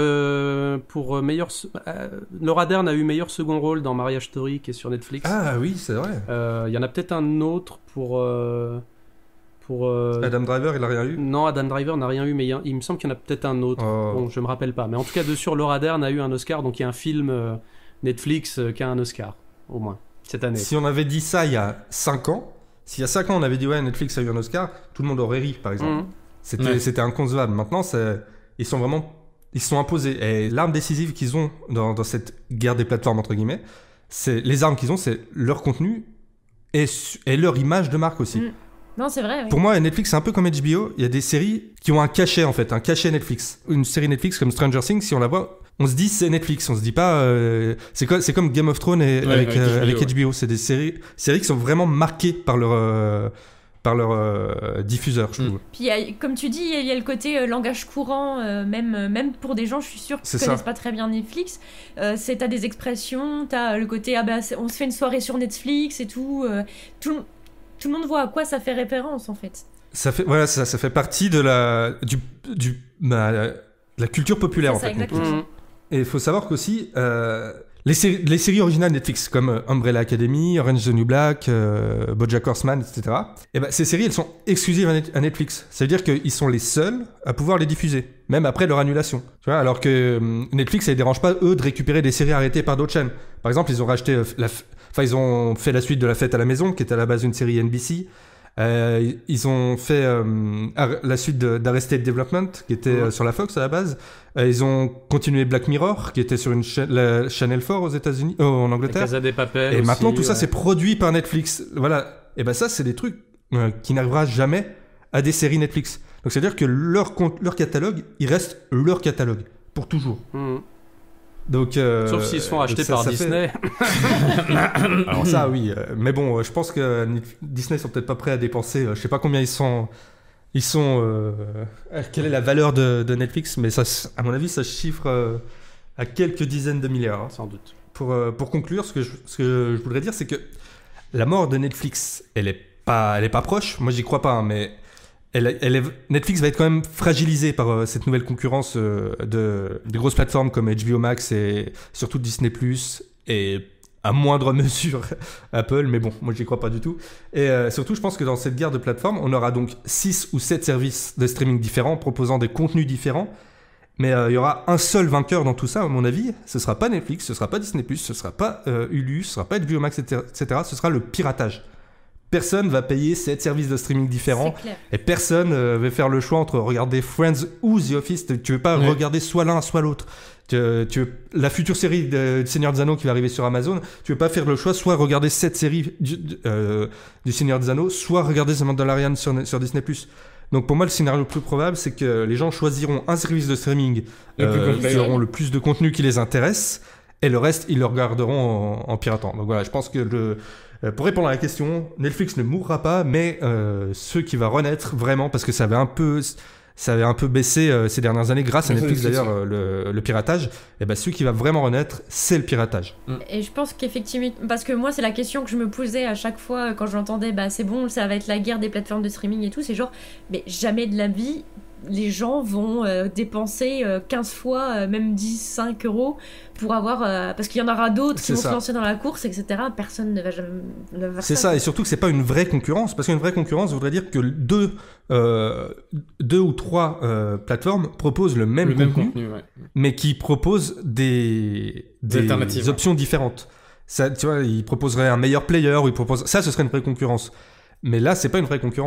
C: Euh, pour meilleur. Euh, Laura Dern a eu meilleur second rôle dans Marriage Story, qui est sur Netflix.
D: Ah oui, c'est vrai.
C: Il euh, y en a peut-être un autre pour. Euh, pour euh...
D: Adam Driver, il a rien eu.
C: Non, Adam Driver n'a rien eu, mais il, y a, il me semble qu'il y en a peut-être un autre. Oh. Bon, je me rappelle pas. Mais en tout cas, dessus, Laura Dern a eu un Oscar, donc il y a un film euh, Netflix euh, qui a un Oscar, au moins. Cette année.
D: Si on avait dit ça il y a cinq ans, s'il y a cinq ans on avait dit ouais Netflix a eu un Oscar, tout le monde aurait ri par exemple. Mmh. C'était, ouais. c'était inconcevable. Maintenant c'est, ils sont vraiment, ils se sont imposés. Et l'arme décisive qu'ils ont dans, dans cette guerre des plateformes entre guillemets, c'est les armes qu'ils ont, c'est leur contenu et, et leur image de marque aussi. Mmh.
F: Non, c'est vrai. Oui.
D: Pour moi, Netflix, c'est un peu comme H B O. Il y a des séries qui ont un cachet, en fait, un cachet Netflix. Une série Netflix comme Stranger Things, si on la voit, on se dit c'est Netflix. On se dit pas. Euh, c'est, co- c'est comme Game of Thrones et, ouais, avec, avec, euh, H B O, avec H B O. Ouais. C'est des séries, séries qui sont vraiment marquées par leur. Euh, par leur euh, diffuseur, je trouve.
F: Puis, y a, comme tu dis, il y, y a le côté euh, langage courant, euh, même, même pour des gens, je suis sûre, qui ne connaissent pas très bien Netflix. Euh, c'est, t'as des expressions, t'as le côté, ah bah, on se fait une soirée sur Netflix et tout. Euh, tout, tout le monde voit à quoi ça fait référence, en fait.
D: Ça fait, voilà, ça, ça fait partie de la, du, du, bah, la, la culture populaire,
F: c'est
D: en
F: ça,
D: fait.
F: Exactement.
D: Mmh. Et il faut savoir qu'aussi, euh, les, séries, les séries originales Netflix, comme Umbrella Academy, Orange is the New Black, euh, BoJack Horseman, et cetera, et ben, ces séries, elles sont exclusives à, Net- à Netflix. Ça veut dire qu'ils sont les seuls à pouvoir les diffuser, même après leur annulation. Tu vois, alors que euh, Netflix, ça les dérange pas, eux, de récupérer des séries arrêtées par d'autres chaînes. Par exemple, ils ont racheté, euh, la, enfin, ils ont fait la suite de La Fête à la Maison, qui était à la base une série N B C. Euh, ils ont fait euh, la suite de, d'Arrested Development qui était euh, sur la Fox à la base. Euh, ils ont continué Black Mirror qui était sur une cha- la Channel quatre aux États-Unis, oh, en Angleterre.
C: La Casa de Papel.
D: Et
C: aussi,
D: maintenant tout
C: ouais.
D: ça c'est produit par Netflix. Voilà. Et ben ça c'est des trucs euh, qui n'arrivera jamais à des séries Netflix. Donc c'est à dire que leur compte, leur catalogue, il reste leur catalogue pour toujours.
C: Mmh.
D: Donc, euh,
C: sauf s'ils se font acheter
D: ça,
C: par
D: ça
C: Disney.
D: Fait... Alors ça, oui. Euh, mais bon, euh, je pense que Disney sont peut-être pas prêts à dépenser. Euh, je sais pas combien ils sont. Ils sont. Euh, quelle est la valeur de, de Netflix? Mais ça, à mon avis, ça se chiffre euh, à quelques dizaines de milliards. Hein.
C: Sans doute.
D: Pour euh, pour conclure, ce que je, ce que je voudrais dire, c'est que la mort de Netflix, elle est pas, elle est pas proche. Moi, j'y crois pas, hein, mais. Elle, elle est, Netflix va être quand même fragilisé par euh, cette nouvelle concurrence euh, de, de grosses plateformes comme H B O Max et surtout Disney plus, et à moindre mesure Apple, mais bon, moi j'y crois pas du tout. Et euh, surtout, je pense que dans cette guerre de plateformes, on aura donc six ou sept services de streaming différents proposant des contenus différents, mais il euh, y aura un seul vainqueur dans tout ça, à mon avis. Ce sera pas Netflix, ce sera pas Disney plus, ce sera pas euh, Hulu, ce sera pas H B O Max, et cetera. Ce sera le piratage. Personne va payer sept services de streaming différents et personne euh, va faire le choix entre regarder Friends ou The Office. Tu veux pas ouais. regarder soit l'un soit l'autre. Tu, tu veux, la future série de, de Seigneur des Anneaux qui va arriver sur Amazon, tu veux pas faire le choix soit regarder cette série du, euh, du Seigneur des Anneaux, soit regarder The Mandalorian sur, sur Disney plus. Donc pour moi, le scénario le plus probable, c'est que les gens choisiront un service de streaming euh, qui auront le plus de contenu qui les intéresse et le reste, ils le regarderont en, en piratant. Donc voilà, je pense que le... Pour répondre à la question, Netflix ne mourra pas, mais euh, ceux qui va renaître vraiment, parce que ça avait un peu, ça avait un peu baissé euh, ces dernières années grâce à Netflix d'ailleurs, euh, le, le piratage, et ben celui qui va vraiment renaître, c'est le piratage.
F: Et je pense qu'effectivement, parce que moi c'est la question que je me posais à chaque fois quand j'entendais, bah c'est bon, ça va être la guerre des plateformes de streaming et tout, c'est genre, mais jamais de la vie les gens vont euh, dépenser euh, quinze fois, euh, même dix, cinq euros pour avoir... Euh, parce qu'il y en aura d'autres qui
D: c'est
F: vont
D: ça.
F: se lancer dans la course, et cetera. Personne ne va jamais ne va faire
D: c'est
F: ça.
D: ça, et surtout que c'est pas une vraie concurrence, parce qu'une vraie concurrence voudrait dire que deux, euh, deux ou trois euh, plateformes proposent le même
E: le
D: contenu,
E: même contenu ouais.
D: mais qui proposent des, des, des options ouais. différentes. Ça, tu vois, ils proposeraient un meilleur player, ou ils proposent... Ça, ce serait une vraie concurrence. Mais là, c'est pas une vraie concurrence.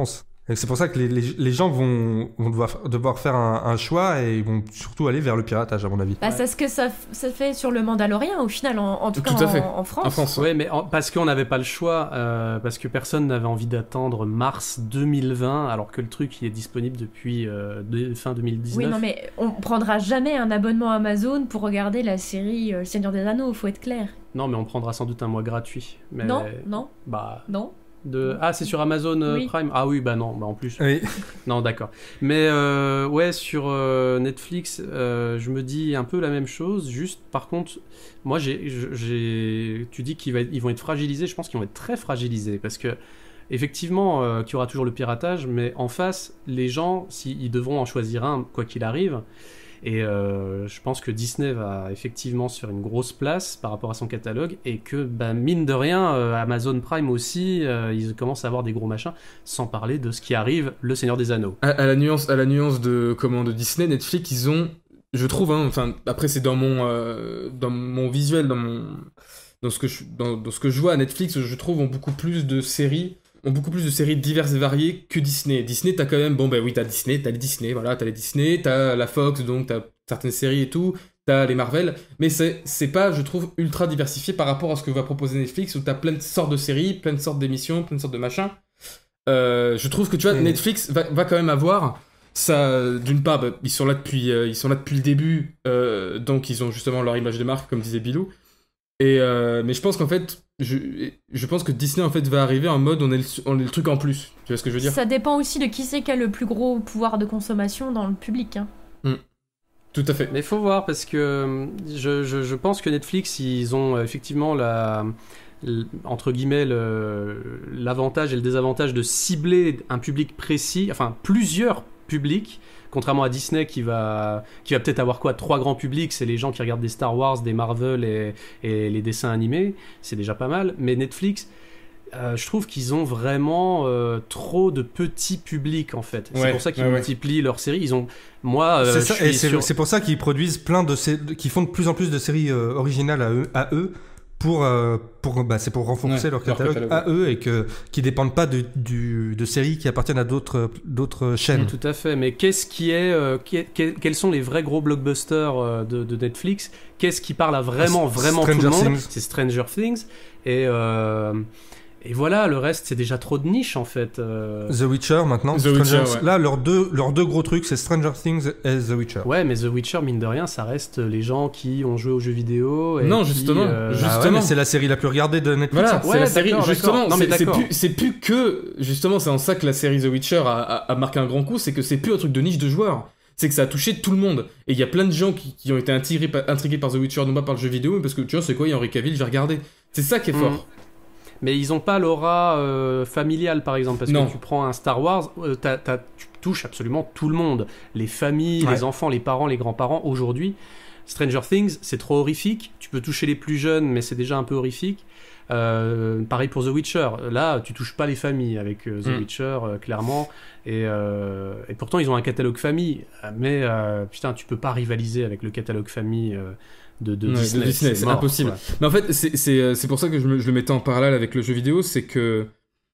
D: Et c'est pour ça que les, les, les gens vont, vont devoir, devoir faire un, un choix et ils vont surtout aller vers le piratage, à mon avis.
F: Bah, c'est ce que ça, ça fait sur le Mandalorian, au final, en, en tout,
E: Tout
F: cas
E: à fait.
F: en, en France.
E: En France.
C: Ouais, mais en- parce qu'on n'avait pas le choix, euh, parce que personne n'avait envie d'attendre mars deux mille vingt, alors que le truc il est disponible depuis euh, de- fin deux mille dix-neuf.
F: Oui, non, mais on prendra jamais un abonnement Amazon pour regarder la série euh, Le Seigneur des Anneaux, faut être clair.
C: Non, mais on prendra sans doute un mois gratuit. Mais...
F: Non, non,
C: Bah,
F: non.
C: de... Ah, c'est sur Amazon euh,
F: Oui.
C: Prime. Ah oui, bah non, bah en plus.
D: Oui.
C: Non, d'accord. Mais euh, ouais, sur euh, Netflix, euh, je me dis un peu la même chose. Juste, par contre, moi, j'ai, j'ai... tu dis qu'ils va- ils vont être fragilisés. Je pense qu'ils vont être très fragilisés parce que effectivement, euh, qu'il y aura toujours le piratage, mais en face, les gens, s'ils devront en choisir un, quoi qu'il arrive. Et euh, je pense que Disney va effectivement se faire une grosse place par rapport à son catalogue et que, bah, mine de rien, euh, Amazon Prime aussi, euh, ils commencent à avoir des gros machins, sans parler de ce qui arrive, Le Seigneur des Anneaux.
E: À, à la nuance, à la nuance de comment de Disney, Netflix, ils ont, je trouve, hein, enfin après c'est dans mon euh, dans mon visuel, dans mon dans ce que je dans, dans ce que je vois à Netflix, je trouve ont beaucoup plus de séries, ont beaucoup plus de séries diverses et variées que Disney. Disney, t'as quand même, bon ben oui, t'as Disney, t'as les Disney, voilà, t'as les Disney, t'as la Fox, donc t'as certaines séries et tout, t'as les Marvel, mais c'est c'est pas, je trouve, ultra diversifié par rapport à ce que va proposer Netflix, où t'as plein de sortes de séries, plein de sortes d'émissions, plein de sortes de machins. Euh, je trouve que tu vois,
D: Mm.
E: Netflix va, va quand même avoir ça. D'une part, bah, ils sont là depuis, euh, ils sont là depuis le début, euh, donc ils ont justement leur image de marque, comme disait Bilou. Et euh, mais je pense qu'en fait, je, je pense que Disney en fait va arriver en mode on est le, on est le truc en plus. Tu vois ce que je veux dire?
F: Ça dépend aussi de qui c'est qui a le plus gros pouvoir de consommation dans le public. Hein.
E: Tout à fait.
C: Mais faut voir parce que euh, je, je, je pense que Netflix, ils ont euh, effectivement la, l- entre guillemets le- l'avantage et le désavantage de cibler un public précis, enfin plusieurs publics, contrairement à Disney qui va, qui va peut-être avoir quoi, trois grands publics, c'est les gens qui regardent des Star Wars, des Marvel et, et les dessins animés, c'est déjà pas mal, mais Netflix, euh, je trouve qu'ils ont vraiment euh, trop de petits publics en fait. C'est
E: Ouais,
C: pour ça qu'ils
E: ouais, ouais.
C: multiplient leurs séries. Ils ont, moi, euh,
D: c'est
C: je
D: ça,
C: suis
D: et c'est
C: sur-
D: c'est pour ça qu'ils produisent plein de sé- qui font de plus en plus de séries euh, originales à eux, à eux pour euh, pour bah, c'est pour renforcer
E: Ouais,
D: leur
E: leur
D: catalogue,
E: catalogue,
D: à eux et que qui dépendent pas de du, de séries qui appartiennent à d'autres d'autres chaînes.
C: Tout à fait, mais qu'est-ce qui est, euh, qui est- que- quels sont les vrais gros blockbusters euh, de, de Netflix? Qu'est-ce qui parle à vraiment,
D: Ah,
C: vraiment tout
D: Stranger
C: le monde?
D: Things.
C: C'est Stranger Things. Et, euh, et voilà, le reste, c'est déjà trop de niche en fait. euh.
D: The Witcher maintenant.
E: The
D: Stranger-
E: Witcher, ouais.
D: Là, leurs deux leurs deux gros trucs, c'est Stranger Things et The Witcher.
C: Ouais, mais The Witcher, mine de rien, ça reste les gens qui ont joué aux jeux vidéo. Et
E: Non,
C: qui,
E: justement,
C: euh,
E: juste-
D: Ah ouais,
E: Justement.
D: mais c'est la série la plus regardée de Netflix.
E: Voilà,
C: Ouais,
E: c'est la série.
C: d'accord,
E: Justement,
C: d'accord. Non, mais
E: c'est c'est
C: d'accord.
E: plus, c'est plus que. Justement, c'est en ça que la série The Witcher a, a- a marqué un grand coup, c'est que c'est plus un truc de niche de joueurs. C'est que ça a touché tout le monde. Et il y a plein de gens qui, qui ont été intrigués, par- intrigués par The Witcher, non pas par le jeu vidéo, mais parce que tu vois, c'est quoi, il y a Henry Cavill, j'ai regardé. C'est ça qui est
C: Mm.
E: fort.
C: Mais ils ont pas l'aura euh, familiale, par exemple, parce
E: Non.
C: que tu prends un Star Wars, euh, t'as- t'as- tu touches absolument tout le monde. Les familles,
D: Ouais.
C: les enfants, les parents, les grands-parents. Aujourd'hui, Stranger Things, c'est trop horrifique. Tu peux toucher les plus jeunes, mais c'est déjà un peu horrifique. Euh, pareil pour The Witcher. Là, tu touches pas les familles avec euh, The
E: Mm.
C: Witcher, euh, clairement. Et, euh, et pourtant, ils ont un catalogue famille. Mais euh, putain, tu peux pas rivaliser avec le catalogue famille euh, de, de
E: Ouais, de
C: Disney.
E: Disney, c'est
C: mort,
E: impossible.
C: quoi.
E: Mais en fait, c'est- c'est euh, c'est pour ça que je, me- je le mettais en parallèle avec le jeu vidéo, c'est que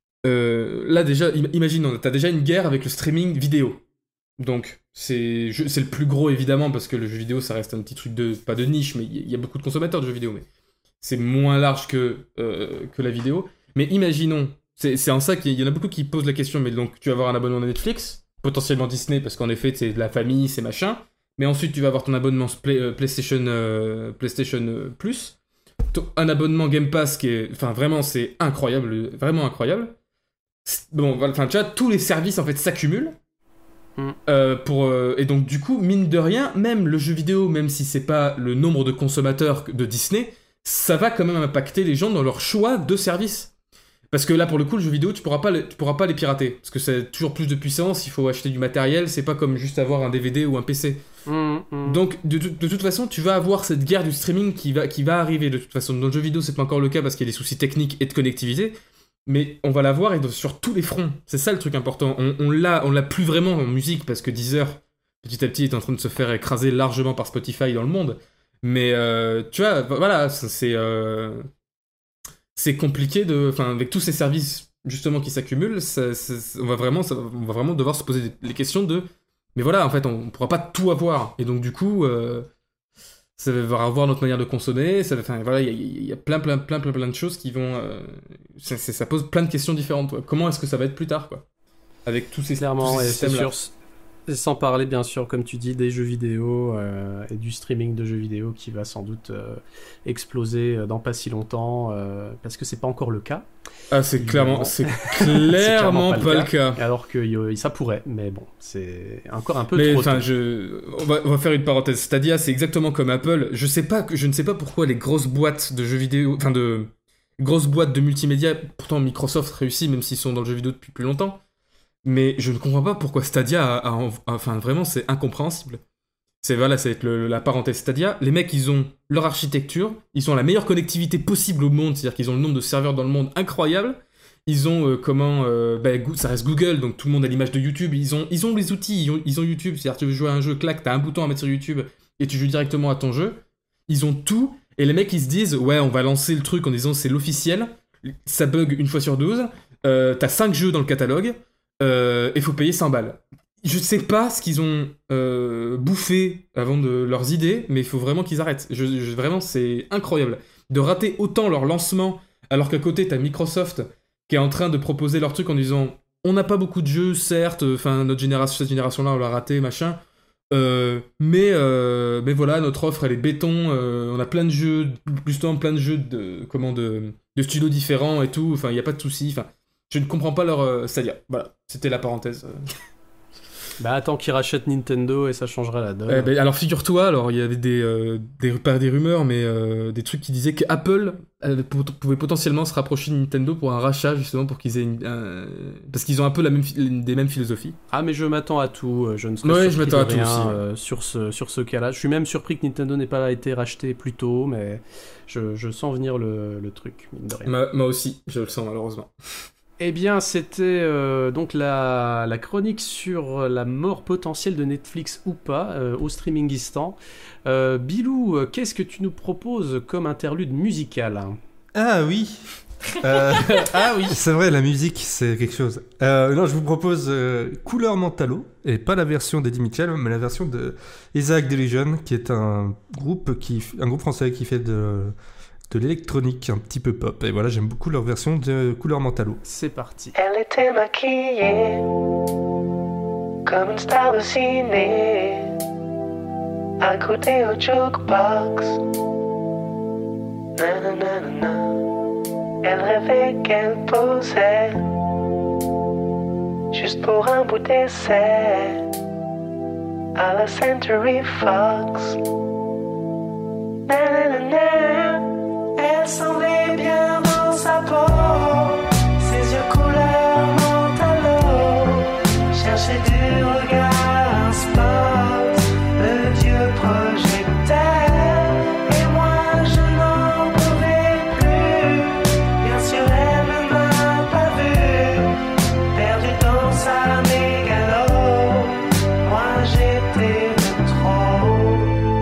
E: euh, là déjà, im- imagine, t'as déjà une guerre avec le streaming vidéo. Donc, c'est je- c'est le plus gros évidemment, parce que le jeu vidéo, ça reste un petit truc de, pas de niche, mais il y, il y a beaucoup de consommateurs de jeux vidéo, mais c'est moins large que, euh, que la vidéo. Mais imaginons, c'est c'est en ça qu'il y en a beaucoup qui posent la question, mais donc tu vas avoir un abonnement à Netflix, potentiellement Disney, parce qu'en effet, c'est de la famille, c'est machin. Mais ensuite, tu vas avoir ton abonnement Play- euh, PlayStation, euh, PlayStation euh, Plus. Ton- Un abonnement Game Pass qui est. Enfin, vraiment, c'est incroyable. Vraiment incroyable. C'est- Bon, voilà, enfin, tu vois, tous les services, en fait, s'accumulent.
C: Mm.
E: Euh, pour, euh, et donc, du coup, mine de rien, même le jeu vidéo, même si c'est pas le nombre de consommateurs de Disney, ça va quand même impacter les gens dans leur choix de services. Parce que là, pour le coup, le jeu vidéo, tu pourras pas, le- tu pourras pas les pirater. Parce que c'est toujours plus de puissance, il faut acheter du matériel, c'est pas comme juste avoir un D V D ou un P C.
C: Mm, mm.
E: Donc, de, de- de toute façon, tu vas avoir cette guerre du streaming qui va, qui va arriver. De toute façon, dans le jeu vidéo, c'est pas encore le cas parce qu'il y a des soucis techniques et de connectivité. Mais on va la voir et de- sur tous les fronts. C'est ça le truc important. On, on l'a, on l'a plus vraiment en musique parce que Deezer, petit à petit, est en train de se faire écraser largement par Spotify dans le monde. Mais euh, tu vois, voilà, c'est. euh, c'est compliqué de, enfin, avec tous ces services justement qui s'accumulent, ça, ça, ça, on va vraiment, ça, on va vraiment devoir se poser des, les questions de, mais voilà, en fait, on, on pourra pas tout avoir, et donc du coup, euh, ça va avoir notre manière de consommer, ça, enfin, voilà, il y, y a plein, plein, plein, plein, plein de choses qui vont, euh, ça, ça pose plein de questions différentes. Quoi. Comment est-ce que ça va être plus tard, quoi, avec tous ces,
C: Clairement,
E: tous ces
C: et c'est
E: systèmes-là.
C: sûr. Sans parler, bien sûr, comme tu dis, des jeux vidéo euh, et du streaming de jeux vidéo qui va sans doute euh, exploser dans pas si longtemps, euh, parce que c'est pas encore le cas.
E: Ah, c'est
C: Évidemment.
E: clairement, c'est clairement pas le cas.
C: Alors que euh, ça pourrait, mais bon, c'est encore un peu
E: Mais
C: trop
E: enfin,
C: tôt.
E: je, on va, on va faire une parenthèse. Stadia, c'est exactement comme Apple. Je sais pas, je ne sais pas pourquoi les grosses boîtes de jeux vidéo, enfin de grosses boîtes de multimédia, pourtant Microsoft réussit, même s'ils sont dans le jeu vidéo depuis plus longtemps. Mais je ne comprends pas pourquoi Stadia a, a- a- enfin vraiment c'est incompréhensible. C'est voilà, ça va être le- la parenthèse Stadia. Les mecs, ils ont leur architecture, ils ont la meilleure connectivité possible au monde, c'est-à-dire qu'ils ont le nombre de serveurs dans le monde incroyable. Ils ont euh, comment, euh, bah, Go- ça reste Google, donc tout le monde a l'image de YouTube. Ils ont, ils ont les outils, ils ont, ils ont YouTube, c'est-à-dire tu veux jouer à un jeu, clac, t'as un bouton à mettre sur YouTube et tu joues directement à ton jeu. Ils ont tout, et les mecs ils se disent ouais, on va lancer le truc en disant c'est l'officiel. Ça bug une fois sur douze. Euh, t'as cinq jeux dans le catalogue. Euh, et faut payer cent balles. Je sais pas ce qu'ils ont euh, bouffé avant de leurs idées, mais il faut vraiment qu'ils arrêtent. Je, je- vraiment, c'est incroyable de rater autant leur lancement, alors qu'à côté t'as Microsoft qui est en train de proposer leur truc en disant on n'a pas beaucoup de jeux, certes, enfin notre génération, cette génération-là, on l'a raté, machin. Euh, mais euh, mais voilà, notre offre elle est béton. euh, on a plein de jeux, justement plein de jeux de comment de, de studios différents et tout. Enfin, il y a pas de souci. Enfin. Je ne comprends pas leur euh, Stadia. Voilà, c'était la parenthèse.
C: Bah attends qu'ils rachètent Nintendo et ça changera la donne.
E: Euh, ben, alors figure-toi, alors il y avait des, euh, des pas des rumeurs, mais euh, des trucs qui disaient qu'Apple avait- pou- pouvait potentiellement se rapprocher de Nintendo pour un rachat justement pour qu'ils aient une, un- parce qu'ils ont un peu la même phi- des mêmes philosophies.
C: Ah mais je m'attends à tout, euh, je ne serais
E: Ouais, je
C: surpris
E: m'attends
C: de
E: à tout
C: rien,
E: aussi, ouais.
C: euh, sur ce, sur ce cas-là. Je suis même surpris que Nintendo n'ait pas été racheté plus tôt, mais je, je sens venir le, le truc, mine de rien.
E: Moi, moi aussi, je le sens malheureusement.
C: Eh bien, c'était euh, donc la, la chronique sur la mort potentielle de Netflix ou pas euh, au streamingistan. Euh, Bilou, euh, qu'est-ce que tu nous proposes comme interlude musical?
D: Ah oui. Euh,
E: Ah oui.
D: c'est vrai, la musique, c'est quelque chose. Euh, non, je vous propose euh, Couleur Mentalo, et pas la version d'Eddie Mitchell, mais la version de Isaac Delusion, qui est un groupe, qui, un groupe français qui fait de, de l'électronique un petit peu pop. Et voilà, j'aime beaucoup leur version de Couleur Mentalo.
C: C'est parti.
H: Elle était maquillée comme une star de ciné, à côté au jukebox. Nananana. Elle rêvait qu'elle posait juste pour un bout d'essai à la Century Fox. Nananana. Elle semblait bien dans sa peau, ses yeux couleur mentalo cherchaient du regard un spot, le dieu projecteur. Et moi je n'en pouvais plus, bien sûr elle ne m'a pas vu, perdu dans sa mégalo, moi j'étais de trop.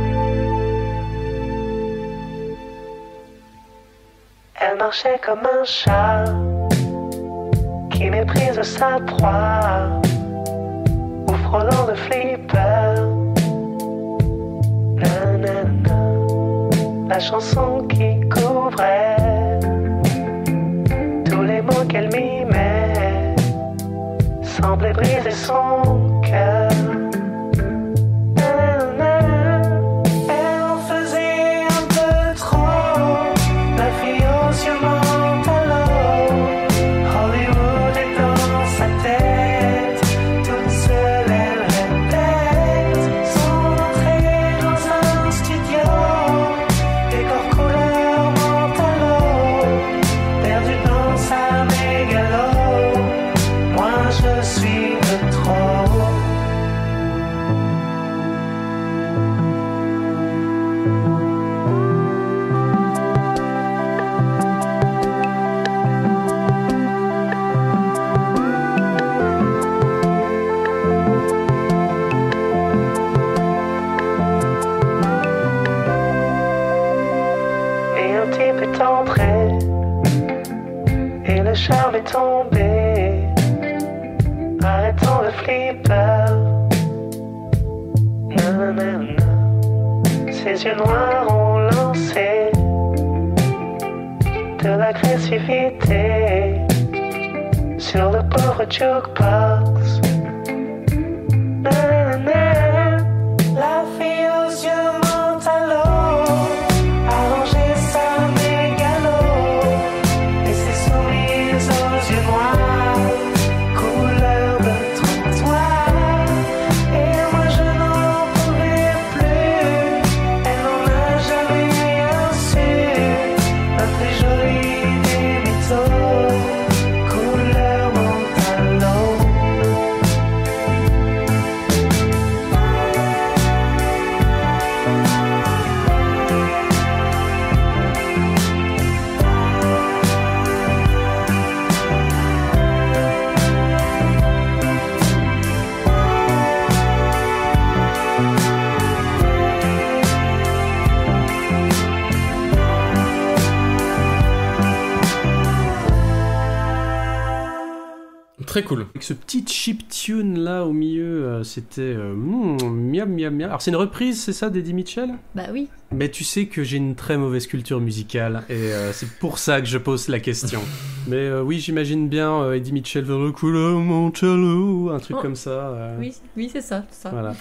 H: Elle marchait comme un chat qui méprise sa proie, ou frôlant de flipper. Nanana. La chanson qui couvrait tous les mots qu'elle mimait semblait briser son cœur. Nanana. Elle en faisait un peu trop, la fille aux yeux mentalo. Hollywood est dans sa tête, toute seule elle répète son entrée dans un studio, décor couleur mentalo, perdu dans sa mégalo. Moi je suis de trop. et le charme est tombé. Arrêtons le flipper. Non, non, non, non. Ses yeux noirs ont lancé de l'agressivité sur le pauvre jukebox. Non, non, non. La fille aux yeux monte à l'eau, allonger sa mégalo et ses sourires aux yeux noirs, couleur de trottoir. Et moi je n'en pouvais plus, elle n'en a jamais rien su. La plus jolie des mythos, couleur monte à l'eau.
E: Très cool.
C: Avec ce petit chiptune là au milieu, euh, c'était euh, mm, miam miam miam. Alors c'est une reprise, c'est ça, d'Eddie Mitchell?
F: Bah oui.
C: Mais tu sais que j'ai une très mauvaise culture musicale et euh, c'est pour ça que je pose la question. Mais euh, oui, j'imagine bien euh, Eddie Mitchell vers le couleur Montello, un truc
F: Oh.
C: comme ça. euh,
F: Oui, oui, c'est ça, c'est ça.
C: Voilà.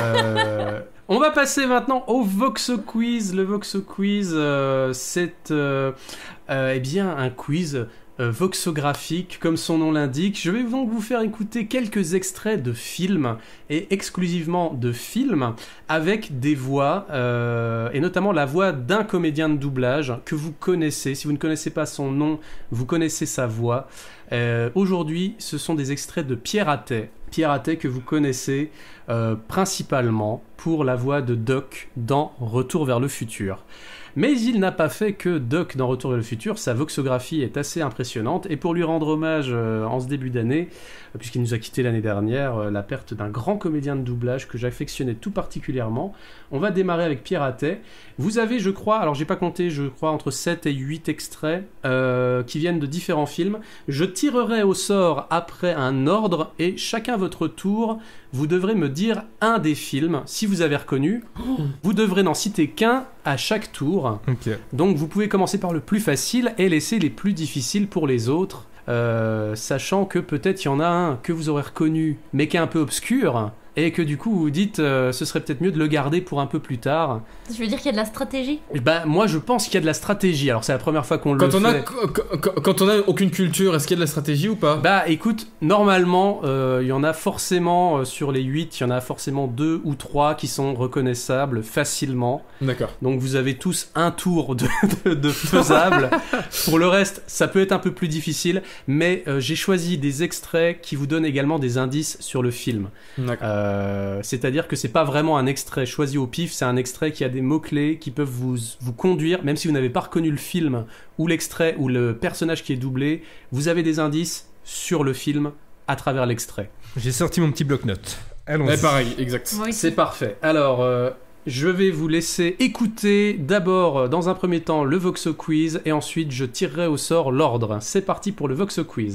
C: Euh, on va passer maintenant au Voxo Quiz. Le Voxo Quiz, euh, c'est euh, euh, eh bien un quiz euh, voxographique, comme son nom l'indique. Je vais donc vous faire écouter quelques extraits de films, et exclusivement de films, avec des voix, euh, et notamment la voix d'un comédien de doublage que vous connaissez. Si vous ne connaissez pas son nom, vous connaissez sa voix. Euh, aujourd'hui, ce sont des extraits de Pierre Athey. Pierre Athey que vous connaissez euh, principalement pour la voix de Doc dans Retour vers le futur. Mais il n'a pas fait que Doc dans Retour vers le futur, sa voxographie est assez impressionnante, et pour lui rendre hommage euh, en ce début d'année, euh, puisqu'il nous a quitté l'année dernière, euh, la perte d'un grand comédien de doublage que j'affectionnais tout particulièrement, on va démarrer avec Pierre Athey. Vous avez, je crois, alors j'ai pas compté, je crois entre sept et huit extraits euh, qui viennent de différents films. Je tirerai au sort après un ordre, et chacun votre tour, vous devrez me dire un des films, si vous avez reconnu. Vous devrez n'en citer qu'un à chaque tour.
D: Ok.
C: Donc vous pouvez commencer par le plus facile et laisser les plus difficiles pour les autres, euh, sachant que peut-être il y en a un que vous aurez reconnu, mais qui est un peu obscur, et que du coup vous dites euh, ce serait peut-être mieux de le garder pour un peu plus tard.
F: Je veux dire qu'il y a de la stratégie.
C: Et ben, moi je pense qu'il y a de la stratégie, alors c'est la première fois qu'on le
E: Quand on, a,
C: fait.
E: quand, quand on a aucune culture, est-ce qu'il y a de la stratégie ou pas?
C: Bah écoute, normalement, euh, il y en a forcément, euh, sur les huit, il y en a forcément deux ou trois qui sont reconnaissables facilement.
E: D'accord.
C: Donc vous avez tous un tour de, de, de faisable. Pour le reste, ça peut être un peu plus difficile, mais euh, j'ai choisi des extraits qui vous donnent également des indices sur le film.
E: D'accord.
C: Euh, c'est-à-dire que c'est pas vraiment un extrait choisi au pif, c'est un extrait qui a des mots-clés qui peuvent vous, vous conduire, même si vous n'avez pas reconnu le film ou l'extrait ou le personnage qui est doublé, vous avez des indices sur le film à travers l'extrait.
D: J'ai sorti mon petit bloc-notes. Allons-y.
E: Ouais, pareil, exact.
F: Moi aussi.
C: C'est parfait. Alors, euh, je vais vous laisser écouter d'abord, euh, dans un premier temps, le Voxo Quiz, et ensuite je tirerai au sort l'ordre. C'est parti pour le Voxo Quiz.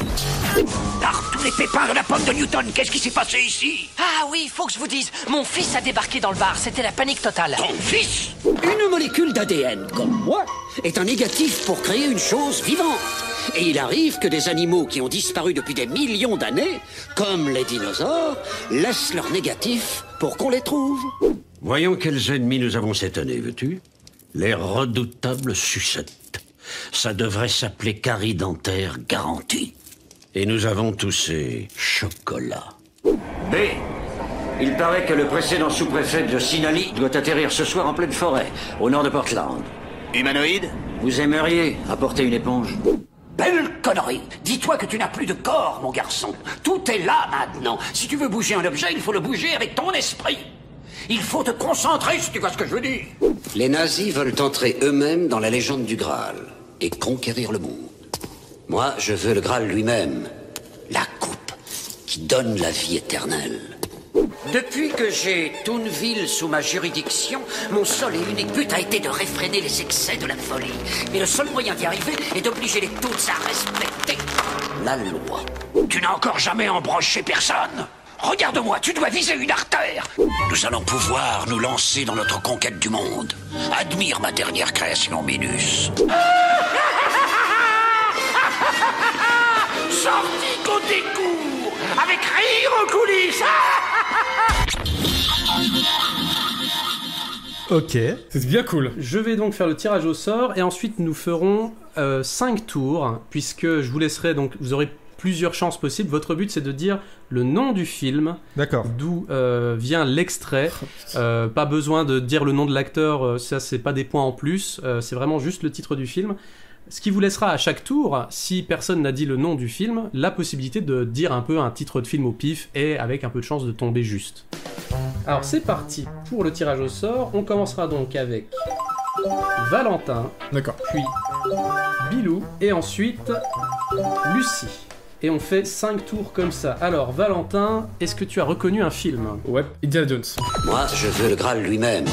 I: Par tous les pépins de la pomme de Newton, qu'est-ce qui s'est passé ici?
J: Ah oui, faut que je vous dise, mon fils a débarqué dans le bar, c'était la panique totale.
I: Ton fils?
K: Une molécule d'A D N, comme moi, est un négatif pour créer une chose vivante. Et il arrive que des animaux qui ont disparu depuis des millions d'années, comme les dinosaures, laissent leur négatif pour qu'on les trouve.
L: Voyons quels ennemis nous avons cette année, veux-tu? Les redoutables sucettes. Ça devrait s'appeler carie dentaire garantie. Et nous avons tous ces chocolats.
K: B. Il paraît que le précédent sous-préfet de Sinali doit atterrir ce soir en pleine forêt, au nord de Portland.
I: Humanoïde?
K: Vous aimeriez apporter une éponge?
I: Belle connerie! Dis-toi que tu n'as plus de corps, mon garçon. Tout est là maintenant. Si tu veux bouger un objet, il faut le bouger avec ton esprit. Il faut te concentrer, si tu vois ce que je veux dire.
K: Les nazis veulent entrer eux-mêmes dans la légende du Graal et conquérir le monde. Moi, je veux le Graal lui-même. La coupe qui donne la vie éternelle. Depuis que j'ai Toonville sous ma juridiction, mon seul et unique but a été de réfréner les excès de la folie. Et le seul moyen d'y arriver est d'obliger les toutes à respecter la loi.
I: Tu n'as encore jamais embroché personne. Regarde-moi, tu dois viser une artère. Nous allons pouvoir nous lancer dans notre conquête du monde. Admire ma dernière création, Minus. Sorti côté court, avec rire aux coulisses.
D: Ok.
E: C'est bien cool.
C: Je vais donc faire le tirage au sort et ensuite nous ferons cinq euh, tours, puisque je vous laisserai donc, vous aurez plusieurs chances possibles. Votre but c'est de dire le nom du film,
D: d'accord,
C: d'où euh, vient l'extrait. Euh, pas besoin de dire le nom de l'acteur, euh, ça c'est pas des points en plus, euh, c'est vraiment juste le titre du film. Ce qui vous laissera à chaque tour, si personne n'a dit le nom du film, la possibilité de dire un peu un titre de film au pif et avec un peu de chance de tomber juste. Alors c'est parti pour le tirage au sort. On commencera donc avec Valentin,
E: d'accord,
C: puis Bilou et ensuite Lucie. Et on fait cinq tours comme ça. Alors Valentin, est-ce que tu as reconnu un film ?
E: Ouais, Indiana Jones.
K: Moi, je veux le Graal lui-même.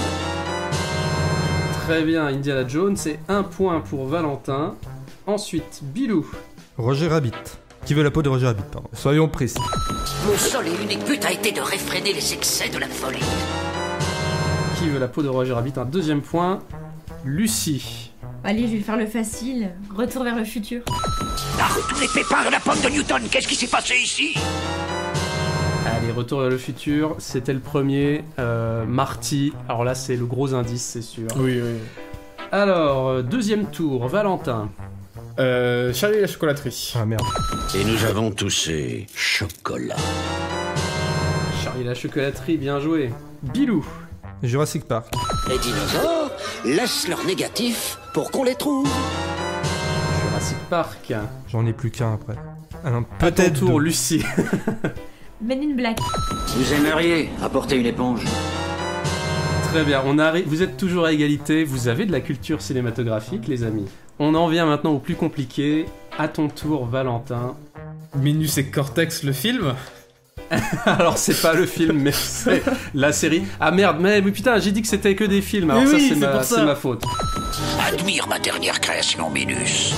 C: Très bien, Indiana Jones, c'est un point pour Valentin. Ensuite, Bilou.
D: Roger Rabbit. Qui veut la peau de Roger Rabbit, pardon. Soyons précis.
K: Mon seul et unique but a été de réfréner les excès de la folie.
C: Qui veut la peau de Roger Rabbit, un deuxième point. Lucie.
F: Allez, je vais faire le facile. Retour vers le futur.
I: Ah, tous les pépins de la pomme de Newton, qu'est-ce qui s'est passé ici ?
C: Allez, Retour vers le futur, c'était le premier. Euh, Marty, alors là c'est le gros indice, c'est sûr.
E: Oui, oui.
C: Alors, deuxième tour, Valentin.
E: Euh, Charlie et la chocolaterie.
D: Ah merde.
L: Et nous avons toussé chocolat.
C: Charlie et la chocolaterie, bien joué. Bilou.
D: Jurassic Park.
K: Les dinosaures laissent leur négatif pour qu'on les trouve.
C: Jurassic Park.
D: J'en ai plus qu'un après. Alors,
C: À ton
D: peut-être
C: tour,
D: deux.
C: Lucie.
F: Men in Black.
K: Vous aimeriez apporter une éponge?
C: Très bien, on arrive. Vous êtes toujours à égalité, vous avez de la culture cinématographique, les amis. On en vient maintenant au plus compliqué. À ton tour, Valentin.
E: Minus et Cortex, le film.
C: Alors c'est pas le film, mais c'est la série. Ah merde, mais, mais putain, j'ai dit que c'était que des films. Alors
E: Mais
C: ça,
E: oui,
C: c'est,
E: c'est
C: ma,
E: pour ça.
C: c'est ma faute.
I: Admire ma dernière création, Minus.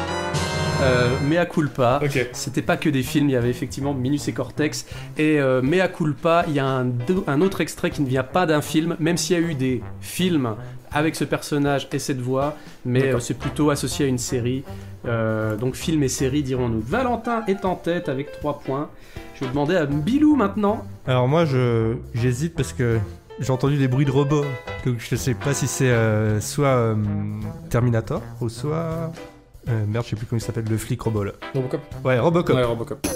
C: Euh, Mea culpa,
E: Ok.
C: c'était pas que des films, il y avait effectivement Minus et Cortex. Et euh, Mea culpa, il y a un, do- un autre extrait qui ne vient pas d'un film, même s'il y a eu des films avec ce personnage et cette voix, mais
E: D'accord.
C: euh, c'est plutôt associé à une série. Euh, donc film et série, dirons-nous. Valentin est en tête avec trois points. Je vais demander à Bilou maintenant.
D: Alors moi, je j'hésite parce que j'ai entendu des bruits de robots. Donc je sais pas si c'est euh, soit euh, Terminator ou soit... Euh, merde, je sais plus comment il s'appelle, le flic robot là.
E: Robocop.
D: Ouais, Robocop.
E: Ouais, Robocop.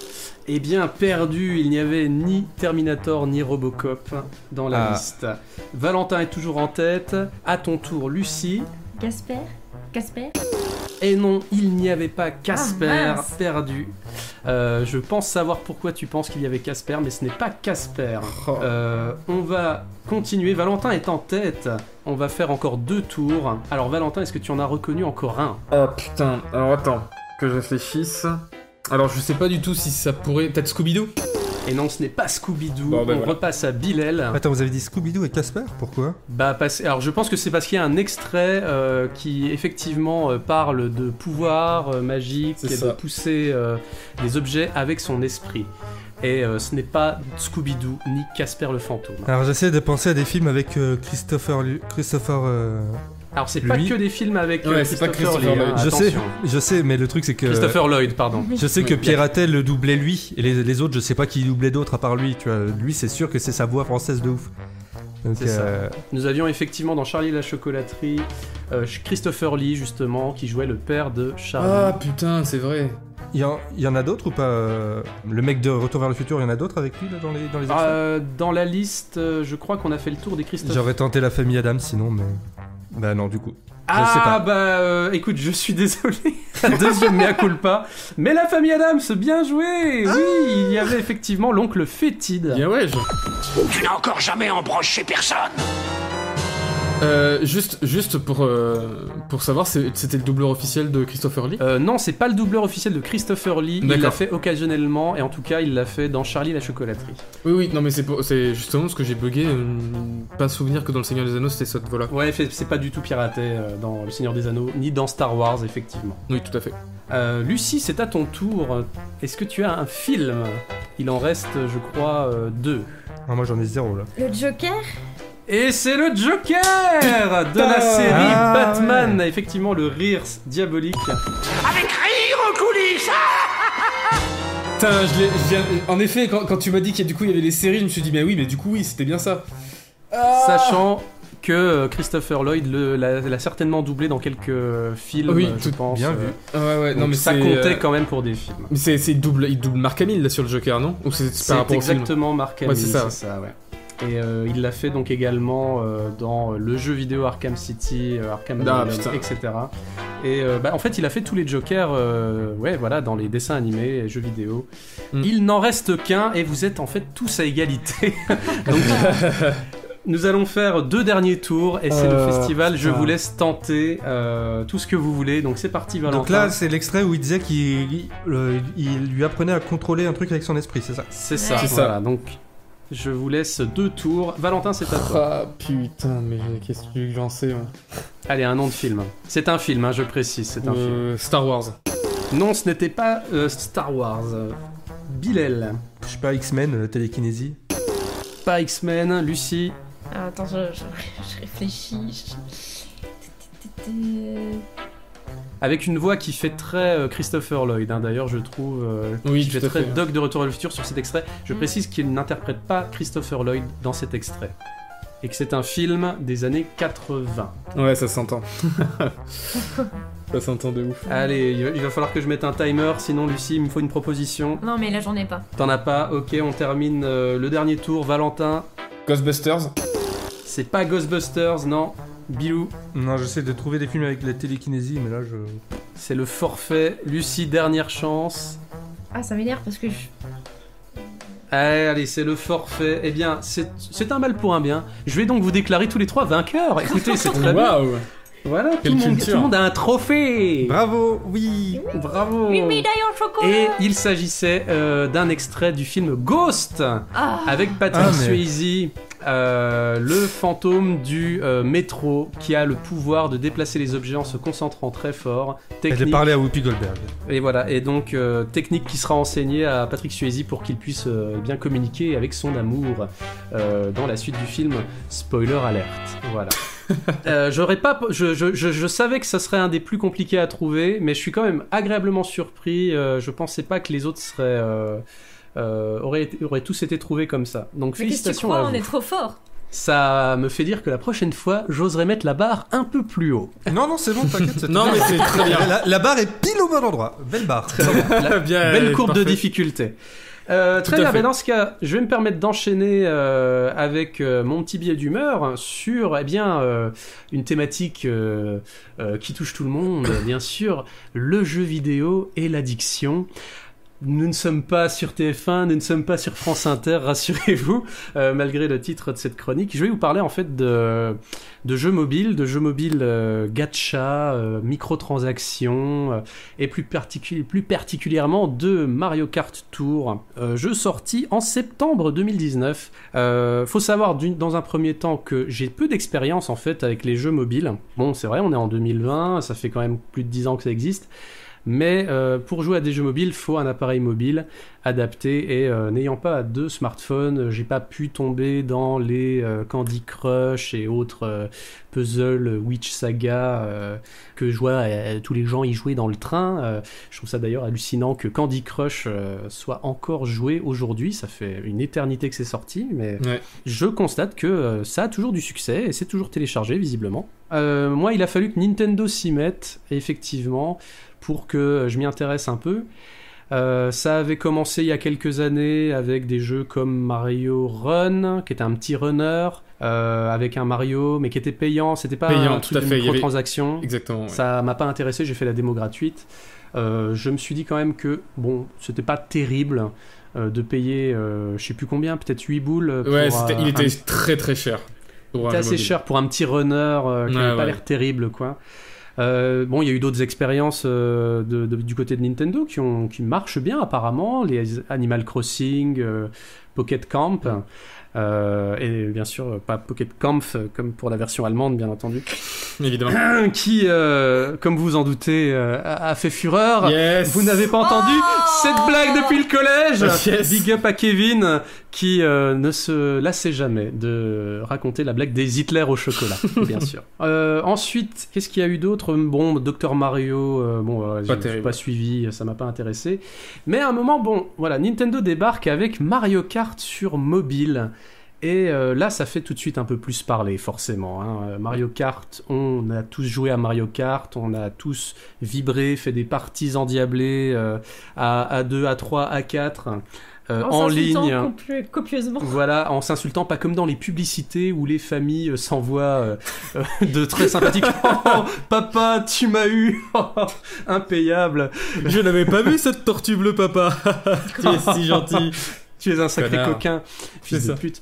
C: Eh bien, perdu, il n'y avait ni Terminator ni Robocop dans la
D: Ah.
C: liste. Valentin est toujours en tête. À ton tour, Lucie.
F: Casper. Casper.
C: Et non, il n'y avait pas Casper,
F: Ah, mince.
C: perdu. Euh, je pense savoir pourquoi tu penses qu'il y avait Casper, mais ce n'est pas Casper.
E: Oh.
C: Euh, on va continuer. Valentin est en tête. On va faire encore deux tours. Alors, Valentin, est-ce que tu en as reconnu encore un ?
E: Oh putain, alors attends, que je réfléchisse. Alors je sais pas du tout si ça pourrait... Peut-être Scooby-Doo.
C: Et non, ce n'est pas Scooby-Doo.
E: Bon, ben
C: on
E: voilà.
C: repasse à Bilal.
D: Attends, vous avez dit Scooby-Doo et Casper? Pourquoi?
C: Bah, parce... Alors, je pense que c'est parce qu'il y a un extrait euh, qui, effectivement, euh, parle de pouvoir euh, magique
E: C'est
C: et
E: ça.
C: de pousser euh, des objets avec son esprit. Et euh, ce n'est pas Scooby-Doo ni Casper le fantôme.
D: Alors j'essaie de penser à des films avec euh, Christopher... Lu- Christopher... euh,
C: Alors, c'est pas
D: lui-
C: que des films avec euh,
E: Ouais, c'est pas
C: Christopher,
E: Christopher
C: Lee,
E: Lloyd.
C: hein,
D: Je sais,
C: attention.
D: je sais, mais le truc c'est que...
C: Christopher Lloyd, pardon.
D: Je sais que
E: Ouais.
D: Pierre Attel le doublait lui, et les, les autres, je sais pas qui doublait d'autres à part lui, tu vois. Lui, c'est sûr que c'est sa voix française de ouf. Donc,
C: C'est ça.
D: euh,
C: Nous avions effectivement dans Charlie et la chocolaterie euh, Christopher Lee, justement, qui jouait le père de Charlie.
E: Ah putain, c'est vrai.
D: Il y, en- il y en a d'autres ou pas euh, Le mec de Retour vers le futur, il y en a d'autres avec lui là, dans les, dans les extraits
C: Euh, dans la liste, euh, je crois qu'on a fait le tour des Christopher.
D: J'aurais tenté la famille Adams sinon, mais... Bah non, du coup.
C: Ah
D: sais pas.
C: bah euh, écoute, je suis désolé. Deuxième mea culpa. Mais la famille Adams, bien joué.
D: Ah.
C: Oui, il y avait effectivement l'oncle fétide.
E: Bien ouais, je...
I: Tu n'as encore jamais embroché personne.
E: Euh, juste, juste pour, euh, pour savoir, c'est- c'était le doubleur officiel de Christopher Lee
C: Euh, non, c'est pas le doubleur officiel de Christopher Lee. Il
E: D'accord.
C: l'a fait occasionnellement, et en tout cas, il l'a fait dans Charlie la chocolaterie.
E: Oui, oui, non, mais c'est pour- c'est justement ce que j'ai bugué. euh, pas souvenir que dans Le Seigneur des Anneaux, c'était cette voix-là.
C: Ouais, fait- c'est pas du tout piraté euh, dans Le Seigneur des Anneaux, ni dans Star Wars, effectivement.
E: Oui, tout à fait.
C: Euh, Lucie, c'est à ton tour. Est-ce que tu as un film? Il en reste, je crois, euh, deux.
D: Ah, moi j'en ai zéro là.
F: Le Joker?
C: Et c'est le Joker de la série
D: Ah,
C: Batman. Effectivement, le rire diabolique.
I: Avec rire en coulisses.
E: Putain, je l'ai- je viens- en effet, quand, quand tu m'as dit qu'il y a- du coup il y avait les séries, je me suis dit, mais oui, mais du coup, oui, c'était bien ça.
C: Sachant que euh, Christopher Lloyd le- l'a, l'a certainement doublé dans quelques films,
E: Oui,
C: euh, je
E: tout-
C: pense.
D: bien
C: euh,
D: vu.
E: Ah ouais, ouais,
C: donc
E: non, mais
C: ça
E: c'est,
C: comptait
E: euh,
C: quand même pour des films.
E: Mais c'est, c'est il double, il double Mark Hamill là sur le Joker, non? Ou c'est, c'est
C: C'est
E: par rapport au film?
C: exactement Mark Hamill,
E: Ouais, c'est ça.
C: c'est ça, ouais. Et euh, il l'a fait donc également euh, dans le jeu vidéo Arkham City, euh, Arkham
E: Ah,
C: Asylum,
E: putain.
C: et cetera. Et euh, bah, en fait, il a fait tous les Jokers, euh, ouais, voilà, dans les dessins animés et jeux vidéo.
E: Mm.
C: Il n'en reste qu'un, et vous êtes en fait tous à égalité. Donc, nous allons faire deux derniers tours, et c'est
E: Euh,
C: le festival. Je
E: putain.
C: vous laisse tenter euh, tout ce que vous voulez. Donc c'est parti, Valentin.
D: Donc là, c'est l'extrait où il disait qu'il il, le- il lui apprenait à contrôler un truc avec son esprit, c'est ça?
C: c'est ça.
E: C'est ça.
C: Voilà, donc je vous laisse deux tours. Valentin, c'est à toi.
E: Ah putain, mais qu'est-ce que tu veux que j'en sais, moi.
C: Allez, un nom de film. C'est un film, hein, je précise, c'est un film.
E: Euh, Star Wars.
C: Non, ce n'était pas euh, Star Wars. Euh, Bilal.
D: Je sais pas, X-Men, euh, télékinésie.
C: Pas X-Men. Lucie.
F: Ah, attends, je, je, je réfléchis.
C: Avec une voix qui fait très euh, Christopher Lloyd, hein, d'ailleurs, je trouve. euh,
E: Oui,
C: qui
E: tout
C: fait
E: à
C: très
E: fait.
C: Doc de Retour à le futur sur cet extrait. Je
F: Mm.
C: précise qu'il n'interprète pas Christopher Lloyd dans cet extrait. Et que c'est un film des années quatre-vingts.
E: Ouais, ça s'entend. Ça s'entend de ouf.
C: Allez, il va, il va falloir que je mette un timer, sinon Lucie, il me faut une proposition.
F: Non, mais là, j'en ai pas.
C: T'en as pas? Ok, on termine euh, le dernier tour. Valentin,
E: Ghostbusters.
C: c'est pas Ghostbusters, non. Bilou,
D: Non, j'essaie de trouver des films avec la télékinésie, mais là je.
C: c'est le forfait. Lucie, dernière chance.
F: Ah, ça m'énerve parce que je...
C: Allez, allez, c'est le forfait. Eh bien, c'est c'est un mal pour un bien. Je vais donc vous déclarer tous les trois vainqueurs. Écoutez, c'est très bien.
E: Waouh.
C: Voilà, tout
E: Quelle
C: le, monde,
E: culture.
C: tout le monde a un trophée.
D: Bravo, oui.
C: Bravo.
F: Une médaille en chocolat.
C: Et il s'agissait euh, d'un extrait du film Ghost
F: Ah.
C: avec Patrick
D: Ah, mais-
C: Swayze, euh, le fantôme du euh, métro qui a le pouvoir de déplacer les objets en se concentrant très fort.
D: Elle a
C: Technique,
D: parlé à Whoopi Goldberg.
C: et voilà, et donc euh, technique qui sera enseignée à Patrick Swayze pour qu'il puisse euh, bien communiquer avec son amour euh, dans la suite du film. Spoiler alerte. Voilà. Euh, j'aurais pas, je, je, je, je savais que ça serait un des plus compliqués à trouver, mais je suis quand même agréablement surpris. Euh, je pensais pas que les autres seraient euh, euh, auraient, été- auraient tous été trouvés comme ça. Donc
F: Mais qu'est-ce que tu
C: félicitations
F: crois,
C: à
F: on
C: vous.
F: est trop fort.
C: Ça me fait dire que la prochaine fois, j'oserais mettre la barre un peu plus haut.
D: Non, non, c'est bon, t'inquiète. c'est
E: Non,
D: tout
E: mais
D: bien.
E: c'est très bien.
D: La, la barre est pile au bon endroit. Belle barre.
C: La
E: Bien,
C: belle courbe de
E: parfait.
C: difficulté. Euh, très
E: Tout à
C: bien,
E: fait.
C: ben dans ce cas, je vais me permettre d'enchaîner euh, avec euh, mon petit billet d'humeur sur eh bien, euh, une thématique euh, euh, qui touche tout le monde, bien sûr, le jeu vidéo et l'addiction. Nous ne sommes pas sur T F un, nous ne sommes pas sur France Inter, rassurez-vous, euh, malgré le titre de cette chronique. Je vais vous parler en fait de, de jeux mobiles, de jeux mobiles euh, gacha, euh, microtransactions, euh, et plus, particu- plus particulièrement de Mario Kart Tour, euh, jeu sorti en septembre deux mille dix-neuf. Euh, faut savoir d'une- dans un premier temps que j'ai peu d'expérience en fait avec les jeux mobiles. Bon, c'est vrai, on est en deux mille vingt, ça fait quand même plus de dix ans que ça existe. Mais euh, pour jouer à des jeux mobiles, il faut un appareil mobile adapté. Et euh, n'ayant pas deux smartphones, euh, j'ai pas pu tomber dans les euh, Candy Crush et autres euh, puzzles Witch Saga euh, que je vois euh, tous les gens y jouer dans le train. Euh, je trouve ça d'ailleurs hallucinant que Candy Crush euh, soit encore joué aujourd'hui. Ça fait une éternité que c'est sorti, mais
E: Ouais.
C: je constate que euh, ça a toujours du succès et c'est toujours téléchargé visiblement. Euh, moi, il a fallu que Nintendo s'y mette, effectivement, pour que je m'y intéresse un peu. Euh, ça avait commencé il y a quelques années avec des jeux comme Mario Run, qui était un petit runner, euh, avec un Mario, mais qui était payant. C'était pas
E: Payant,
C: un
E: tout
C: truc
E: à
C: de
E: fait, il y avait-
C: microtransaction.
E: Exactement. ouais.
C: Ça m'a pas intéressé, j'ai fait la démo gratuite. Euh, je me suis dit quand même que, bon, c'était pas terrible euh, de payer, euh, je sais plus combien, peut-être huit boules. Pour,
E: Ouais, c'était-
C: euh,
E: il était
C: un-
E: très très cher.
C: C'est assez
E: mobile.
C: cher pour un petit runner euh, qui
E: Ouais,
C: n'avait pas
E: ouais.
C: l'air terrible, quoi. Euh, bon, il y a eu d'autres expériences euh, de, de, du côté de Nintendo qui, ont, qui marchent bien apparemment, les Animal Crossing, euh, Pocket Camp, euh, et bien sûr pas Pocket Kampf comme pour la version allemande, bien entendu.
E: Évidemment.
C: Qui, euh, comme vous en doutez, euh, a, a fait fureur.
E: Yes.
C: Vous n'avez pas entendu cette blague depuis le collège.
E: Yes.
C: Big up à Kevin qui euh, ne se lassait jamais de raconter la blague des Hitler au chocolat, bien sûr. Euh, ensuite, qu'est-ce qu'il y a eu d'autre? Bon, Docteur Mario, euh, bon, euh, j'ai j'ai pas suivi, ça m'a pas intéressé. Mais à un moment, bon, voilà, Nintendo débarque avec Mario Kart sur mobile. Et euh, là, ça fait tout de suite un peu plus parler, forcément. Hein. Mario Kart, on a tous joué à Mario Kart, on a tous vibré, fait des parties endiablées euh, à, à deux, à trois, à quatre, euh, en,
F: en
C: ligne.
F: copu- copieusement.
C: Voilà, en s'insultant, pas comme dans les publicités où les familles euh, s'envoient euh, euh, de très sympathiques. Oh, papa, tu m'as eu. Impayable.
E: Je n'avais pas vu cette tortue bleue, papa. Tu es si gentil.
C: Tu es un sacré
E: Connard.
C: coquin, fils
E: C'est
C: de
E: ça.
C: pute.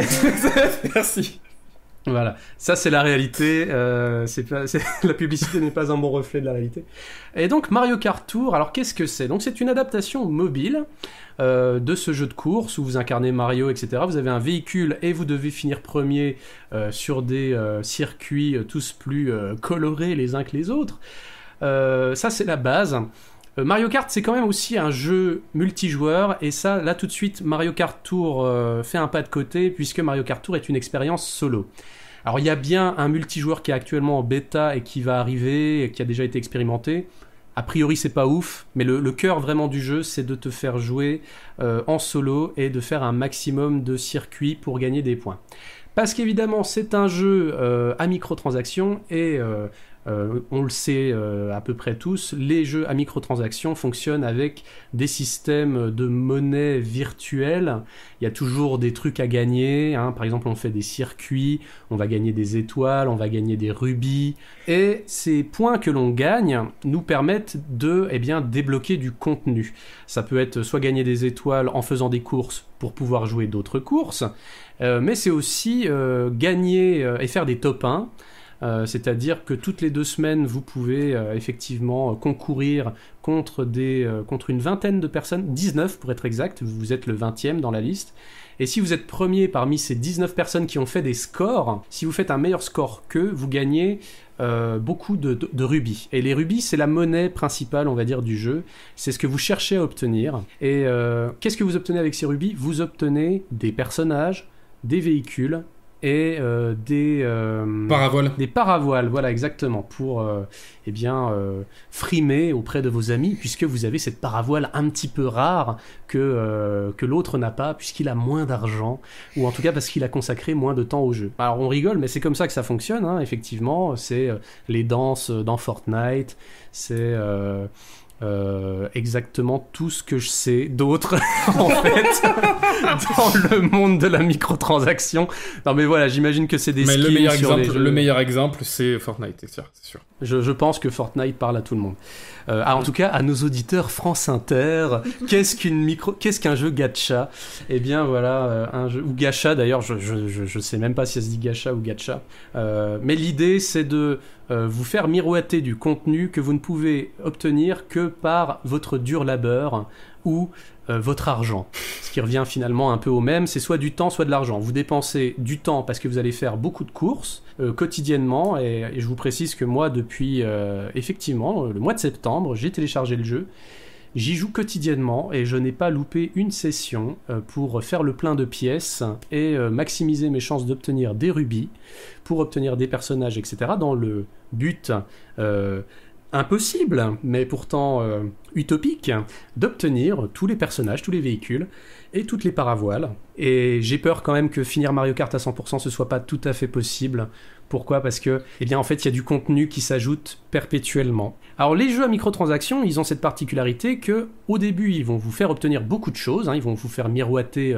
E: Merci.
C: Voilà, ça c'est la réalité. Euh, c'est pas, c'est, la publicité n'est pas un bon reflet de la réalité. Et donc Mario Kart Tour, alors qu'est-ce que c'est? Donc c'est une adaptation mobile euh, de ce jeu de course où vous incarnez Mario, et cetera. Vous avez un véhicule et vous devez finir premier euh, sur des euh, circuits euh, tous plus euh, colorés les uns que les autres. Euh, ça c'est la base. Euh, Mario Kart, c'est quand même aussi un jeu multijoueur, et ça, là tout de suite, Mario Kart Tour euh, fait un pas de côté, puisque Mario Kart Tour est une expérience solo. Alors il y a bien un multijoueur qui est actuellement en bêta et qui va arriver, et qui a déjà été expérimenté. A priori, c'est pas ouf, mais le, le cœur vraiment du jeu, c'est de te faire jouer euh, en solo et de faire un maximum de circuits pour gagner des points. Parce qu'évidemment, c'est un jeu euh, à microtransactions et... Euh, Euh, on le sait euh, à peu près tous, les jeux à microtransactions fonctionnent avec des systèmes de monnaie virtuelle. Il y a toujours des trucs à gagner, hein. Par exemple on fait des circuits, on va gagner des étoiles, on va gagner des rubis, et ces points que l'on gagne nous permettent de eh bien, débloquer du contenu. Ça peut être soit gagner des étoiles en faisant des courses pour pouvoir jouer d'autres courses, euh, mais c'est aussi euh, gagner euh, et faire des top un. Euh, c'est-à-dire que toutes les deux semaines, vous pouvez euh, effectivement euh, concourir contre, des, euh, contre une vingtaine de personnes, dix-neuf pour être exact, vous êtes le vingtième dans la liste. Et si vous êtes premier parmi ces dix-neuf personnes qui ont fait des scores, si vous faites un meilleur score qu'eux, vous gagnez euh, beaucoup de, de, de rubis. Et les rubis, c'est la monnaie principale, on va dire, du jeu. C'est ce que vous cherchez à obtenir. Et euh, qu'est-ce que vous obtenez avec ces rubis? Vous obtenez des personnages, des véhicules, et euh, des euh,
E: paravoiles.
C: Des paravoiles, voilà exactement, pour euh, eh bien euh, frimer auprès de vos amis, puisque vous avez cette paravoile un petit peu rare que euh, que l'autre n'a pas, puisqu'il a moins d'argent, ou en tout cas parce qu'il a consacré moins de temps au jeu. Alors on rigole, mais c'est comme ça que ça fonctionne, hein, effectivement. C'est euh, les danses dans Fortnite, c'est euh, Euh, exactement tout ce que je sais d'autre en fait dans le monde de la microtransaction. Non mais voilà, j'imagine que c'est des
E: mais
C: skins
E: le meilleur
C: sur
E: exemple,
C: les jeux.
E: le meilleur exemple, c'est Fortnite, c'est sûr, c'est sûr.
C: Je, je pense que Fortnite parle à tout le monde. Euh, ah, en tout cas, à nos auditeurs France Inter, qu'est-ce qu'une micro, qu'est-ce qu'un jeu gacha? Eh bien voilà, euh, un jeu ou gacha d'ailleurs, je, je je je sais même pas si ça se dit gacha ou gacha. Euh, mais l'idée c'est de euh, vous faire miroiter du contenu que vous ne pouvez obtenir que par votre dur labeur ou euh, votre argent. Ce qui revient finalement un peu au même, c'est soit du temps, soit de l'argent. Vous dépensez du temps parce que vous allez faire beaucoup de courses euh, quotidiennement, et, et je vous précise que moi, depuis euh, effectivement le mois de septembre, j'ai téléchargé le jeu. J'y joue quotidiennement et je n'ai pas loupé une session euh, pour faire le plein de pièces et euh, maximiser mes chances d'obtenir des rubis, pour obtenir des personnages, et cetera, dans le but euh, impossible, mais pourtant euh, utopique, d'obtenir tous les personnages, tous les véhicules et toutes les paravoiles. Et j'ai peur quand même que finir Mario Kart à cent pour cent ce soit pas tout à fait possible. Pourquoi? Parce que, eh bien, en fait, il y a du contenu qui s'ajoute perpétuellement. Alors, les jeux à microtransactions, ils ont cette particularité que, au début, ils vont vous faire obtenir beaucoup de choses, hein, ils vont vous faire miroiter euh,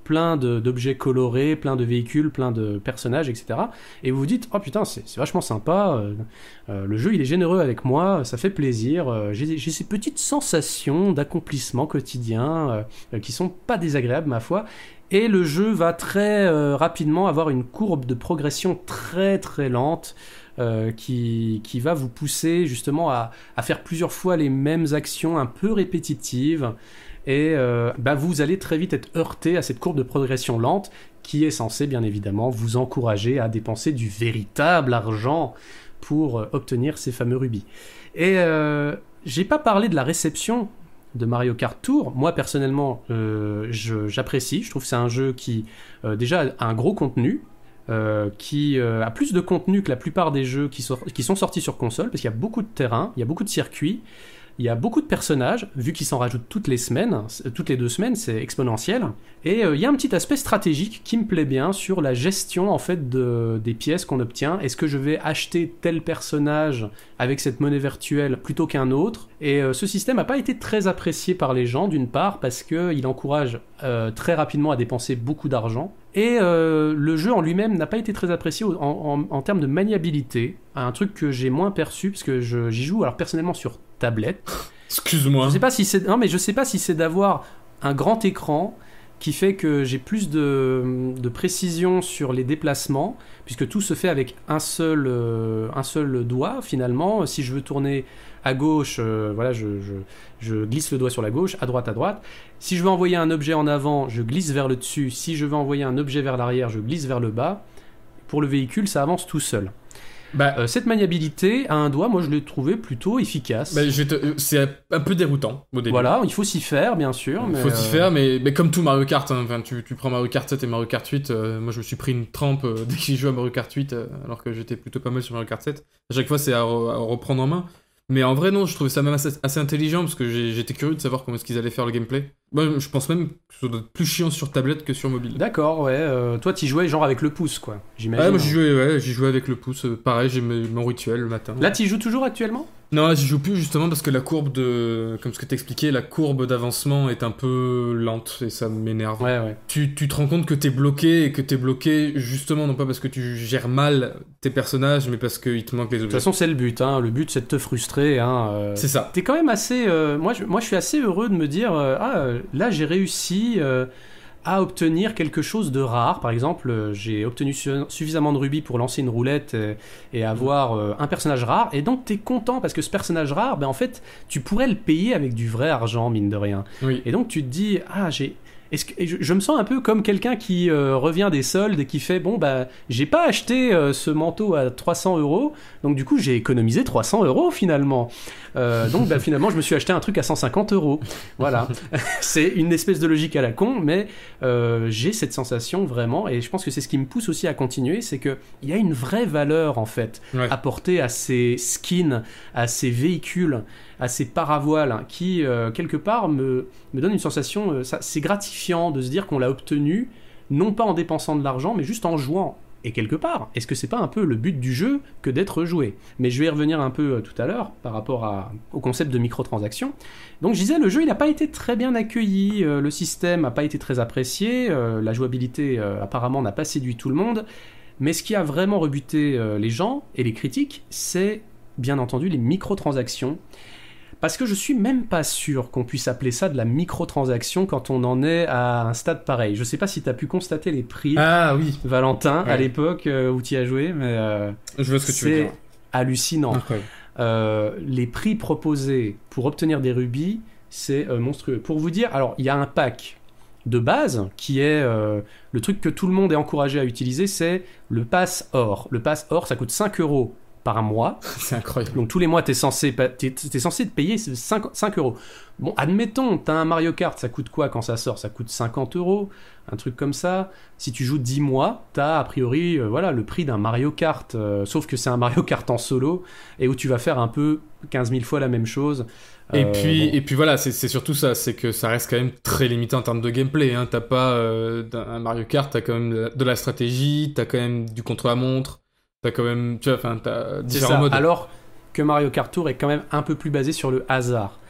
C: plein de, d'objets colorés, plein de véhicules, plein de personnages, et cetera. Et vous vous dites, oh putain, c'est, c'est vachement sympa, euh, euh, le jeu il est généreux avec moi, ça fait plaisir, euh, j'ai, j'ai ces petites sensations d'accomplissement quotidien euh, qui sont pas désagréables ma foi. Et le jeu va très euh, rapidement avoir une courbe de progression très très lente euh, qui, qui va vous pousser justement à, à faire plusieurs fois les mêmes actions un peu répétitives. Et euh, bah vous allez très vite être heurté à cette courbe de progression lente qui est censée bien évidemment vous encourager à dépenser du véritable argent pour euh, obtenir ces fameux rubis. Et euh, j'ai pas parlé de la réception de Mario Kart Tour. Moi personnellement euh, je, j'apprécie, je trouve que c'est un jeu qui euh, déjà a un gros contenu, euh, qui euh, a plus de contenu que la plupart des jeux qui, so- qui sont sortis sur console, parce qu'il y a beaucoup de terrain, il y a beaucoup de circuits, il y a beaucoup de personnages, vu qu'ils s'en rajoutent toutes les semaines, toutes les deux semaines, c'est exponentiel. Et euh, il y a un petit aspect stratégique qui me plaît bien sur la gestion en fait de, des pièces qu'on obtient. Est-ce que je vais acheter tel personnage avec cette monnaie virtuelle plutôt qu'un autre ? Et euh, ce système n'a pas été très apprécié par les gens, d'une part parce qu'il encourage euh, très rapidement à dépenser beaucoup d'argent. Et euh, le jeu en lui-même n'a pas été très apprécié en, en, en termes de maniabilité, un truc que j'ai moins perçu parce que je, j'y joue alors personnellement sur tablette.
E: Excuse-moi.
C: Je sais pas si c'est non mais je sais pas si c'est d'avoir un grand écran qui fait que j'ai plus de, de précision sur les déplacements puisque tout se fait avec un seul euh, un seul doigt finalement. Si je veux tourner à gauche, euh, voilà, je, je, je glisse le doigt sur la gauche, à droite, à droite. Si je veux envoyer un objet en avant, je glisse vers le dessus. Si je veux envoyer un objet vers l'arrière, je glisse vers le bas. Pour le véhicule, ça avance tout seul. Bah, euh, cette maniabilité à un doigt, moi je l'ai trouvé plutôt efficace.
E: Bah, je te... C'est un peu déroutant au début.
C: Voilà, il faut s'y faire, bien sûr.
E: Il
C: mais
E: faut s'y
C: euh...
E: faire, mais, mais comme tout Mario Kart, hein, enfin, tu, tu prends Mario Kart sept et Mario Kart huit, euh, moi je me suis pris une trempe euh, dès que j'ai joué à Mario Kart huit, euh, alors que j'étais plutôt pas mal sur Mario Kart sept. À chaque fois, c'est à, re- à reprendre en main. Mais en vrai, non, je trouvais ça même assez, assez intelligent parce que j'ai, j'étais curieux de savoir comment est-ce qu'ils allaient faire le gameplay. Moi, je pense même que ça doit être plus chiant sur tablette que sur mobile.
C: D'accord, ouais. Euh, toi, t'y jouais genre avec le pouce, quoi. J'imagine.
E: Ouais, moi j'y jouais, ouais, j'y jouais avec le pouce. Euh, pareil, j'ai mes- mon rituel le matin.
C: Là, t'y joues toujours actuellement ?
E: Non, là, j'y joue plus justement parce que la courbe de. Comme ce que t'expliquais, la courbe d'avancement est un peu lente et ça m'énerve.
C: Ouais, ouais.
E: Tu, tu te rends compte que t'es bloqué et que t'es bloqué justement non pas parce que tu gères mal tes personnages, mais parce qu'il te manque les objets.
C: De toute façon, c'est le but. Hein. Le but, c'est de te frustrer. Hein. Euh,
E: c'est ça.
C: T'es quand même assez. Euh, moi, je, moi, je suis assez heureux de me dire euh, ah, euh, là, j'ai réussi euh, à obtenir quelque chose de rare. Par exemple, euh, j'ai obtenu su- suffisamment de rubis pour lancer une roulette et, et avoir euh, un personnage rare. Et donc, t'es content parce que ce personnage rare, ben, en fait, tu pourrais le payer avec du vrai argent, mine de rien.
E: Oui.
C: Et donc, tu te dis ah, j'ai. Est-ce que, je, je me sens un peu comme quelqu'un qui euh, revient des soldes et qui fait bon bah j'ai pas acheté euh, ce manteau à trois cents euros donc du coup j'ai économisé trois cents euros finalement euh, donc bah, finalement je me suis acheté un truc à cent cinquante euros voilà. C'est une espèce de logique à la con mais euh, j'ai cette sensation vraiment et je pense que c'est ce qui me pousse aussi à continuer, c'est que il y a une vraie valeur en fait
E: Ouais.
C: apportée à ces skins, à ces véhicules, à ces paravoiles hein, qui euh, quelque part me, me donne une sensation euh, ça, c'est gratifiant de se dire qu'on l'a obtenu non pas en dépensant de l'argent mais juste en jouant. Et quelque part, est-ce que c'est pas un peu le but du jeu que d'être joué ? Mais je vais y revenir un peu euh, tout à l'heure par rapport à, au concept de microtransactions. Donc je disais, le jeu il n'a pas été très bien accueilli, euh, le système n'a pas été très apprécié, euh, la jouabilité euh, apparemment n'a pas séduit tout le monde, mais ce qui a vraiment rebuté euh, les gens et les critiques, c'est bien entendu les microtransactions. Parce que je suis même pas sûr qu'on puisse appeler ça de la microtransaction quand on en est à un stade pareil. Je sais pas si tu as pu constater les prix,
E: Ah oui.
C: Valentin,
E: Ouais.
C: à l'époque euh, où tu y as joué, mais euh,
E: Je vois ce que tu veux
C: c'est
E: dire.
C: hallucinant.
E: Incroyable.
C: Euh, les prix proposés pour obtenir des rubis, c'est euh, monstrueux. Pour vous dire, alors il y a un pack de base qui est euh, le truc que tout le monde est encouragé à utiliser, c'est le pass or. Le pass or, ça coûte cinq euros par mois.
E: C'est incroyable.
C: Donc tous les mois, t'es censé, pa- t'es, t'es censé te payer cinq, cinq euros. Bon, admettons, t'as un Mario Kart, ça coûte quoi quand ça sort ? Ça coûte cinquante euros, un truc comme ça. Si tu joues dix mois, t'as a priori euh, voilà, le prix d'un Mario Kart, euh, sauf que c'est un Mario Kart en solo, et où tu vas faire un peu quinze mille fois la même chose.
E: Et,
C: Euh,
E: puis,
C: bon.
E: et puis voilà, c'est, c'est surtout ça, c'est que ça reste quand même très limité en termes de gameplay. Hein. T'as pas euh, un Mario Kart, t'as quand même de la- de la stratégie, t'as quand même du contre-la-montre, t'as quand même, tu vois, enfin, t'as
C: C'est
E: différents
C: ça.
E: modes.
C: Alors que Mario Kart Tour est quand même un peu plus basé sur le hasard.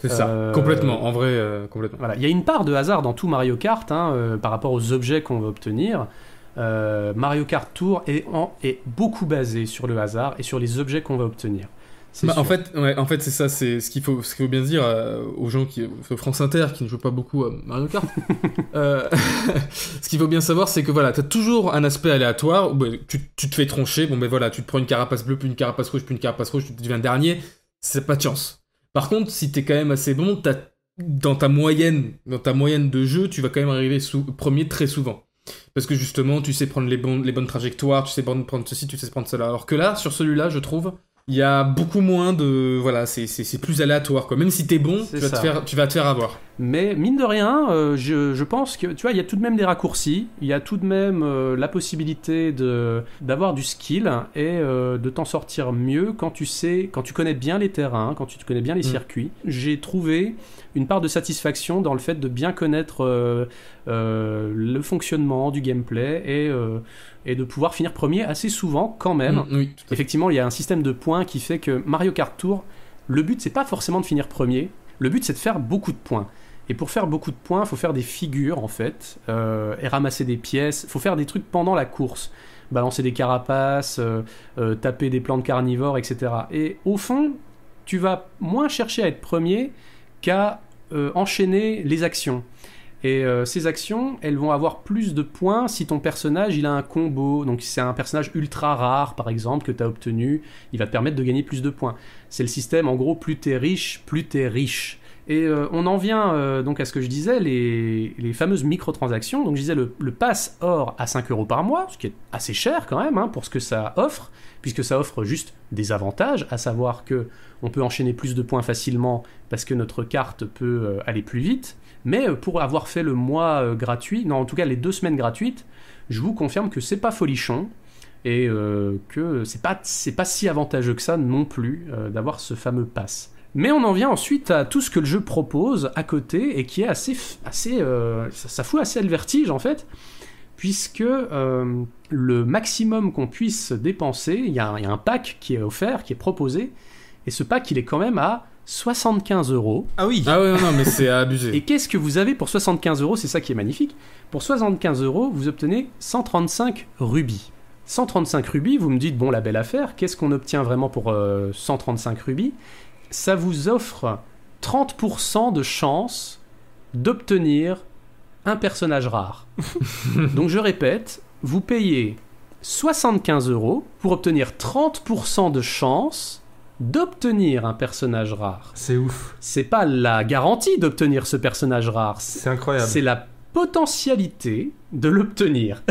E: C'est ça,
C: Euh,
E: complètement, en vrai, euh, complètement.
C: Voilà, il y a une part de hasard dans tout Mario Kart hein, euh, par rapport aux objets qu'on va obtenir. Euh, Mario Kart Tour est, en, est beaucoup basé sur le hasard et sur les objets qu'on va obtenir. C'est
E: Bah,
C: sûr.
E: en fait, ouais, en fait, c'est ça, c'est ce qu'il faut, ce qu'il faut bien se dire euh, aux gens qui, aux France Inter, qui ne jouent pas beaucoup à Mario Kart. euh, ce qu'il faut bien savoir, c'est que voilà, t'as toujours un aspect aléatoire. Où, bah, tu, tu te fais troncher, bon ben voilà, tu te prends une carapace bleue, puis une carapace rouge, puis une carapace rouge, tu deviens dernier. C'est pas de chance. Par contre, si t'es quand même assez bon, t'as, dans ta moyenne, dans ta moyenne de jeu, tu vas quand même arriver sous, premier très souvent. Parce que justement, tu sais prendre les, bons, les bonnes trajectoires, tu sais prendre ceci, tu sais prendre cela. Alors que là, sur celui-là, je trouve, il y a beaucoup moins de... Voilà, c'est, c'est, c'est plus aléatoire, quoi. Même si t'es bon, tu vas, te faire, tu vas te faire avoir.
C: Mais mine de rien, euh, je, je pense que, tu vois, il y a tout de même des raccourcis, il y a tout de même euh, la possibilité de, d'avoir du skill et euh, de t'en sortir mieux quand tu sais, quand tu connais bien les terrains, quand tu connais bien les
E: Mm.
C: circuits. J'ai trouvé une part de satisfaction dans le fait de bien connaître euh, euh, le fonctionnement du gameplay et, euh, et de pouvoir finir premier assez souvent quand même.
E: Mm, oui, tout à fait.
C: Effectivement, il y a un système de points qui fait que Mario Kart Tour, le but c'est pas forcément de finir premier, le but c'est de faire beaucoup de points. Et pour faire beaucoup de points, il faut faire des figures en fait, euh, et ramasser des pièces, il faut faire des trucs pendant la course, balancer des carapaces, euh, euh, taper des plantes carnivores, et cetera. Et au fond, tu vas moins chercher à être premier qu'à euh, enchaîner les actions. Et euh, ces actions, elles vont avoir plus de points si ton personnage il a un combo. Donc si c'est un personnage ultra rare, par exemple, que tu as obtenu, il va te permettre de gagner plus de points. C'est le système, en gros, plus t'es riche, plus t'es riche. Et euh, on en vient euh, donc à ce que je disais, les, les fameuses microtransactions. Donc je disais le, le pass or à cinq euros par mois, ce qui est assez cher quand même hein, pour ce que ça offre, puisque ça offre juste des avantages, à savoir que on peut enchaîner plus de points facilement parce que notre carte peut euh, aller plus vite. Mais euh, pour avoir fait le mois euh, gratuit, non en tout cas les deux semaines gratuites, je vous confirme que c'est pas folichon et euh, que c'est pas, c'est pas si avantageux que ça non plus euh, d'avoir ce fameux pass. Mais on en vient ensuite à tout ce que le jeu propose à côté et qui est assez, assez euh, ça, ça fout assez le vertige en fait, puisque euh, le maximum qu'on puisse dépenser, il y, y a un pack qui est offert, qui est proposé, et ce pack il est quand même à soixante-quinze euros.
D: Ah oui.
E: Ah ouais, non, mais c'est abusé.
C: Et qu'est-ce que vous avez pour soixante-quinze euros? C'est ça qui est magnifique. Pour soixante-quinze euros, vous obtenez cent trente-cinq rubis. cent trente-cinq rubis, vous me dites, bon, la belle affaire, qu'est-ce qu'on obtient vraiment pour euh, cent trente-cinq rubis? Ça vous offre trente pour cent de chance d'obtenir un personnage rare. Donc je répète, vous payez soixante-quinze euros pour obtenir trente pour cent de chance d'obtenir un personnage rare.
D: C'est ouf.
C: C'est pas la garantie d'obtenir ce personnage rare.
D: C'est incroyable.
C: C'est la potentialité de l'obtenir.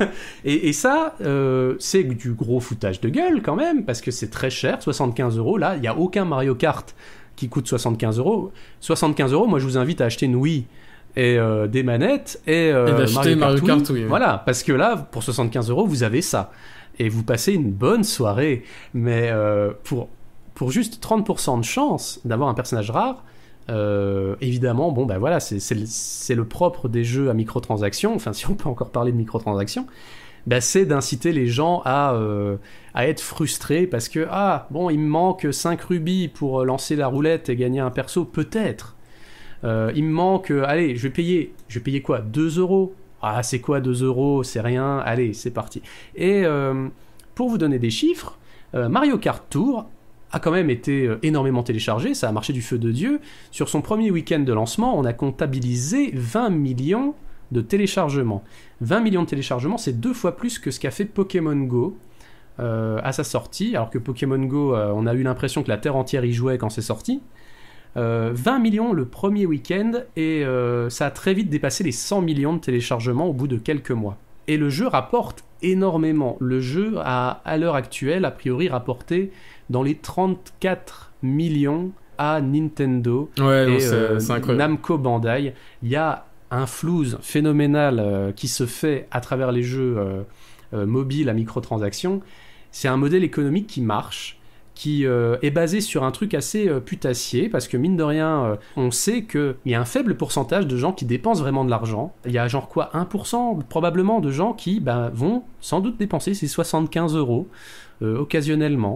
C: et, et ça, euh, c'est du gros foutage de gueule quand même, parce que c'est très cher, soixante-quinze euros. Là, il n'y a aucun Mario Kart qui coûte soixante-quinze euros. soixante-quinze euros, moi je vous invite à acheter une Wii et euh, des manettes et, euh,
E: Et d'acheter Mario Kart,
C: Mario Kart
E: Wii.
C: oui.
E: Oui.
C: Voilà, parce que là, pour soixante-quinze euros, vous avez ça. Et vous passez une bonne soirée. Mais euh, pour, pour juste trente pour cent de chance d'avoir un personnage rare, Euh, évidemment, bon, ben voilà, c'est, c'est, le, c'est le propre des jeux à microtransactions, enfin, si on peut encore parler de microtransactions, ben, c'est d'inciter les gens à, euh, à être frustrés parce que, ah, bon, il me manque cinq rubis pour lancer la roulette et gagner un perso, peut-être. Euh, il me manque, euh, allez, je vais payer, je vais payer quoi, deux euros? Ah, c'est quoi deux euros? C'est rien, allez, c'est parti. Et euh, pour vous donner des chiffres, euh, Mario Kart Tour a quand même été énormément téléchargé, ça a marché du feu de Dieu. Sur son premier week-end de lancement, on a comptabilisé vingt millions de téléchargements. vingt millions de téléchargements, c'est deux fois plus que ce qu'a fait Pokémon Go euh, à sa sortie, alors que Pokémon Go, euh, on a eu l'impression que la Terre entière y jouait quand c'est sorti. Euh, vingt millions le premier week-end, et euh, ça a très vite dépassé les cent millions de téléchargements au bout de quelques mois. Et le jeu rapporte énormément. Le jeu a, à l'heure actuelle, a priori, rapporté dans les trente-quatre millions à Nintendo
E: ouais,
C: et
E: non, c'est,
C: euh,
E: c'est incroyable.
C: Namco Bandai. Il y a un flouze phénoménal euh, qui se fait à travers les jeux euh, euh, mobiles à microtransactions. C'est un modèle économique qui marche, qui euh, est basé sur un truc assez euh, putassier, parce que mine de rien, euh, on sait qu'il y a un faible pourcentage de gens qui dépensent vraiment de l'argent. Il y a genre quoi, un pour cent probablement de gens qui ben, vont sans doute dépenser ces soixante-quinze euros euh, occasionnellement.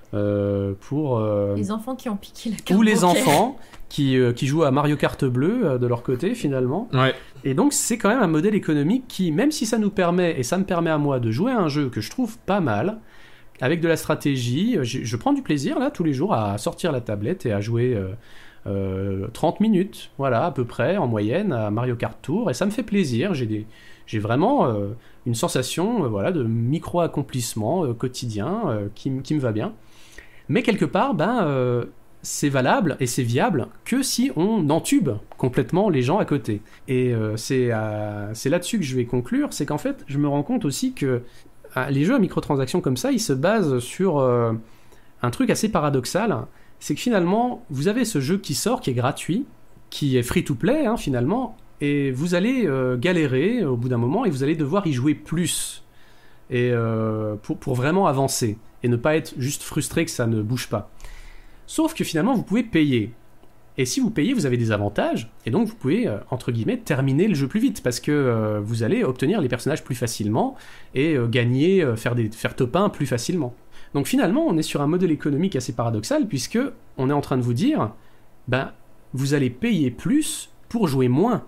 C: euh, pour... euh,
F: Les enfants qui ont piqué la carte
C: ou les
F: bancaire.
C: enfants qui, euh, qui jouent à Mario Kart bleu euh, de leur côté finalement.
E: Ouais.
C: Et donc c'est quand même un modèle économique qui, même si ça nous permet, et ça me permet à moi de jouer à un jeu que je trouve pas mal, avec de la stratégie, je, je prends du plaisir là tous les jours à sortir la tablette et à jouer euh, euh, trente minutes, voilà à peu près en moyenne à Mario Kart Tour, et ça me fait plaisir, j'ai, des, j'ai vraiment euh, une sensation euh, voilà, de micro-accomplissement euh, quotidien euh, qui, qui me va bien. Mais quelque part, ben, euh, c'est valable et c'est viable que si on entube complètement les gens à côté. Et euh, c'est, euh, c'est là-dessus que je vais conclure, c'est qu'en fait, je me rends compte aussi que euh, les jeux à microtransactions comme ça, ils se basent sur euh, un truc assez paradoxal, c'est que finalement, vous avez ce jeu qui sort, qui est gratuit, qui est free-to-play hein, finalement, et vous allez euh, galérer au bout d'un moment et vous allez devoir y jouer plus et, euh, pour, pour vraiment avancer. Et ne pas être juste frustré que ça ne bouge pas. Sauf que finalement, vous pouvez payer. Et si vous payez, vous avez des avantages, et donc vous pouvez, euh, entre guillemets, terminer le jeu plus vite, parce que euh, vous allez obtenir les personnages plus facilement, et euh, gagner, euh, faire, des, faire top un plus facilement. Donc finalement, on est sur un modèle économique assez paradoxal, puisque on est en train de vous dire, ben, vous allez payer plus pour jouer moins.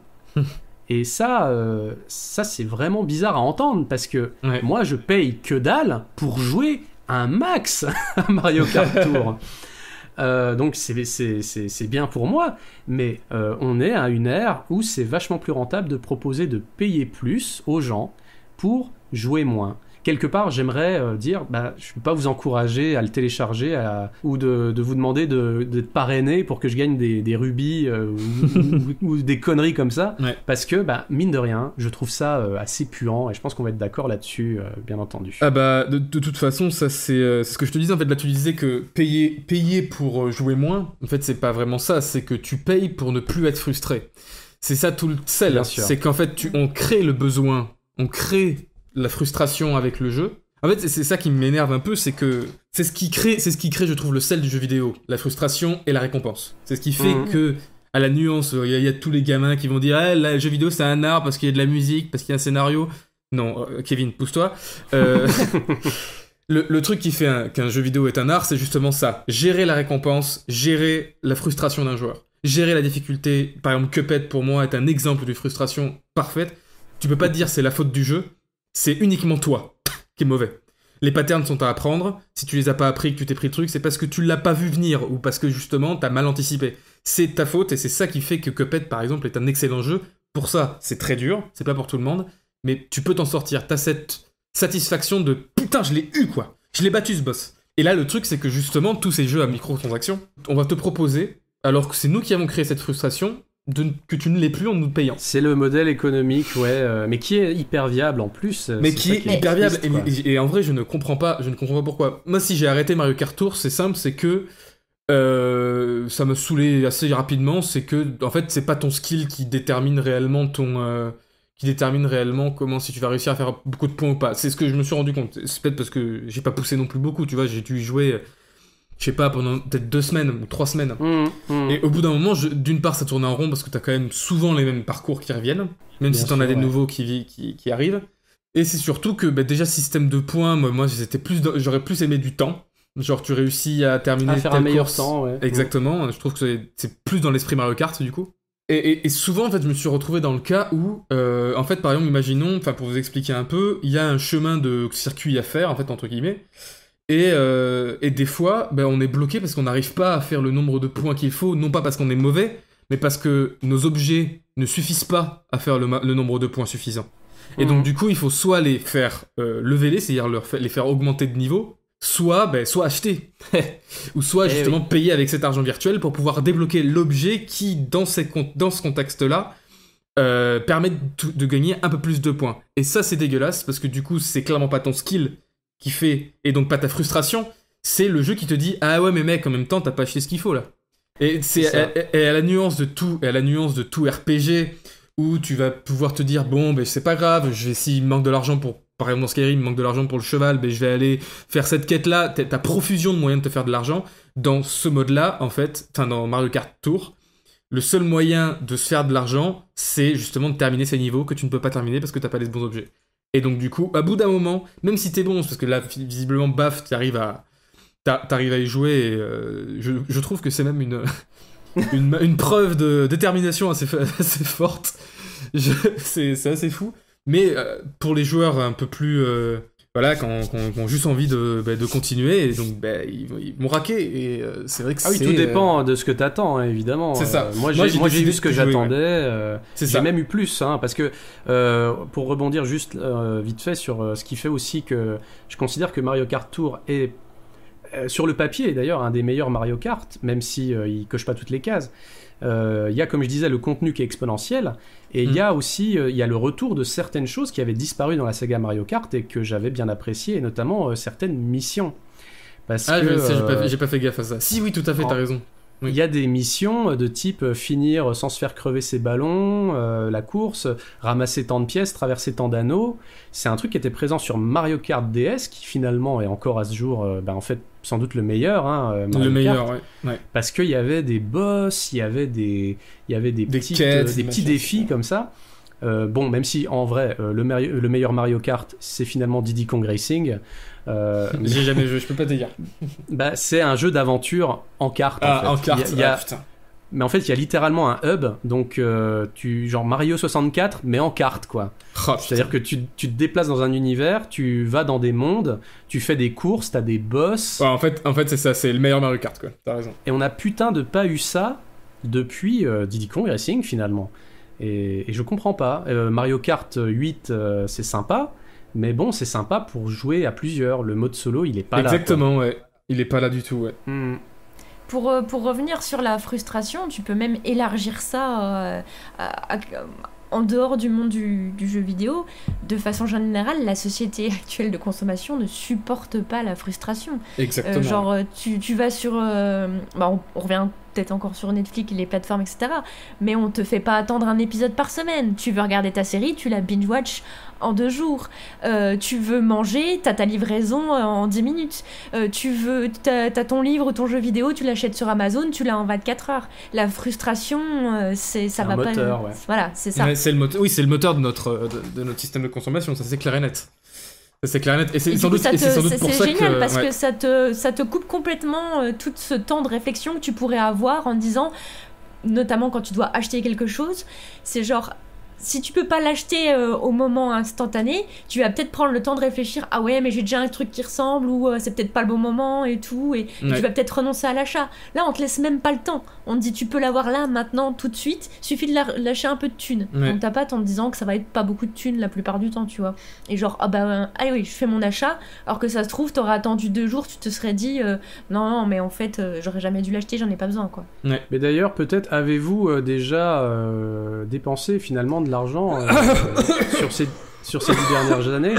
C: Et ça, euh, ça c'est vraiment bizarre à entendre, parce que ouais. moi, je paye que dalle pour jouer un max à Mario Kart Tour. euh, donc c'est, c'est, c'est, c'est bien pour moi, mais euh, on est à une ère où c'est vachement plus rentable de proposer de payer plus aux gens pour jouer moins. Quelque part, j'aimerais euh, dire, bah, je ne peux pas vous encourager à le télécharger à, ou de, de vous demander de, d'être parrainé pour que je gagne des, des rubis euh, ou, ou, ou des conneries comme ça, ouais. parce que, bah, mine de rien, je trouve ça euh, assez puant et je pense qu'on va être d'accord là-dessus, euh, bien entendu.
E: Ah bah, de, de toute façon, ça c'est, euh, c'est ce que je te disais, en fait, là tu disais que payer, payer pour jouer moins, en fait, c'est pas vraiment ça, c'est que tu payes pour ne plus être frustré. C'est ça tout le sel, c'est qu'en fait, tu, on crée le besoin, on crée la frustration avec le jeu. En fait, c'est, c'est ça qui m'énerve un peu, c'est que c'est ce qui crée, c'est ce qui crée, je trouve, le sel du jeu vidéo, la frustration et la récompense. C'est ce qui fait mmh. que, à la nuance, il y, y a tous les gamins qui vont dire, ah, le jeu vidéo c'est un art parce qu'il y a de la musique, parce qu'il y a un scénario. Non, euh, Kevin, pousse-toi. Euh, le, le truc qui fait un, qu'un jeu vidéo est un art, c'est justement ça. Gérer la récompense, gérer la frustration d'un joueur, gérer la difficulté. Par exemple, Cuphead pour moi est un exemple de frustration parfaite. Tu peux pas te dire c'est la faute du jeu. C'est uniquement toi qui est mauvais. Les patterns sont à apprendre. Si tu les as pas appris, que tu t'es pris le truc, c'est parce que tu l'as pas vu venir ou parce que justement t'as mal anticipé. C'est ta faute et c'est ça qui fait que Cuphead par exemple est un excellent jeu. Pour ça, c'est très dur, c'est pas pour tout le monde, mais tu peux t'en sortir. T'as cette satisfaction de putain, je l'ai eu quoi. Je l'ai battu ce boss. Et là, le truc, c'est que justement, tous ces jeux à microtransactions, on va te proposer, alors que c'est nous qui avons créé cette frustration, De, que tu ne l'es plus en nous payant.
C: C'est le modèle économique, ouais, euh, mais qui est hyper viable en plus.
E: Mais qui est, qui est hyper viable, triste, et, et en vrai, je ne comprends pas, je ne comprends pas pourquoi. Moi, si j'ai arrêté Mario Kart Tour, c'est simple, c'est que euh, ça m'a saoulé assez rapidement. C'est que, en fait, c'est pas ton skill qui détermine réellement ton, euh, qui détermine réellement comment si tu vas réussir à faire beaucoup de points ou pas. C'est ce que je me suis rendu compte. C'est peut-être parce que j'ai pas poussé non plus beaucoup, tu vois. J'ai dû y jouer. Je sais pas, pendant peut-être deux semaines ou trois semaines. Mmh, mmh. Et au bout d'un moment, je, d'une part, ça tournait en rond parce que t'as quand même souvent les mêmes parcours qui reviennent, même Bien si t'en sûr, as des ouais. nouveaux qui, qui, qui arrivent. Et c'est surtout que bah, déjà, système de points, moi, moi j'étais plus dans, j'aurais plus aimé du temps. Genre, tu réussis à terminer
C: à faire un meilleur
E: course.
C: temps, ouais.
E: Exactement. Mmh. Je trouve que c'est, c'est plus dans l'esprit Mario Kart, du coup. Et, et, et souvent, en fait, je me suis retrouvé dans le cas où, euh, en fait, par exemple, imaginons, enfin, pour vous expliquer un peu, il y a un chemin de circuit à faire, en fait, entre guillemets. Et, euh, et des fois, ben, on est bloqué parce qu'on n'arrive pas à faire le nombre de points qu'il faut, non pas parce qu'on est mauvais, mais parce que nos objets ne suffisent pas à faire le, ma- le nombre de points suffisant. Et mmh. donc du coup, il faut soit les faire euh, lever les, c'est-à-dire leur fa- les faire augmenter de niveau, soit, ben, soit acheter, ou soit et justement oui. payer avec cet argent virtuel pour pouvoir débloquer l'objet qui, dans, ces con- dans ce contexte-là, euh, permet de, de gagner un peu plus de points. Et ça, c'est dégueulasse, parce que du coup, c'est clairement pas ton skill qui fait, et donc pas ta frustration, c'est le jeu qui te dit « Ah ouais, mais mec, en même temps, t'as pas acheté ce qu'il faut, là. » Et c'est, c'est à, à, à la nuance de tout, à la nuance de tout R P G, où tu vas pouvoir te dire « Bon, ben c'est pas grave, je vais, s'il me manque de l'argent pour, par exemple dans Skyrim, il me manque de l'argent pour le cheval, ben je vais aller faire cette quête-là. » T'as profusion de moyens de te faire de l'argent. Dans ce mode-là, en fait, enfin dans Mario Kart Tour, le seul moyen de se faire de l'argent, c'est justement de terminer ces niveaux que tu ne peux pas terminer parce que t'as pas les bons objets. Et donc du coup, à bout d'un moment, même si t'es bon, parce que là, visiblement, baf, t'arrives à, t'a- t'arrives à y jouer et euh, je, je trouve que c'est même une, une, une preuve de détermination assez, assez forte. Je, c'est, c'est assez fou. Mais euh, pour les joueurs un peu plus... Euh, voilà, qui ont juste envie de, bah, de continuer, et donc bah, ils, ils m'ont raqué, et euh, c'est vrai que
C: Ah oui,
E: c'est...
C: tout dépend
E: euh...
C: de ce que t'attends, hein, évidemment.
E: C'est ça.
C: Euh, moi,
E: Moi,
C: j'ai,
E: j'ai
C: moi, j'ai
E: décidé
C: vu ce que
E: de jouer,
C: j'attendais.
E: ouais.
C: Euh,
E: C'est
C: j'ai
E: ça.
C: même eu plus, hein, parce que, euh, pour rebondir juste euh, vite fait sur euh, ce qui fait aussi que je considère que Mario Kart Tour est, euh, sur le papier, d'ailleurs, un des meilleurs Mario Kart, même si euh, il coche pas toutes les cases. Il euh, y a, comme je disais, le contenu qui est exponentiel, et il mm. y a aussi il euh, y a le retour de certaines choses qui avaient disparu dans la saga Mario Kart et que j'avais bien apprécié, et notamment euh, certaines missions. Parce
E: ah,
C: que,
E: je, sais, j'ai,
C: euh,
E: pas, j'ai pas fait gaffe à ça. Si, oui, tout à fait,
C: en...
E: t'as raison.
C: Il
E: Oui.
C: y a des missions de type euh, finir sans se faire crever ses ballons, euh, la course, ramasser tant de pièces, traverser tant d'anneaux. C'est un truc qui était présent sur Mario Kart D S, qui finalement est encore à ce jour, euh, bah, en fait, sans doute le meilleur. Hein, euh, Mario
E: Le meilleur,
C: Kart,
E: ouais. ouais.
C: Parce qu'il y avait des boss, il y avait des, il y avait des,
E: Des
C: petites,
E: quêtes,
C: euh, des
E: des
C: petits
E: machins.
C: défis comme ça. Euh, bon, même si en vrai, euh, le, Mario- le meilleur Mario Kart, c'est finalement Diddy Kong Racing. Euh,
E: J'ai jamais joué, je peux pas te dire.
C: bah, c'est un jeu d'aventure en carte.
E: Ah,
C: en,
E: en
C: fait.
E: carte,
C: Il y a- il y a-
E: ah, putain.
C: Mais en fait, il y a littéralement un hub, donc euh, tu genre Mario soixante-quatre, mais en carte, quoi.
E: Oh,
C: C'est-à-dire que tu, tu te déplaces dans un univers, tu vas dans des mondes, tu fais des courses, t'as des boss.
E: Ouais, en fait, en fait, c'est ça, c'est le meilleur Mario Kart, quoi. T'as raison.
C: Et on a putain de pas eu ça depuis euh, Diddy Kong Racing, finalement. Et, et je comprends pas. Euh, Mario Kart huit, euh, c'est sympa, mais bon, c'est sympa pour jouer à plusieurs. Le mode solo, il est pas
E: Exactement,
C: là.
E: ouais. Il est pas là du tout, ouais.
C: Hmm.
F: Pour, euh, pour revenir sur la frustration, tu peux même élargir ça euh, à- à- en dehors du monde du, du jeu vidéo. De façon générale, la société actuelle de consommation ne supporte pas la frustration.
E: Exactement.
F: Euh, genre, euh, tu, tu vas sur... euh, bah, on, on revient peut-être encore sur Netflix et les plateformes, et cetera. Mais on te fait pas attendre un épisode par semaine. Tu veux regarder ta série, tu la binge-watch en deux jours. Euh, tu veux manger, t'as ta livraison euh, en dix minutes. Euh, tu veux, t'as, t'as ton livre, ton jeu vidéo, tu l'achètes sur Amazon, tu l'as en vingt-quatre heures. La frustration, euh, c'est, ça
C: C'est
F: va
C: un
F: pas...
C: moteur, ouais.
F: Voilà, c'est ça.
E: Ouais, c'est le moteur, oui, c'est le moteur de notre, de, de notre système de consommation, ça c'est clair et net. Ça c'est clair et net. Et c'est
F: Et
E: sans
F: du coup,
E: doute,
F: ça
E: et
F: te-
E: c'est sans doute
F: c'est,
E: pour
F: c'est
E: ça
F: génial
E: que...
F: parce
E: ouais.
F: que ça te, ça te coupe complètement euh, tout ce temps de réflexion que tu pourrais avoir en disant, notamment quand tu dois acheter quelque chose, c'est genre, si tu peux pas l'acheter euh, au moment instantané, tu vas peut-être prendre le temps de réfléchir, ah ouais, mais j'ai déjà un truc qui ressemble, ou euh, c'est peut-être pas le bon moment et tout, et, et
E: Ouais.
F: tu vas peut-être renoncer à l'achat. Là, on te laisse même pas le temps. On te dit, tu peux l'avoir là, maintenant, tout de suite, suffit de la- lâcher un peu de thunes.
E: Ouais.
F: On tape en te disant que ça va être pas beaucoup de thunes la plupart du temps, tu vois. Et genre, ah bah, euh, allez oui, je fais mon achat, alors que ça se trouve, t'aurais attendu deux jours, tu te serais dit, euh, non, non, mais en fait, euh, j'aurais jamais dû l'acheter, j'en ai pas besoin, quoi.
C: Mais d'ailleurs, peut-être avez-vous euh, déjà euh, dépensé finalement de l'argent euh, sur ces sur ces dix dernières années?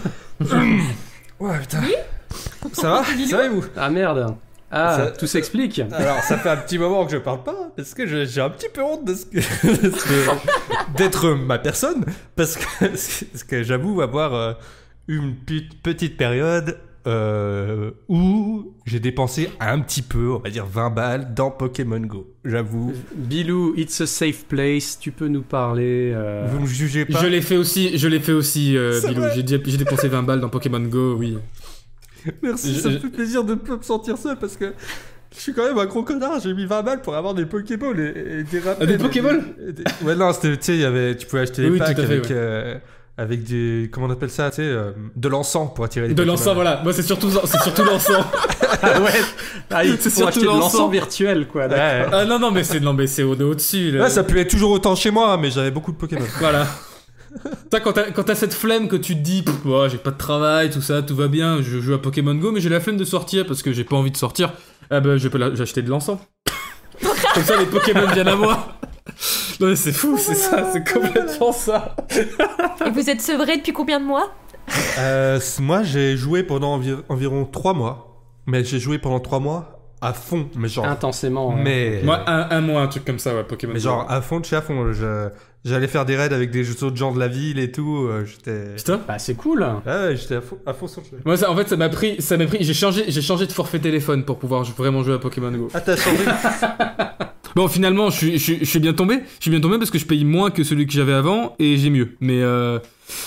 D: Ouais, putain. Ça va Ça va et vous?
C: Ah merde. Ah,
D: Ça-
C: tout s'explique.
D: Alors, ça fait un petit moment que je parle pas, parce que je- j'ai un petit peu honte de ce que, de ce que- d'être ma personne, parce que, parce que j'avoue avoir euh, une pu- petite période euh, où j'ai dépensé un petit peu, on va dire vingt balles, dans Pokémon Go. J'avoue.
C: Bilou, it's a safe place. Tu peux nous parler. euh,
D: Vous me jugez pas?
E: Je l'ai fait aussi, je l'ai fait aussi, euh,
D: C'est
E: Bilou.
D: vrai.
E: J'ai, dé- j'ai dépensé vingt balles dans Pokémon Go, oui.
D: Merci,
E: Je-
D: ça me
E: je-
D: fait plaisir de ne pas me sentir seul, parce que je suis quand même un gros connard. J'ai mis vingt balles pour avoir des Pokéballs et, et des rappels.
E: Ah, des Pokéballs
D: et des- Ouais, non, c'était, tu sais, il y avait, tu pouvais acheter des
E: Oui,
D: packs
E: tout à fait,
D: avec,
E: ouais.
D: euh, avec des, comment on appelle ça, tu sais, euh, de l'encens pour attirer des
E: De
D: Pokémon.
E: l'encens, voilà. Moi, c'est surtout, c'est surtout l'encens.
C: Ah ouais. Ah, il
E: C'est
C: faut
E: surtout
C: acheter de
E: l'encens.
C: l'encens virtuel, quoi.
D: Ouais.
C: d'accord.
E: Ah non, non, mais c'est, non, mais c'est au- au-dessus. là.
D: Ouais, ça peut être toujours autant chez moi, hein, mais j'avais beaucoup de Pokémon.
E: Voilà. Toi, quand t'as, quand t'as cette flemme que tu te dis, pff, ouais, j'ai pas de travail, tout ça, tout va bien, je joue à Pokémon Go, mais j'ai la flemme de sortir parce que j'ai pas envie de sortir, ah bah, je peux la- j'ai acheté de l'encens. Comme ça, les Pokémon viennent à moi. Non, mais c'est fou, c'est ça, c'est complètement ça.
F: Et vous êtes sevré depuis combien de mois?
D: Euh, c- moi, j'ai joué pendant envi- environ trois mois, mais j'ai joué pendant trois mois à fond, mais genre,
C: Intensément. ouais.
D: mais,
E: Moi, un, un mois, un truc comme ça, ouais, Pokémon
D: mais
E: Go.
D: genre à fond de chez à fond. Je, j'allais faire des raids avec des autres gens de la ville et tout. euh, j'étais,
E: Putain.
C: Bah, c'est cool.
D: ah ouais, j'étais à fond, à fond sur le jeu.
E: Moi, ça, en fait, ça m'a pris, ça m'a pris, j'ai changé, j'ai changé de forfait téléphone pour pouvoir vraiment jouer à Pokémon Go.
D: Ah, t'as changé?
E: Bon, finalement, je suis, je, suis- je suis bien tombé. Je suis bien tombé parce que je paye moins que celui que j'avais avant et j'ai mieux. Mais, euh,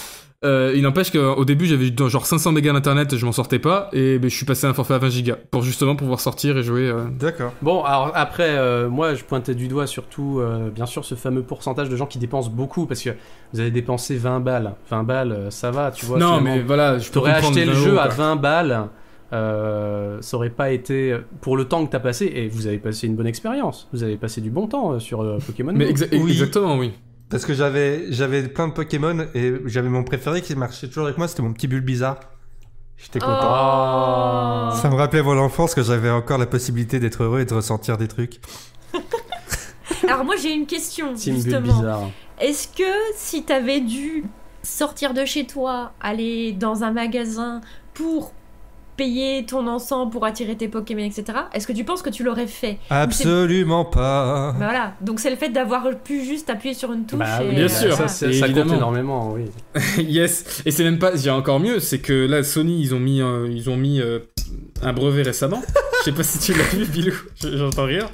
E: Euh, il n'empêche qu'au début, j'avais genre cinq cents mégas d'internet et je m'en sortais pas. Et ben, je suis passé à un forfait à vingt gigas pour justement pouvoir sortir et jouer. Euh...
D: D'accord.
C: Bon, alors après, euh, moi, je pointais du doigt surtout, euh, bien sûr, ce fameux pourcentage de gens qui dépensent beaucoup parce que vous avez dépensé vingt balles. vingt balles, euh, ça va, tu vois.
E: Non, mais voilà, je peux
C: t'aurais
E: comprendre
C: acheté le
E: vingt
C: jeu
E: euros,
C: à
E: quoi.
C: vingt balles. Euh, ça aurait pas été pour le temps que t'as passé, et vous avez passé une bonne expérience. Vous avez passé du bon temps euh, sur euh, Pokémon
E: Mais
C: Go.
E: exa-
D: Oui.
E: exactement, oui.
D: Parce que j'avais, j'avais plein de Pokémon et j'avais mon préféré qui marchait toujours avec moi, c'était mon petit Bulbizarre. J'étais content.
F: Oh.
D: Ça me rappelait mon enfance que j'avais encore la possibilité d'être heureux et de ressentir des trucs.
F: Alors moi j'ai une question
C: Team
F: justement.
C: Bulbizarre.
F: Est-ce que si t'avais dû sortir de chez toi, aller dans un magasin pour payer ton encens pour attirer tes Pokémon, et cetera, est-ce que tu penses que tu l'aurais fait?
D: Absolument pas.
F: Bah voilà, donc c'est le fait d'avoir pu juste appuyer sur une touche.
C: Bah,
F: et...
C: oui,
E: bien
C: bah,
E: sûr,
C: ça, c'est-
E: et
C: ça compte
E: évidemment.
C: énormément, oui.
E: Yes. Et c'est même pas. Il y a encore mieux, c'est que là, Sony, ils ont mis, euh, ils ont mis euh, un brevet récemment. Je sais pas si tu l'as vu, Bilou. J'entends rire.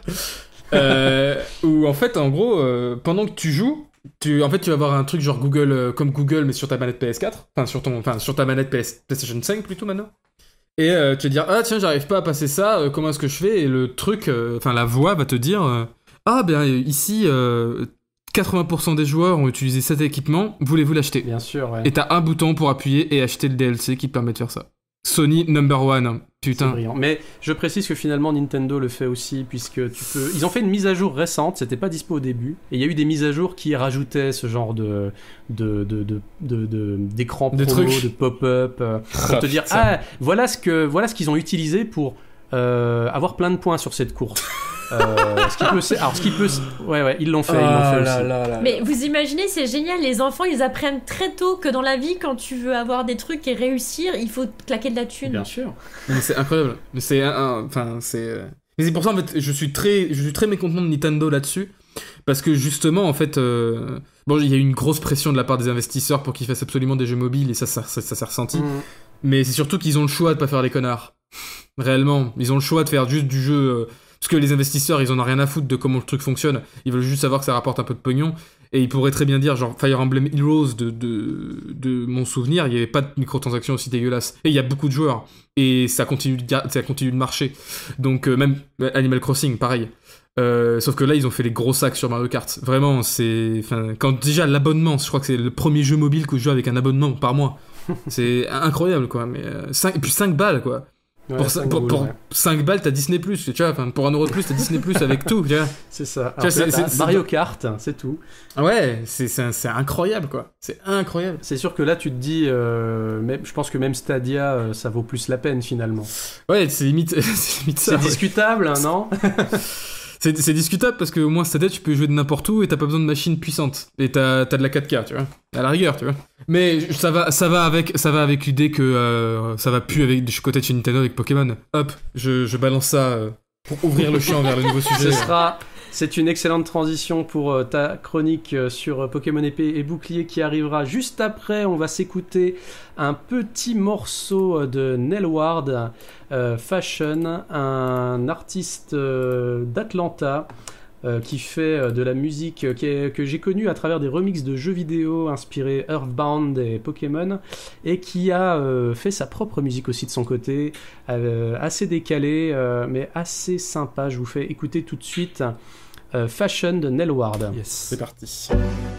E: Euh, où en fait, en gros, euh, pendant que tu joues. Tu, en fait, tu vas avoir un truc genre Google, euh, comme Google, mais sur ta manette P S quatre, enfin sur, ton, enfin, sur ta manette P S, PlayStation cinq plutôt maintenant. Et euh, tu vas dire, ah tiens, j'arrive pas à passer ça, euh, comment est-ce que je fais? Et le truc, enfin euh, la voix va te dire, euh, ah ben ici, euh, quatre-vingts pour cent des joueurs ont utilisé cet équipement, voulez-vous l'acheter?
C: Bien sûr, ouais.
E: Et t'as un bouton pour appuyer et acheter le D L C qui te permet de faire ça. Sony number one,
C: C'est
E: putain.
C: brillant. Mais je précise que finalement Nintendo le fait aussi, puisque tu peux. Ils ont fait une mise à jour récente, c'était pas dispo au début, et il y a eu des mises à jour qui rajoutaient ce genre de de de de de- de- d'écran
E: De
C: promo,
E: trucs.
C: de pop-up, euh, pour
E: Ah,
C: te dire
E: putain.
C: ah voilà ce que voilà ce qu'ils ont utilisé pour euh, avoir plein de points sur cette course. Euh, ce qui peut, c'est- alors ce qui peut, ouais ouais, ils l'ont fait, ils l'ont fait aussi.
F: Mais vous imaginez, c'est génial, les enfants ils apprennent très tôt que dans la vie, quand tu veux avoir des trucs et réussir, il faut claquer de la thune.
C: Bien sûr.
E: Mais c'est incroyable. Mais c'est un- un- enfin c'est. euh, Mais c'est pour ça en fait, je suis très, je suis très mécontent de Nintendo là-dessus, parce que justement en fait, euh, bon, il y a eu une grosse pression de la part des investisseurs pour qu'ils fassent absolument des jeux mobiles et ça, ça, ça, ça s'est ressenti.
C: Mm.
E: Mais c'est surtout qu'ils ont le choix de pas faire les connards. Réellement, ils ont le choix de faire juste du jeu. Euh, parce que les investisseurs, ils en ont rien à foutre de comment le truc fonctionne. Ils veulent juste savoir que ça rapporte un peu de pognon. Et ils pourraient très bien dire, genre Fire Emblem Heroes, de, de, de mon souvenir, il n'y avait pas de microtransactions aussi dégueulasses. Et il y a beaucoup de joueurs. Et ça continue de, ga- ça continue de marcher. Donc euh, même Animal Crossing, pareil. Euh, sauf que là, ils ont fait les gros sacs sur Mario Kart. Vraiment, c'est... Enfin, quand déjà l'abonnement, je crois que c'est le premier jeu mobile que je joue avec un abonnement par mois. C'est incroyable, quoi. Mais, euh, cinq, et puis cinq balles, quoi.
C: Ouais,
E: pour,
C: cinq
E: pour,
C: boules,
E: pour
C: ouais.
E: cinq balles, t'as Disney+, tu vois, enfin, pour un euro de plus, t'as Disney+, avec tout, tu vois.
C: C'est ça.
E: Tu vois,
C: Alors que là,
E: c'est-
C: t'as
E: c'est- c'est-
C: Mario Kart, c'est tout.
E: Ouais, c'est, c'est, c'est incroyable, quoi. C'est incroyable.
C: C'est sûr que là, tu te dis, euh, même, je pense que même Stadia, euh, ça vaut plus la peine finalement.
E: Ouais, c'est limite, c'est limite ça.
C: C'est
E: ouais.
C: discutable, hein, non?
E: C'est, c'est discutable parce que au moins Stadia, tu peux jouer de n'importe où et t'as pas besoin de machines puissantes. Et t'as, t'as de la quatre K, tu vois. À la rigueur, tu vois. Mais je- ça va, ça va avec, ça va avec l'idée que euh, ça va plus avec du côté de chez Nintendo avec Pokémon. Hop, je, je balance ça euh, pour ouvrir le champ vers le nouveau sujet.
C: Ce sera, c'est une excellente transition pour euh, ta chronique euh, sur euh, Pokémon épée et bouclier qui arrivera juste après. On va s'écouter un petit morceau euh, de Nell Ward, euh, Fashion, un artiste euh, d'Atlanta. Euh, qui fait euh, de la musique euh, qui est- que j'ai connue à travers des remixes de jeux vidéo inspirés Earthbound et Pokémon, et qui a euh, fait sa propre musique aussi de son côté, euh, assez décalée euh, mais assez sympa. Je vous fais écouter tout de suite euh, Fashion de Nell Ward.
E: Yes, c'est parti.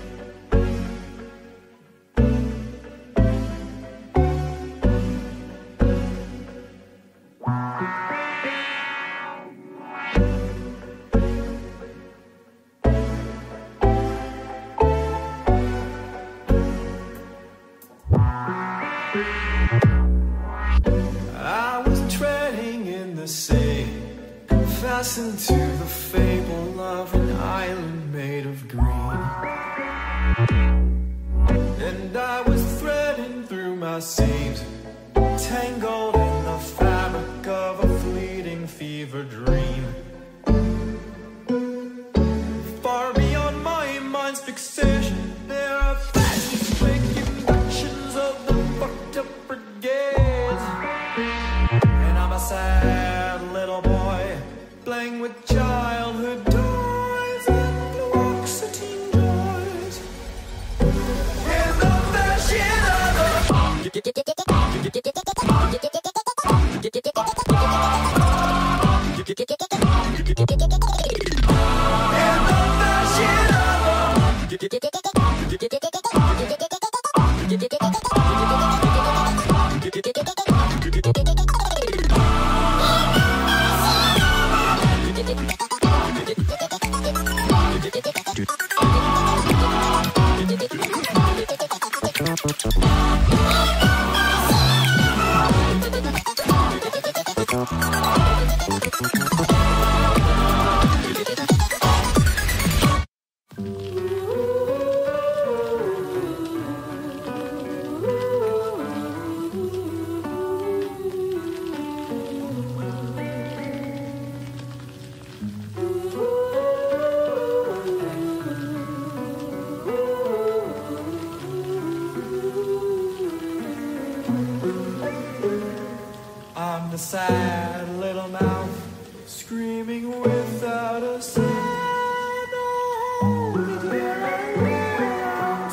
M: I was treading in the sea, fastened to the fable of an island made of green. And I was threading through my seams, tangled in the fabric of a fleeting fever dream. Far beyond my mind's fixation, there are flashes, waking actions of the fucked up brigades. And I'm a sad little boy, playing with childhood toys and fluoxetine joys. In the fashion of a I'm the sad little mouth screaming without a sound. Oh, dear, I belong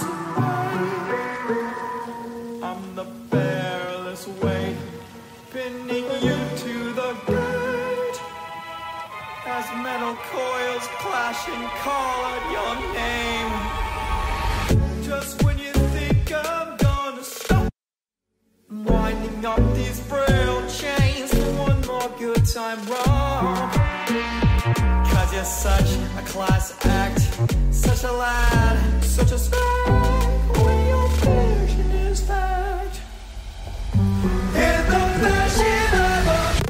M: tonight. I'm the bearless weight pinning you to the gate as metal coils clash and call out your name. Just when you think I'm gonna stop, I'm winding up these frail chains for one more good time wrong. Cause you're such a class act, such a lad, such a spark, when your vision is fact. In the passion of a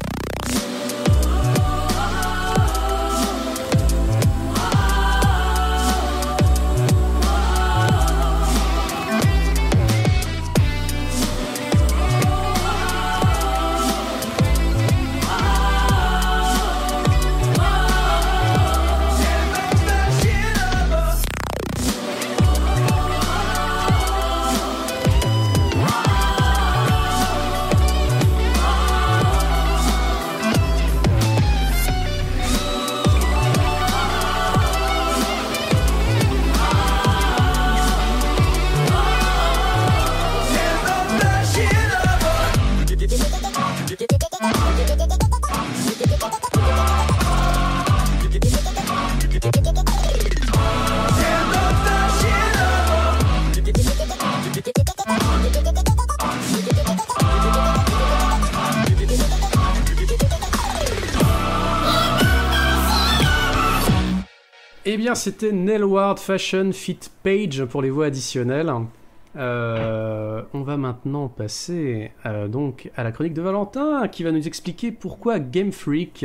C: Eh bien, c'était Nelward Fashion Fit Page pour les voix additionnelles. Euh, on va maintenant passer euh, donc à la chronique de Valentin qui va nous expliquer pourquoi Game Freak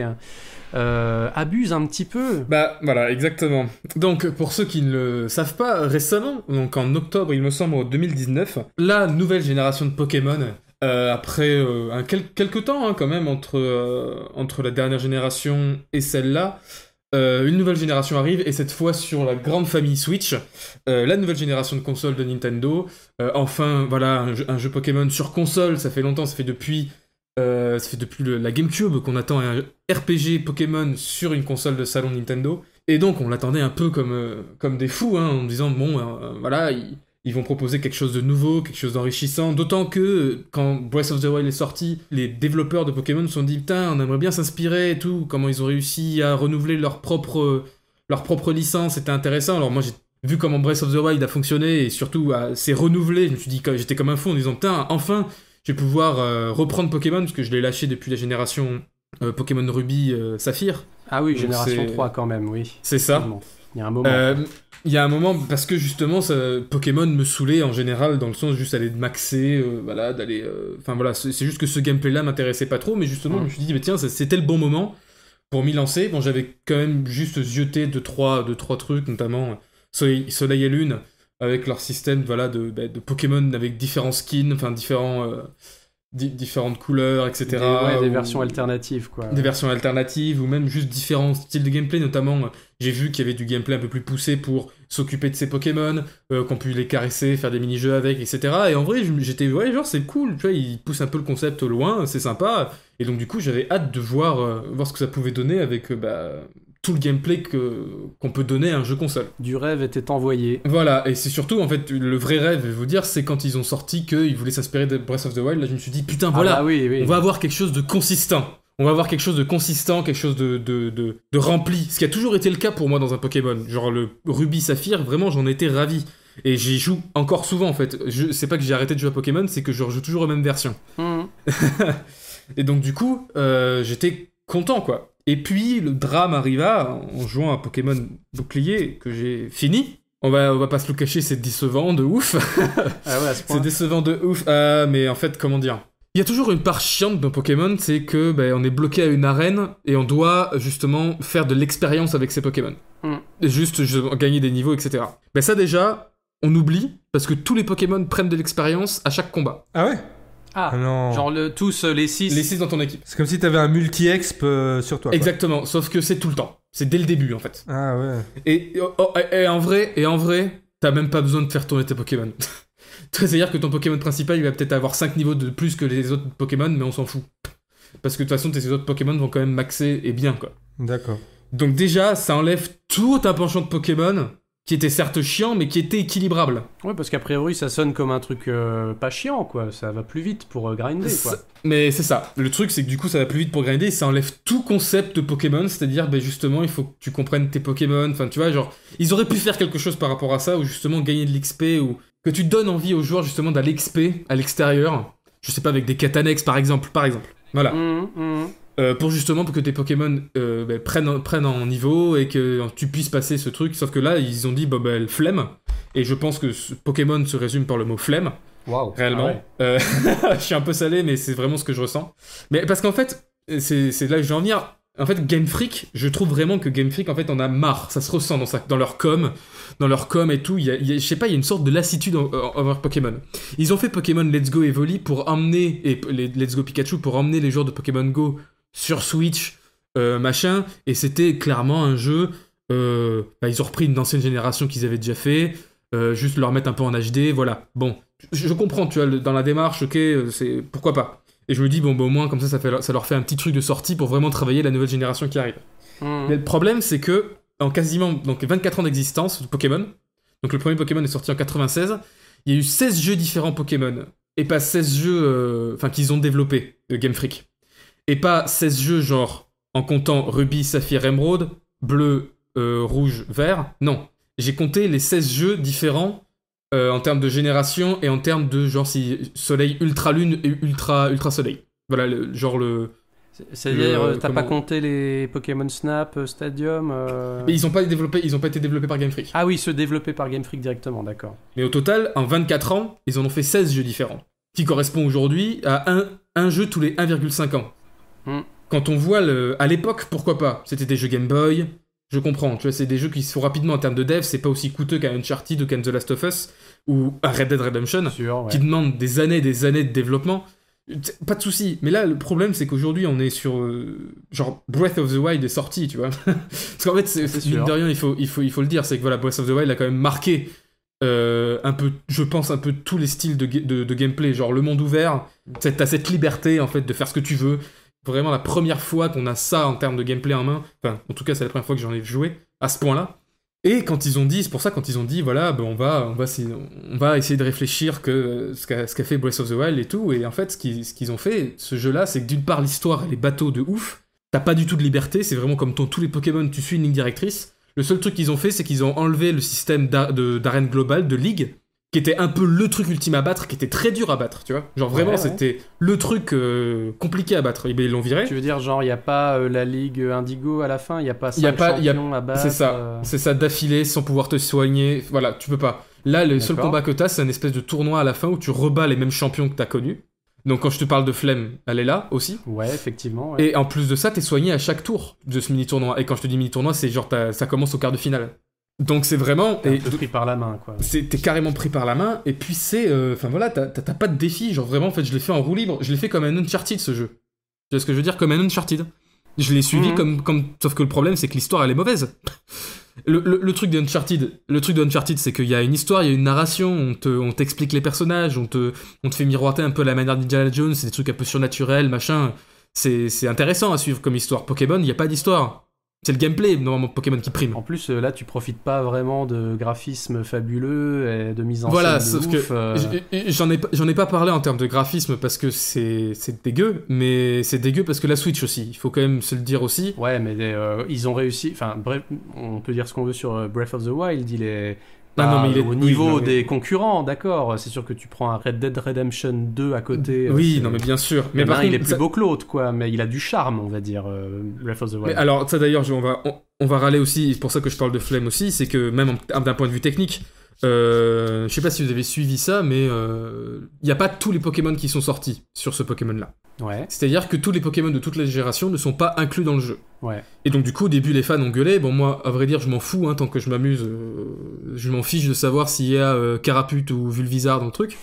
C: euh, abuse un petit peu.
E: Bah voilà, exactement. Donc pour ceux qui ne le savent pas, récemment, donc en octobre il me semble deux mille dix-neuf, la nouvelle génération de Pokémon, euh, après euh, un quel- quelques temps hein, quand même entre, euh, entre la dernière génération et celle-là, Euh, une nouvelle génération arrive, et cette fois sur la grande famille Switch, euh, la nouvelle génération de consoles de Nintendo. Euh, enfin, voilà, un jeu, un jeu Pokémon sur console, ça fait longtemps, ça fait depuis, euh, ça fait depuis le, la GameCube qu'on attend un R P G Pokémon sur une console de salon Nintendo. Et donc, on l'attendait un peu comme, euh, comme des fous, hein, en disant, bon, euh, voilà, ils, ils vont proposer quelque chose de nouveau, quelque chose d'enrichissant, d'autant que, quand Breath of the Wild est sorti, les développeurs de Pokémon se sont dit, putain, on aimerait bien s'inspirer et tout, comment ils ont réussi à renouveler leur propre, leur propre licence, c'était intéressant. Alors moi, j'ai vu comment Breath of the Wild a fonctionné, et surtout, euh, s'est renouvelé, je me suis dit, j'étais comme un fou en disant, putain, enfin, je vais pouvoir euh, reprendre Pokémon, parce que je l'ai lâché depuis la génération euh, Pokémon Ruby euh, Saphir.
C: Ah oui,
E: Donc
C: génération
E: c'est...
C: trois quand même, oui.
E: C'est ça.
C: Il y a un moment.
E: Euh, Il y a un moment, parce que justement, ça, Pokémon me saoulait en général, dans le sens juste d'aller maxer, euh, voilà, d'aller... Enfin euh, voilà, c'est, c'est juste que ce gameplay-là m'intéressait pas trop, mais justement, mmh. je me suis dit, mais tiens, ça, c'était le bon moment pour m'y lancer. Bon, j'avais quand même juste zioté deux, trois, deux, trois trucs, notamment Soleil, Soleil et Lune, avec leur système, voilà, de, de Pokémon avec différents skins, enfin, différents... Euh, Di- différentes couleurs, et cetera.
C: Des, ouais, des
E: ou...
C: versions alternatives, quoi.
E: Des versions alternatives, ou même juste différents styles de gameplay, notamment, j'ai vu qu'il y avait du gameplay un peu plus poussé pour s'occuper de ces Pokémon, euh, qu'on puisse les caresser, faire des mini-jeux avec, et cetera. Et en vrai, j'étais, ouais, genre, c'est cool, tu vois, ils poussent un peu le concept au loin, c'est sympa. Et donc, du coup, j'avais hâte de voir, euh, voir ce que ça pouvait donner avec, euh, bah... tout le gameplay que, qu'on peut donner à un jeu console.
C: Du rêve était envoyé.
E: Voilà, et c'est surtout, en fait, le vrai rêve, je vais vous dire, c'est quand ils ont sorti qu'ils voulaient s'inspirer de Breath of the Wild, là je me suis dit, putain, voilà,
C: ah bah oui, oui.
E: on va avoir quelque chose de consistant. On va avoir quelque chose de consistant, quelque chose de, de, de, de rempli. Ce qui a toujours été le cas pour moi dans un Pokémon. Genre le Ruby Saphir, vraiment, j'en étais ravi. Et j'y joue encore souvent, en fait. Je, c'est pas que j'ai arrêté de jouer à Pokémon, c'est que je rejoue toujours aux mêmes versions.
C: Mmh.
E: Et donc, du coup, euh, j'étais content, quoi. Et puis, le drame arriva en jouant à Pokémon Bouclier, que j'ai fini. On va, on va pas se le cacher, c'est décevant de ouf.
C: Ah ouais, à ce point.
E: C'est décevant de ouf. Ah, mais en fait, comment dire? Il y a toujours une part chiante dans Pokémon, c'est que ben, on est bloqué à une arène et on doit justement faire de l'expérience avec ces Pokémon.
C: Mm.
E: Juste, juste gagner des niveaux, et cetera. Ben ça déjà, on oublie parce que tous les Pokémon prennent de l'expérience à chaque combat.
D: Ah ouais?
C: Ah,
D: Ah non.
C: genre le, tous euh, les six.
E: Les six dans ton équipe.
D: C'est comme si t'avais un multi-exp euh, sur toi. quoi.
E: Exactement, sauf que c'est tout le temps. C'est dès le début en fait.
D: Ah ouais.
E: Et, oh, oh, et, et en vrai, et en vrai, t'as même pas besoin de faire tourner tes Pokémon. C'est-à-dire que ton Pokémon principal, il va peut-être avoir cinq niveaux de plus que les autres Pokémon, mais on s'en fout. Parce que de toute façon, tes autres Pokémon vont quand même maxer et bien, quoi.
D: D'accord.
E: Donc déjà, ça enlève tout un penchant de Pokémon, qui était certes chiant, mais qui était équilibrable.
C: Ouais, parce qu'a priori, ça sonne comme un truc euh, pas chiant, quoi. Ça va plus vite pour euh, grinder, quoi.
E: Ça- Mais c'est ça. Le truc, c'est que du coup, ça va plus vite pour grinder, et ça enlève tout concept de Pokémon, c'est-à-dire, ben justement, il faut que tu comprennes tes Pokémon, enfin, tu vois, genre, ils auraient pu faire quelque chose par rapport à ça, ou justement gagner de l'X P, ou que tu donnes envie aux joueurs, justement, d'aller X P à l'extérieur, je sais pas, avec des quêtes annexes, par exemple, par exemple. Voilà.
C: Mmh, mmh.
E: Euh, pour justement pour que tes Pokémon euh, bah, prennent, en- prennent en niveau et que tu puisses passer ce truc. Sauf que là, ils ont dit bah, bah, flemme. Et je pense que ce Pokémon se résume par le mot flemme.
C: Waouh.
E: Réellement.
C: Ah ouais.
E: Euh, je suis un peu salé, mais c'est vraiment ce que je ressens. Mais parce qu'en fait, c'est, c'est là que je vais en venir. En fait, Game Freak, je trouve vraiment que Game Freak, en fait, en a marre. Ça se ressent dans, sa, dans leur com, dans leur com et tout. Il y a, il y a- je sais pas, il y a une sorte de lassitude en- en- envers Pokémon. Ils ont fait Pokémon Let's Go Evoli pour emmener, et les Let's Go Pikachu pour emmener les joueurs de Pokémon Go sur Switch, euh, machin. Et c'était clairement un jeu. Euh, bah, ils ont repris une ancienne génération qu'ils avaient déjà fait. Euh, juste leur mettre un peu en H D, voilà. Bon, je, je comprends, tu vois, le- dans la démarche, ok, euh, c'est pourquoi pas. Et je me dis, bon, bah, au moins, comme ça, ça, fait, ça leur fait un petit truc de sortie pour vraiment travailler la nouvelle génération qui arrive.
C: Mmh.
E: Mais le problème, c'est que, en quasiment donc, vingt-quatre ans d'existence de Pokémon, donc le premier Pokémon est sorti en quatre-vingt-seize, il y a eu seize jeux différents Pokémon, et pas seize jeux, euh, enfin, qu'ils ont développés, de Game Freak. Et pas seize jeux, genre, en comptant Ruby, Saphir, Emerald, bleu, euh, rouge, vert, non. J'ai compté les seize jeux différents euh, en termes de génération et en termes de genre si soleil ultra lune et ultra ultra soleil. Voilà le genre le.
C: C'est-à-dire,
E: le-
C: euh, t'as
E: comment-
C: pas compté les Pokémon Snap, euh, Stadium euh...
E: Mais ils ont pas développé, ils ont pas été développés par Game Freak.
C: Ah oui, ceux développés par Game Freak directement, d'accord.
E: Mais au total, en vingt-quatre ans, ils en ont fait seize jeux différents, qui correspond aujourd'hui à un, un jeu tous les un virgule cinq ans.
C: Mm.
E: Quand on voit le, à l'époque, pourquoi pas? C'était des jeux Game Boy. Je comprends, tu vois, c'est des jeux qui se font rapidement en termes de dev, c'est pas aussi coûteux qu'un Uncharted ou qu'un The Last of Us ou un Red Dead Redemption,
C: Sûr, ouais.
E: qui demandent des années et des années de développement. Pas de souci, mais là le problème c'est qu'aujourd'hui on est sur euh, genre Breath of the Wild est sorti, tu vois. Parce qu'en fait, c'est,
C: C'est
E: mine
C: sûr.
E: de rien, il faut, il, faut, il faut le dire, c'est que voilà, Breath of the Wild a quand même marqué euh, un peu, je pense, un peu tous les styles de, ga- de, de gameplay, genre le monde ouvert, c'est- t'as cette liberté en fait de faire ce que tu veux. Vraiment la première fois qu'on a ça en termes de gameplay en main, enfin en tout cas c'est la première fois que j'en ai joué à ce point-là. Et quand ils ont dit, c'est pour ça quand ils ont dit voilà, ben on va, on va, essayer, on va essayer de réfléchir que euh, ce qu'a, ce qu'a fait Breath of the Wild et tout. Et en fait, ce qu'ils, ce qu'ils ont fait, ce jeu-là, c'est que d'une part l'histoire elle est bateau de ouf. T'as pas du tout de liberté, c'est vraiment comme ton, tous les Pokémon, tu suis une ligne directrice. Le seul truc qu'ils ont fait, c'est qu'ils ont enlevé le système d'a- de- d'arène globale, de ligue, qui était un peu le truc ultime à battre, qui était très dur à battre, tu vois. Genre vraiment,
C: Ouais, ouais.
E: c'était le truc euh, compliqué à battre. Et ben ils l'ont viré.
C: Tu veux dire, genre, il n'y a pas euh, la Ligue Indigo à la fin, il n'y a pas
E: Il y a
C: cinq
E: pas, il y a-
C: champions à battre
E: c'est ça,
C: euh,
E: c'est ça d'affilée sans pouvoir te soigner. Voilà, tu peux pas. Là, le seul
C: D'accord.
E: combat que t'as, c'est un espèce de tournoi à la fin où tu rebats les mêmes champions que t'as connus. Donc quand je te parle de flemme, elle est là aussi.
C: Ouais, effectivement. Ouais.
E: Et en plus de ça, t'es soigné à chaque tour de ce mini tournoi. Et quand je te dis mini tournoi, c'est genre t'as- ça commence au quart de finale. Donc c'est vraiment.
C: T'es un
E: et-
C: peu pris par la main, quoi.
E: c'est- T'es carrément pris par la main, et puis c'est... euh, Enfin voilà, t'as t'as- t'as pas de défi, genre vraiment, en fait, je l'ai fait en roue libre, je l'ai fait comme un Uncharted, ce jeu. Tu vois ce que je veux dire? Comme un Uncharted. Je l'ai suivi
C: Mhm.
E: comme, comme... Sauf que le problème, c'est que l'histoire, elle est mauvaise. Le, le, le truc d'Uncharted, le truc d'Uncharted, c'est qu'il y a une histoire, il y a une narration, on te, on t'explique les personnages, on te, on te fait miroiter un peu à la manière d'Indiana Jones, c'est des trucs un peu surnaturels, machin. C'est, c'est intéressant à suivre comme histoire. Pokémon, il n'y a pas d'histoire. C'est le gameplay, normalement, Pokémon qui prime.
C: En plus, euh, là, tu profites pas vraiment de graphismes fabuleux et de mise en
E: Voilà,
C: scène de
E: sauf
C: ouf,
E: que
C: euh,
E: j- j'en ai, pas- j'en ai pas parlé en termes de graphisme parce que c'est, c'est dégueu, mais c'est dégueu parce que la Switch aussi, il faut quand même se le dire aussi.
C: Ouais, mais euh, ils ont réussi. Enfin, bref, on peut dire ce qu'on veut sur euh, Breath of the Wild. Il est
E: Ah non, mais il est-
C: au
E: oui,
C: niveau
E: non, mais-
C: des concurrents, d'accord. C'est sûr que tu prends un Red Dead Redemption deux à côté. euh,
E: Oui,
C: c'est-
E: non, mais bien sûr.
C: Mais
E: Mais par
C: il
E: contre,
C: est plus
E: ça-
C: beau que l'autre, quoi. Mais il a du charme, on va dire, euh, Breath of the Wild.
E: Mais alors, ça d'ailleurs, je- on va, on, on va râler aussi, c'est pour ça que je parle de flemme aussi, c'est que même en- d'un point de vue technique, euh, je sais pas si vous avez suivi ça, mais il n'y a pas tous les Pokémon qui sont sortis sur ce Pokémon-là.
C: Ouais.
E: C'est-à-dire que tous les Pokémon de toutes les générations ne sont pas inclus dans le jeu.
C: Ouais.
E: Et donc du coup, au début, les fans ont gueulé. Bon, moi, à vrai dire, je m'en fous, hein, tant que je m'amuse. euh, je m'en fiche de savoir s'il y a euh, Carapult ou Vulvisar dans le truc.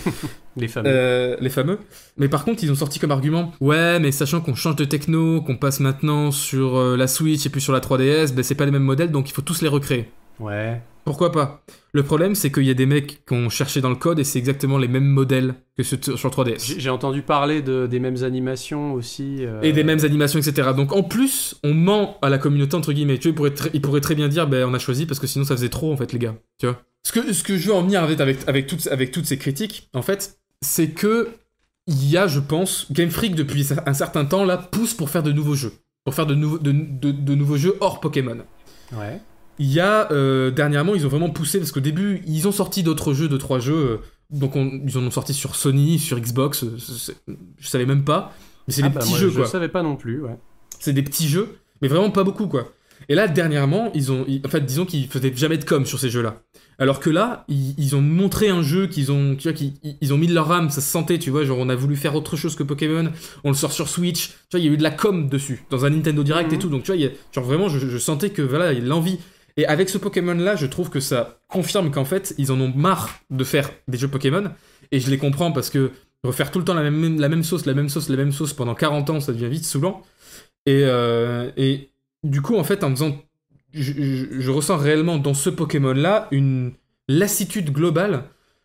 C: Les fameux.
E: Euh, les fameux. Mais par contre, ils ont sorti comme argument, ouais, mais sachant qu'on change de techno, qu'on passe maintenant sur euh, la Switch et puis sur la trois D S, ben c'est pas les mêmes modèles, donc il faut tous les recréer.
C: Ouais.
E: Pourquoi pas? Le problème, c'est qu'il y a des mecs qui ont cherché dans le code et c'est exactement les mêmes modèles que ceux t- sur trois D S.
C: J'ai j'ai entendu parler de, des mêmes animations aussi. euh,
E: Et des mêmes animations, et cetera. Donc en plus, on ment à la communauté, entre guillemets. Tu vois, ils pourraient, tr- ils pourraient très bien dire, ben on a choisi parce que sinon ça faisait trop, en fait, les gars. Tu vois? Ce que, ce que je veux en venir avec, avec, avec, toutes, avec toutes ces critiques, en fait, c'est que il y a, je pense, Game Freak, depuis un certain temps, là, pousse pour faire de nouveaux jeux. Pour faire de, nouveaux de, de, de nouveaux jeux hors Pokémon.
C: Ouais.
E: Il y a, euh, dernièrement, ils ont vraiment poussé, parce qu'au début, ils ont sorti d'autres jeux, deux, trois jeux, euh, donc on- ils en ont sorti sur Sony, sur Xbox, euh, c'est- je savais même pas, mais c'est
C: Ah
E: des
C: bah,
E: petits
C: moi,
E: jeux,
C: je
E: quoi.
C: savais pas non plus, ouais.
E: C'est des petits jeux, mais vraiment pas beaucoup, quoi. Et là, dernièrement, ils ont, ils- en fait, disons qu'ils faisaient jamais de com sur ces jeux-là. Alors que là, ils, ils ont montré un jeu qu'ils ont, tu vois, qu'ils ils- ils ont mis de leur âme, ça se sentait, tu vois, genre on a voulu faire autre chose que Pokémon, on le sort sur Switch, tu vois, il y a eu de la com dessus, dans un Nintendo Direct et tout, donc tu vois, il y a, genre vraiment, je, je sentais que voilà, il y a de l'envie. Et avec ce Pokémon-là, je trouve que ça confirme qu'en fait, ils en ont marre de faire des jeux Pokémon, et je les comprends parce que refaire tout le temps la même, la même sauce, la même sauce, la même sauce pendant quarante ans, ça devient vite saoulant. Et, euh, et du coup, en fait, en faisant. Je, je- je ressens réellement dans ce Pokémon-là une lassitude globale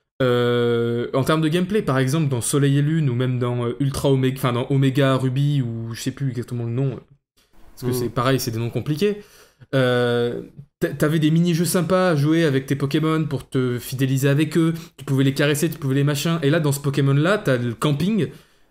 E: euh, en termes de gameplay. Par exemple, dans Soleil et Lune, ou même dans euh, Ultra Omega, enfin dans Omega Ruby, ou je sais plus exactement le nom, parce que
C: Mm.
E: c'est pareil, c'est des noms compliqués. Euh, t'a- T'avais des mini-jeux sympas à jouer avec tes Pokémon pour te fidéliser avec eux, tu pouvais les caresser, tu pouvais les machins, et là dans ce Pokémon-là, t'as le camping,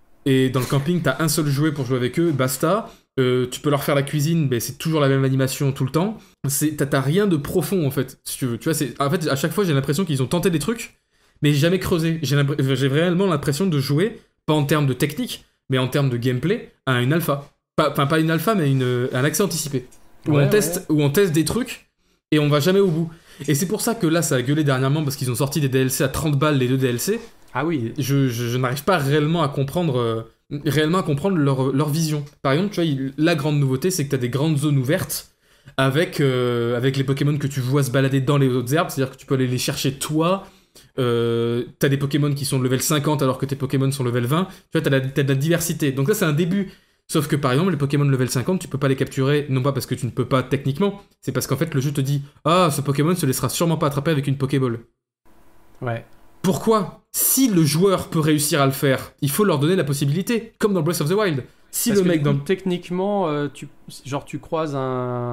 E: et dans le camping, t'as un seul jouet pour jouer avec eux, basta. Euh, tu peux leur faire la cuisine, mais c'est toujours la même animation tout le temps. C'est- T'as t'as rien de profond en fait, si tu veux. Tu vois, c'est- en fait, à chaque fois, j'ai l'impression qu'ils ont tenté des trucs, mais jamais creusé. J'ai l'impr- j'ai réellement l'impression de jouer, pas en termes de technique, mais en termes de gameplay, à une alpha. Pas- Enfin, pas une alpha, mais une, un accès anticipé. Où,
C: Ouais,
E: on teste, où on teste des trucs, et on va jamais au bout. Et c'est pour ça que là, ça a gueulé dernièrement, parce qu'ils ont sorti des D L C à trente balles, les deux D L C.
C: Ah oui.
E: Je, je, je n'arrive pas réellement à comprendre, euh, réellement à comprendre leur, leur vision. Par exemple, tu vois, il- la grande nouveauté, c'est que tu as des grandes zones ouvertes avec, euh, avec les Pokémon que tu vois se balader dans les autres herbes, c'est-à-dire que tu peux aller les chercher toi. Euh, t'as des Pokémon qui sont level cinquante alors que tes Pokémon sont level vingt. Tu vois, t'as, la, t'as de la diversité. Donc là, c'est un début. Sauf que par exemple, les Pokémon level cinquante, tu peux pas les capturer, non pas parce que tu ne peux pas techniquement, c'est parce qu'en fait, le jeu te dit « Ah, ce Pokémon se laissera sûrement pas attraper avec une Pokéball. »
C: Ouais.
E: Pourquoi? Si le joueur peut réussir à le faire, il faut leur donner la possibilité, comme dans Breath of the Wild. Si
C: Parce
E: le
C: que
E: mec
C: du coup,
E: dans...
C: techniquement, euh, tu, genre tu croises un,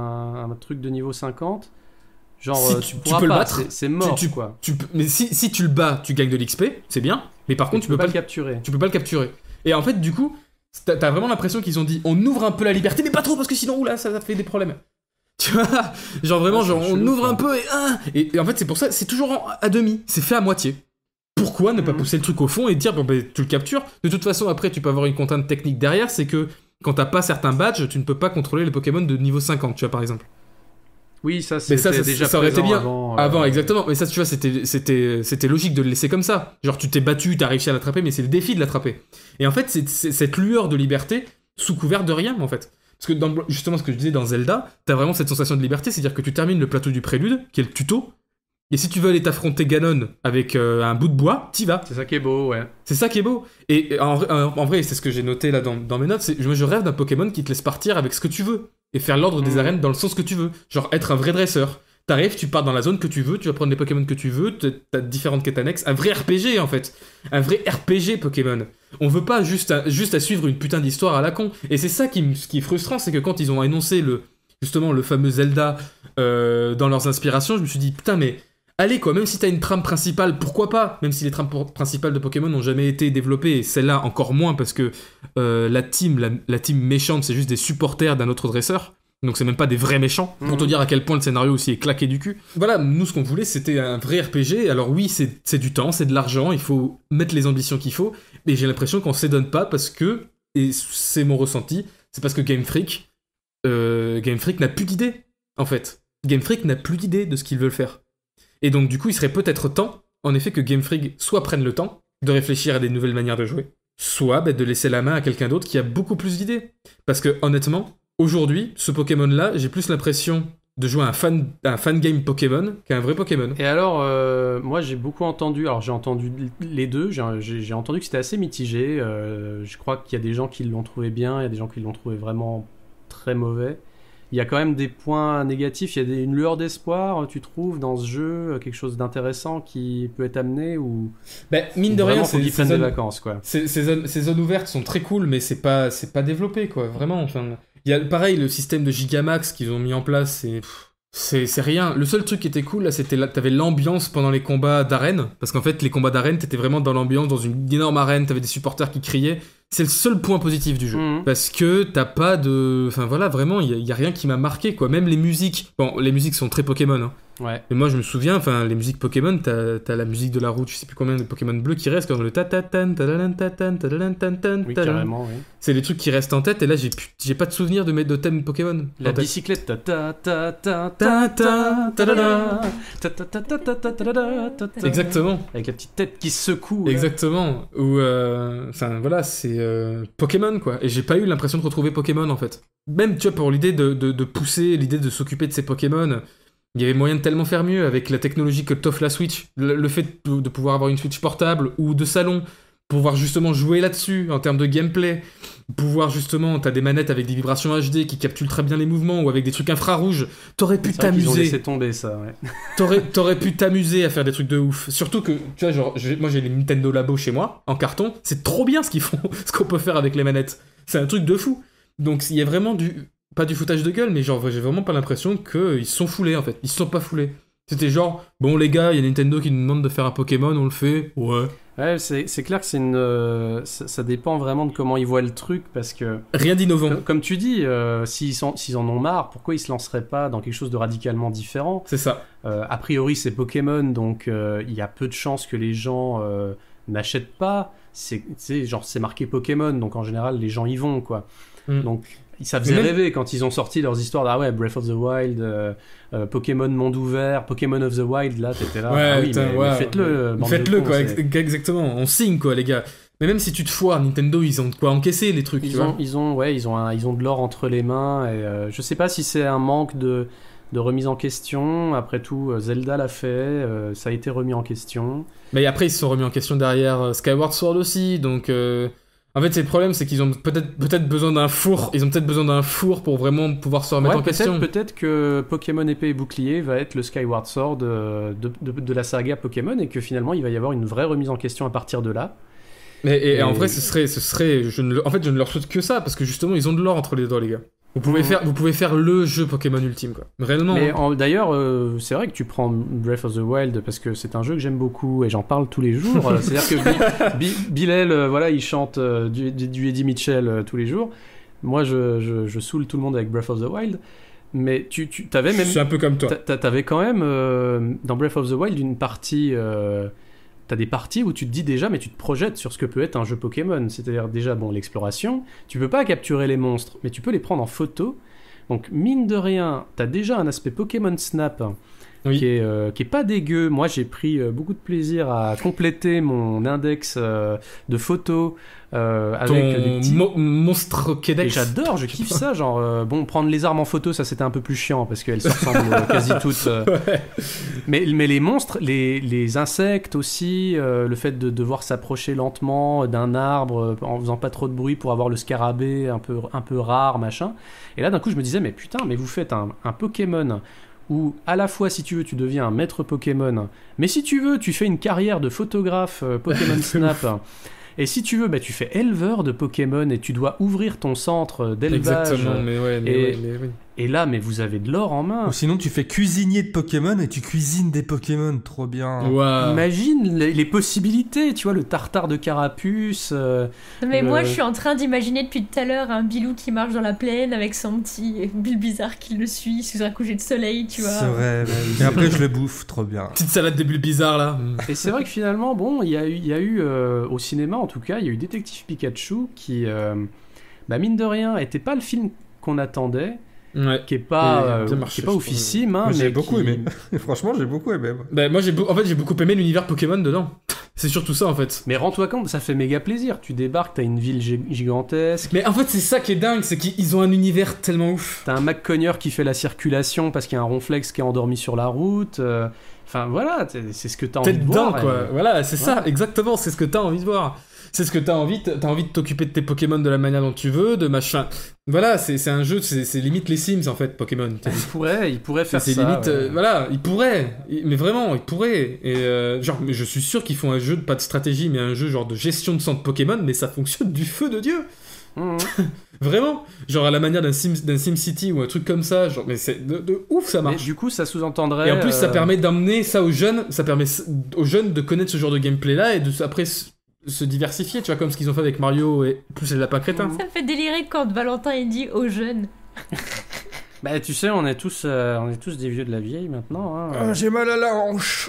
C: un truc de niveau cinquante, genre
E: Si
C: euh,
E: tu-
C: tu,
E: tu
C: pourras
E: peux le
C: pas,
E: battre,
C: c'est- c'est mort
E: tu, tu-
C: quoi.
E: tu peux- mais si, si tu le bats, tu gagnes de l'X P, c'est bien. Mais par contre, tu, peux pas
C: le capturer.
E: Tu peux pas le capturer. Et en fait, du coup, t'as t'as vraiment l'impression qu'ils ont dit on ouvre un peu la liberté, mais pas trop parce que sinon, oula, ça, ça fait des problèmes. Tu vois, genre vraiment,
C: Ouais,
E: genre
C: c'est
E: on
C: chelou,
E: ouvre
C: ça.
E: un peu et, ah et et en fait, c'est pour ça, c'est toujours en- à demi, c'est fait à moitié. Pourquoi ne pas
C: Mhm.
E: pousser le truc au fond et dire bon ben tu le captures. De toute façon, après, tu peux avoir une contrainte technique derrière, c'est que quand t'as pas certains badges, tu ne peux pas contrôler les Pokémon de niveau cinquante, tu vois, par exemple.
C: Oui, ça
E: Mais
C: c'est
E: ça, ça,
C: déjà
E: ça aurait été
C: présent
E: bien.
C: avant.
E: Avant,
C: euh,
E: exactement. Mais ça, tu vois, c'était, c'était, c'était logique de le laisser comme ça. Genre, tu t'es battu, t'as réussi à l'attraper, mais c'est le défi de l'attraper. Et en fait, c'est, c'est cette lueur de liberté sous couvert de rien, en fait. Parce que dans, justement, ce que je disais dans Zelda, t'as vraiment cette sensation de liberté, c'est-à-dire que tu termines le plateau du prélude, qui est le tuto, et si tu veux aller t'affronter Ganon avec euh, un bout de bois, t'y vas.
C: C'est ça qui est beau, ouais.
E: C'est ça qui est beau. Et en, vrai- en- en vrai, c'est ce que j'ai noté là dans, dans mes notes, c'est moi je rêve d'un Pokémon qui te laisse partir avec ce que tu veux et faire l'ordre des
C: Mhm.
E: arènes dans le sens que tu veux. Genre être un vrai dresseur. T'arrives, tu pars dans la zone que tu veux, tu vas prendre les Pokémon que tu veux, t'as t'as différentes quêtes annexes, un vrai R P G en fait. Un vrai R P G Pokémon. On veut pas juste à, juste à suivre une putain d'histoire à la con. Et c'est ça qui, me- ce qui est frustrant, c'est que quand ils ont annoncé le, justement le fameux Zelda euh, dans leurs inspirations, je me suis dit putain mais allez quoi, même si t'as une trame principale, pourquoi pas? Même si les trames por- principales de Pokémon n'ont jamais été développées, et celle-là encore moins parce que euh, la team, la, la team méchante, c'est juste des supporters d'un autre dresseur. Donc c'est même pas des vrais méchants, pour
C: Mhm.
E: te dire à quel point le scénario aussi est claqué du cul. Voilà, nous ce qu'on voulait c'était un vrai R P G, alors oui c'est, c'est du temps, c'est de l'argent, il faut mettre les ambitions qu'il faut, mais j'ai l'impression qu'on s'édonne pas parce que, et c'est mon ressenti, c'est parce que Game Freak, euh, Game Freak n'a plus d'idées, en fait. Game Freak n'a plus d'idées de ce qu'ils veulent faire. Et donc du coup il serait peut-être temps, en effet, que Game Freak soit prenne le temps de réfléchir à des nouvelles manières de jouer, soit bah, de laisser la main à quelqu'un d'autre qui a beaucoup plus d'idées. Parce que honnêtement, aujourd'hui, ce Pokémon-là, j'ai plus l'impression de jouer à un fan, à un fan game Pokémon qu'à un vrai Pokémon.
C: Et alors, euh, moi j'ai beaucoup entendu, alors j'ai entendu les deux, j'ai, j'ai, j'ai entendu que c'était assez mitigé. Euh, je crois qu'il y a des gens qui l'ont trouvé bien, il y a des gens qui l'ont trouvé vraiment très mauvais. Il y a quand même des points négatifs, il y a des, une lueur d'espoir, tu trouves, dans ce jeu, quelque chose d'intéressant qui peut être amené ou...
E: Ben, mine de
C: Vraiment,
E: rien,
C: faut
E: c'est,
C: qu'ils
E: ces
C: prennent des
E: zones,
C: vacances, quoi.
E: ces, ces zones, ces zones ouvertes sont très cool, mais c'est pas, c'est pas développé, quoi, vraiment. Enfin, il y a pareil, le système de Gigamax qu'ils ont mis en place, c'est... pff, C'est, c'est rien. Le seul truc qui était cool, là, c'était là, t'avais l'ambiance pendant les combats d'arène. Parce qu'en fait, les combats d'arène, t'étais vraiment dans l'ambiance, dans une énorme arène, t'avais des supporters qui criaient. C'est le seul point positif du jeu.
C: Mhm.
E: Parce que t'as pas de... Enfin voilà, vraiment, il y, y a rien qui m'a marqué, quoi. Même les musiques. Bon, les musiques sont très Pokémon, hein.
C: Ouais.
E: Mais moi, je me souviens, enfin, les musiques Pokémon, t'as, t'as la musique de la route, je sais plus combien de Pokémon bleus qui restent, quand le ta-ta-tan, ta-da-lan, ta-tan, ta-da-lan, ta-tan,
C: Oui,
E: ta-dan.
C: carrément, oui.
E: C'est les trucs qui restent en tête, et là, j'ai, pu- j'ai pas de souvenir de mettre de thème Pokémon.
C: La
E: en tête.
C: bicyclette, ta ta ta ta
E: Ta,
C: ta
E: ta, ta, da, da.
C: ta ta ta ta ta ta ta ta ta ta.
E: Exactement.
C: Avec la petite tête qui se secoue. là.
E: Exactement. Ou, euh, enfin, voilà, c'est euh, Pokémon, quoi. Et j'ai pas eu l'impression de retrouver Pokémon, en fait. Même, tu vois, pour l'idée de, de, de pousser, l'idée de s'occuper de ces Pokémon, il y avait moyen de tellement faire mieux avec la technologie que t'offre la Switch. Le, le fait de, de pouvoir avoir une Switch portable ou de salon, pouvoir justement jouer là-dessus en termes de gameplay, pouvoir justement, t'as des manettes avec des vibrations H D qui capturent très bien les mouvements ou avec des trucs infrarouges, t'aurais pu
C: C'est vrai qu'ils ont
E: t'amuser.
C: laissé tomber ça, ouais.
E: T'aurais, t'aurais pu t'amuser à faire des trucs de ouf. Surtout que, tu vois, genre, j'ai- moi j'ai les Nintendo Labo chez moi, en carton. C'est trop bien ce qu'ils font, ce qu'on peut faire avec les manettes. C'est un truc de fou. Donc il y a vraiment du... Pas du foutage de gueule, mais genre, j'ai vraiment pas l'impression qu'ils se sont foulés, en fait. Ils se sont pas foulés. C'était genre, bon les gars, il y a Nintendo qui nous demande de faire un Pokémon, on le fait. Ouais.
C: Ouais, c'est, c'est clair que c'est une, euh, ça, ça dépend vraiment de comment ils voient le truc, parce que...
E: Rien d'innovant.
C: Comme, comme tu dis, euh, s'ils, sont, s'ils en ont marre, pourquoi ils se lanceraient pas dans quelque chose de radicalement différent ?
E: C'est ça.
C: Euh, a priori, c'est Pokémon, donc euh, il y a peu de chances que les gens euh, n'achètent pas. C'est, c'est, genre, c'est marqué Pokémon, donc en général, les gens y vont, quoi.
E: Mm.
C: Donc, ça faisait
E: Mais même-
C: rêver quand ils ont sorti leurs histoires. Ah ouais, Breath of the Wild, euh, euh, Pokémon Monde Ouvert, Pokémon of the Wild, là, t'étais là.
E: Ouais,
C: ah oui,
E: putain,
C: mais,
E: ouais.
C: mais faites-le. bande de
E: Faites-le,
C: cons,
E: quoi.
C: c'est-
E: ex- Exactement. On signe, quoi, les gars. Mais même si tu te foires, Nintendo, ils ont de quoi encaisser, les trucs, tu
C: Ils
E: vois.
C: ont, ils ont, ouais, ils ont, un- ils ont de l'or entre les mains. Et euh, je sais pas si c'est un manque de, de remise en question. Après tout, euh, Zelda l'a fait, euh, ça a été remis en question.
E: Mais après, ils se sont remis en question derrière euh, Skyward Sword aussi, donc... euh, En fait, c'est le problème, c'est qu'ils ont peut-être, peut-être besoin d'un four. Ils ont peut-être besoin d'un four pour vraiment pouvoir se remettre
C: Ouais,
E: en question.
C: peut-être, peut-être que Pokémon épée et bouclier va être le Skyward Sword euh, de, de, de la saga Pokémon et que finalement il va y avoir une vraie remise en question à partir de là.
E: Mais, et, et en
C: Et-
E: vrai, ce serait, ce serait, je ne, le- en fait, je ne leur souhaite que ça parce que justement, ils ont de l'or entre les doigts, les gars. Vous pouvez
C: Mhm.
E: faire, vous pouvez faire le jeu Pokémon ultime, quoi. Réellement.
C: Mais
E: hein.
C: en- d'ailleurs, euh, c'est vrai que tu prends Breath of the Wild parce que c'est un jeu que j'aime beaucoup et j'en parle tous les jours. Euh, C'est-à-dire que Bi- Bi- Bilal, euh, voilà, il chante euh, du, du- du Eddie Mitchell euh, tous les jours. Moi, je, je, je saoule tout le monde avec Breath of the Wild. Mais tu, tu avais même.
E: C'est un peu comme toi.
C: t'a- t'a- T'avais quand même euh, dans Breath of the Wild une partie. Euh, T'as des parties où tu te dis déjà, mais tu te projettes sur ce que peut être un jeu Pokémon. C'est-à-dire déjà, bon, l'exploration. Tu peux pas capturer les monstres, mais tu peux les prendre en photo. Donc, mine de rien, t'as déjà un aspect Pokémon Snap
E: Oui.
C: qui, est, euh, qui est pas dégueu. Moi, j'ai pris euh, beaucoup de plaisir à compléter mon index euh, de photos euh,
E: Ton
C: avec des petits...
E: mo- monstre
C: Et
E: Quédex.
C: j'adore, je kiffe ça. Genre, euh, bon, prendre les armes en photo, ça c'était un peu plus chiant parce qu'elles se ressemblent euh, quasi toutes. euh.
E: Ouais.
C: Mais, mais les monstres, les, les insectes aussi, euh, le fait de devoir s'approcher lentement d'un arbre euh, en faisant pas trop de bruit pour avoir le scarabée un peu, un peu rare, machin. Et là, d'un coup, je me disais, mais putain, mais vous faites un, un Pokémon où à la fois, si tu veux, tu deviens un maître Pokémon, mais si tu veux, tu fais une carrière de photographe euh, Pokémon Snap. Et si tu veux, bah, tu fais éleveur de Pokémon et tu dois ouvrir ton centre d'élevage.
E: Exactement, mais ouais, mais
C: Et-
E: ouais, mais oui.
C: Et là, mais vous avez de l'or en main.
D: Ou sinon, tu fais cuisinier de Pokémon et tu cuisines des Pokémon, trop bien.
E: Wow.
C: Imagine les, les possibilités, tu vois, le tartare de carapuce. Euh,
F: Mais
C: le...
F: moi, je suis en train d'imaginer depuis tout à l'heure un Bilou qui marche dans la plaine avec son petit Bulbizarre qui le suit sous un coucher de soleil, tu vois.
D: C'est vrai. Et après, je le bouffe, trop bien.
E: Petite salade de Bulbizarre là.
C: Et c'est vrai que finalement, bon, il y a eu, il y a eu euh, au cinéma en tout cas, il y a eu Détective Pikachu qui, euh, bah, mine de rien, était pas le film qu'on attendait.
E: Ouais.
C: Qui est pas,
E: Et,
C: euh,
E: bien marché,
C: qui est pas
E: je
C: oufissime, hein,
D: Moi, j'ai
C: mais
D: beaucoup
C: qui...
D: aimé. Franchement, j'ai beaucoup aimé.
E: Bah, moi, j'ai beau- en fait, j'ai beaucoup aimé l'univers Pokémon dedans. C'est surtout ça, en fait.
C: Mais rends-toi compte, ça fait méga plaisir. Tu débarques, t'as une ville gi- gigantesque.
E: Mais en fait, c'est ça qui est dingue, c'est qu'ils ont un univers tellement ouf.
C: T'as un McConner qui fait la circulation parce qu'il y a un ronflex qui est endormi sur la route. euh, Enfin voilà, c'est c'est ce que t'as
E: T'es
C: envie de
E: dedans,
C: voir.
E: quoi.
C: et-
E: Voilà, c'est ça,
C: Ouais.
E: exactement. C'est ce que t'as envie de voir. C'est ce que t'as envie. T'as envie de t'occuper de tes Pokémon de la manière dont tu veux, de machin. Voilà, c'est c'est un jeu, c'est c'est limite les Sims en fait, Pokémon.
C: Il pourrait, il pourrait faire
E: C'est
C: ça.
E: limite,
C: ouais.
E: euh, voilà, ils pourraient, Ils- mais vraiment, ils pourraient. Et euh, genre, mais je suis sûr qu'ils font un jeu de pas de stratégie, mais un jeu genre de gestion de centre Pokémon, mais ça fonctionne du feu de Dieu.
C: Mmh.
E: Vraiment, genre à la manière d'un Sim, d'un SimCity ou un truc comme ça, genre, mais c'est de, de ouf, ça
C: Mais
E: marche.
C: du coup, ça sous-entendrait.
E: Et en plus, ça
C: euh,
E: permet d'emmener ça aux jeunes, ça permet s- aux jeunes de connaître ce genre de gameplay-là et de s- après s- se diversifier, tu vois, comme ce qu'ils ont fait avec Mario et plus les lapins crétins.
F: Ça me fait délirer quand Valentin il dit aux jeunes.
C: Bah tu sais, on est tous, euh, on est tous des vieux de la vieille maintenant. Hein.
D: Ah, j'ai mal à la hanche.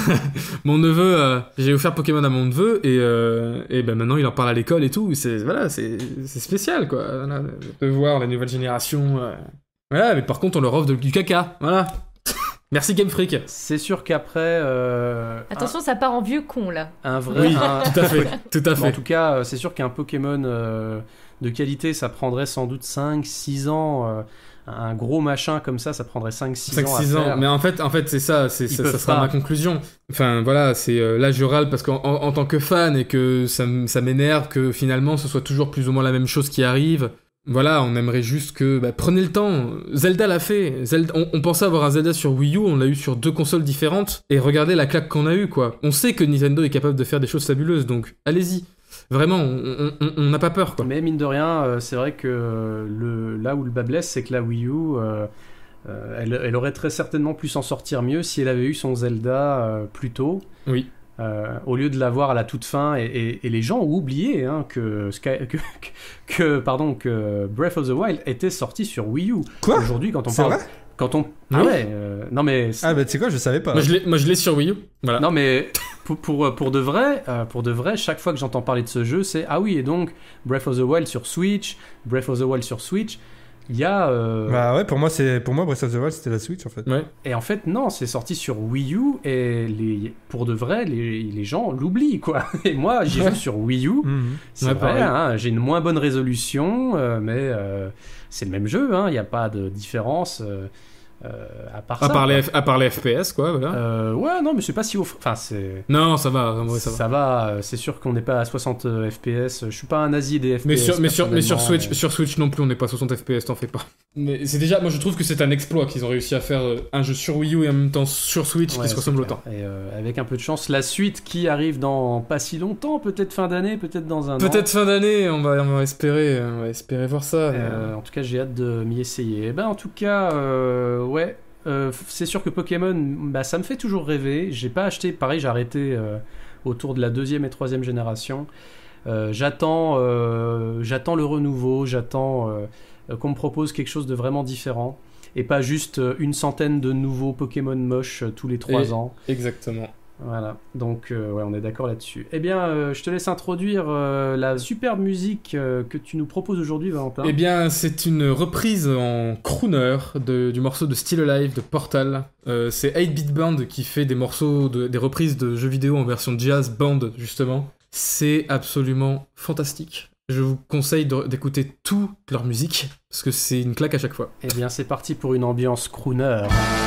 E: Mon neveu, euh, j'ai offert Pokémon à mon neveu et, euh, et ben maintenant il en parle à l'école et tout. C'est voilà, c'est c'est spécial quoi, voilà, de voir la nouvelle génération. euh. Voilà, mais par contre on leur offre de- du caca, voilà. Merci Game Freak.
C: C'est sûr qu'après. euh,
F: Attention, ça part en vieux con là.
C: Un, un vrai.
E: Oui,
C: un-
E: tout à fait, tout à
C: Bon, en
E: fait.
C: tout cas, euh, c'est sûr qu'un Pokémon euh, de qualité, ça prendrait sans doute cinq six ans. euh, un gros machin comme ça, ça prendrait cinq six ans.
E: cinq six
C: à
E: ans,
C: faire.
E: mais en fait, en fait c'est ça, c'est,
C: Ils
E: ça, ça
C: peuvent
E: sera
C: pas.
E: ma conclusion. Enfin voilà, c'est euh, là je râle parce qu'en en, en tant que fan et que ça, m- ça m'énerve que finalement ce soit toujours plus ou moins la même chose qui arrive. Voilà, on aimerait juste que bah, prenez le temps. Zelda l'a fait. Zelda, on, on pensait avoir un Zelda sur Wii U, on l'a eu sur deux consoles différentes et regardez la claque qu'on a eu quoi. On sait que Nintendo est capable de faire des choses fabuleuses, donc allez-y. Vraiment, on on- on- on n'a pas peur quoi.
C: Mais mine de rien, euh, c'est vrai que euh, le, là où le bas blesse, c'est que la Wii U, euh, euh, elle, elle aurait très certainement pu s'en sortir mieux si elle avait eu son Zelda euh, plus tôt.
E: Oui.
C: Euh, au lieu de l'avoir à la toute fin, et, et- et les gens ont oublié hein, que, Sky- que, que, pardon, que Breath of the Wild était sorti sur Wii U.
D: Quoi
C: Aujourd'hui, quand on
D: C'est
C: parle,
D: vrai
C: quand on,
E: Ah
C: ah
E: oui
C: ouais, euh, non mais,
D: Ah bah tu sais quoi, je savais pas.
E: Moi je l'ai, moi je l'ai sur Wii U. Voilà.
C: non mais pour, pour, pour de vrai, euh, pour de vrai, chaque fois que j'entends parler de ce jeu, c'est ah oui et donc Breath of the Wild sur Switch, Breath of the Wild sur Switch. Il y a euh,
D: Bah ouais, pour moi, c'est pour moi Breath of the Wild, c'était la Switch en fait.
E: Ouais.
C: et en fait non, c'est sorti sur Wii U et les pour de vrai les, les gens l'oublient quoi. Et moi j'y joue sur Wii U.
D: Mhm.
C: C'est
E: Ouais,
C: vrai,
E: pareil.
C: hein, j'ai une moins bonne résolution, euh, mais euh, c'est le même jeu, hein, il n'y a pas de différence euh, euh, à part
E: À
C: ça.
E: part, les
C: quoi.
E: F- à part les F P S quoi, voilà.
C: Euh, ouais, non, mais c'est pas si ouf. Enfin, c'est.
E: Non, ça va, en vrai, ça va.
C: Ça va, euh, c'est sûr qu'on n'est pas à soixante euh, F P S. Je suis pas un nazi des F P S.
E: Mais sur, mais sur, mais sur
C: personnellement,
E: Switch,
C: mais-
E: sur Switch non plus, on n'est pas soixante F P S, t'en fais pas. Mais c'est déjà, moi je trouve que c'est un exploit qu'ils ont réussi à faire euh, un jeu sur Wii U et en même temps sur Switch
C: Ouais,
E: qui se
C: c'est
E: ressemble
C: clair.
E: autant.
C: Et euh, avec un peu de chance, la suite qui arrive dans pas si longtemps, peut-être fin d'année, peut-être dans un an.
E: Peut-être fin d'année, on va, on va espérer, on va espérer voir ça. mais,
C: Euh, en tout cas, j'ai hâte de m'y essayer. Eh ben, en tout cas, euh, ouais, euh, f- c'est sûr que Pokémon, bah, ça me fait toujours rêver. J'ai pas acheté, pareil, j'ai arrêté euh, autour de la deuxième et troisième génération. Euh, j'attends, euh, j'attends le renouveau, j'attends euh, qu'on me propose quelque chose de vraiment différent et pas juste euh, une centaine de nouveaux Pokémon moches euh, tous les trois
E: Et-
C: ans.
E: Exactement.
C: Voilà, donc euh, ouais, on est d'accord là-dessus. Eh bien, euh, je te laisse introduire euh, la superbe musique euh, que tu nous proposes aujourd'hui, Valentin.
E: Eh bien, c'est une reprise en crooner de- du morceau de Still Alive de Portal. Euh, c'est eight bit Band qui fait des morceaux, de- des reprises de jeux vidéo en version jazz band, justement. C'est absolument fantastique. Je vous conseille de- d'écouter toute leur musique, parce que c'est une claque à chaque fois.
C: Eh bien, c'est parti pour une ambiance crooner.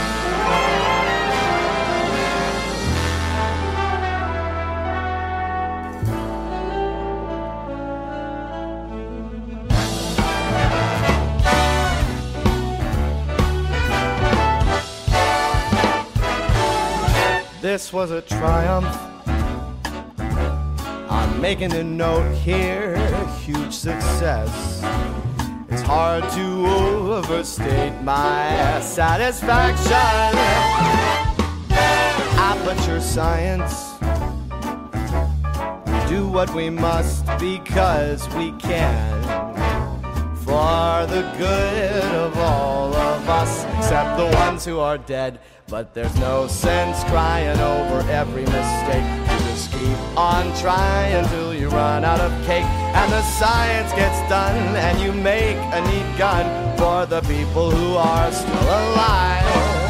N: This was a triumph. I'm making a note here, huge success. It's hard to overstate my satisfaction. Aperture science. Do what we must because we can. For the good of all of us, except the ones who are dead. But there's no sense crying over every mistake. You just keep on trying till you run out of cake. And the science gets done and you make a neat gun for the people who are still alive.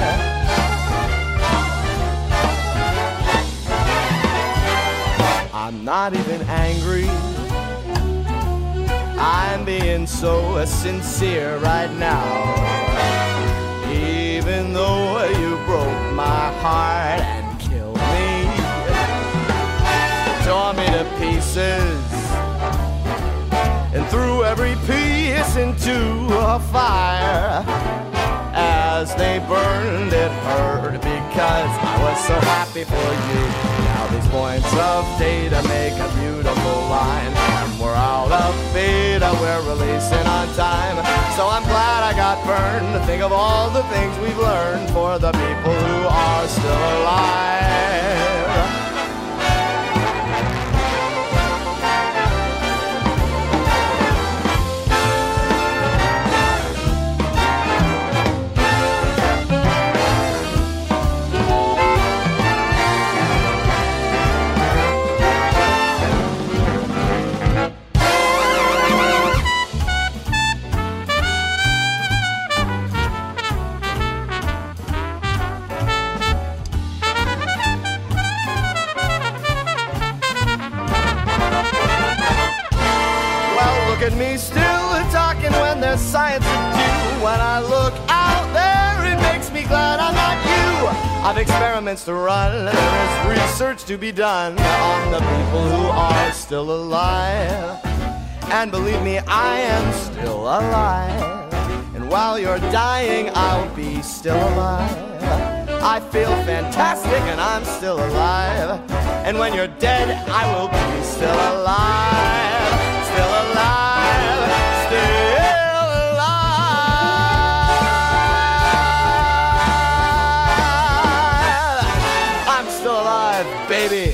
N: I'm not even angry. I'm being so sincere right now. Even though you broke my heart and killed me, tore me to pieces, and threw every piece into a fire. As they burned, it hurt because I was so happy for you. Now these points of data make a beautiful line, and we're out of beta, we're releasing on time. So I'm glad I got burned to think of all the things we've learned for the people who are still alive. Look at me still talking when there's science to do. When I look out there, it makes me glad I'm not you. I've experiments to run, there is research to be done on the people who are still alive. And believe me, I am still alive. And while you're dying, I'll be still alive. I feel fantastic and I'm still alive. And when you're dead, I will be still alive. Still alive. Still alive. I'm still alive, baby.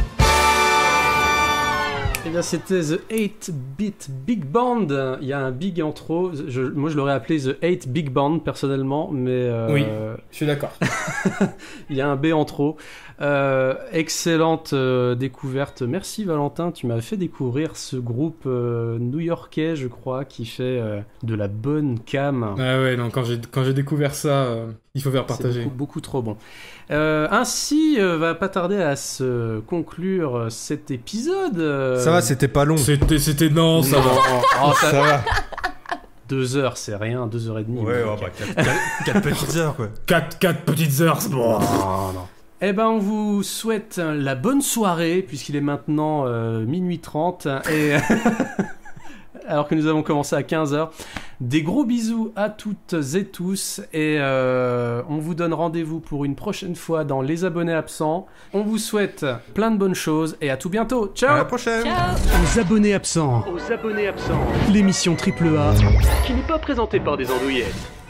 C: Eh bien, c'était The eight bit Big Band. Il y a un big intro. Je, moi, je l'aurais appelé The eight Big Band, personnellement, mais... Euh,
E: oui, je suis d'accord.
C: Il y a un B en trop. Euh, excellente euh, découverte. Merci, Valentin. Tu m'as fait découvrir ce groupe euh, new-yorkais, je crois, qui fait euh, de la bonne cam.
E: Ah ouais, non, quand j'ai, quand j'ai découvert ça, euh, il faut faire partager.
C: C'est beaucoup, beaucoup trop bon. Euh, ainsi, euh, va pas tarder à se conclure euh, cet épisode. Euh...
D: Ça va, c'était pas long.
E: C'était, c'était non, ça
C: non.
E: va.
C: Oh, ça...
D: ça va.
C: Deux heures, c'est rien. Deux heures et demie.
D: Ouais, oh, bah, quatre, quatre, quatre petites heures, quoi.
E: Quatre, quatre petites heures, c'est bon.
C: Non, non. Eh ben, on vous souhaite la bonne soirée, puisqu'il est maintenant euh, minuit trente, et alors que nous avons commencé à quinze heures. Des gros bisous à toutes et tous, et euh, on vous donne rendez-vous pour une prochaine fois dans Les Abonnés Absents. On vous souhaite plein de bonnes choses, et à tout bientôt. Ciao.
D: À la prochaine.
F: Ciao.
A: Aux abonnés absents,
B: Aux abonnés absents,
A: l'émission triple A
B: qui n'est pas présentée par des andouillettes.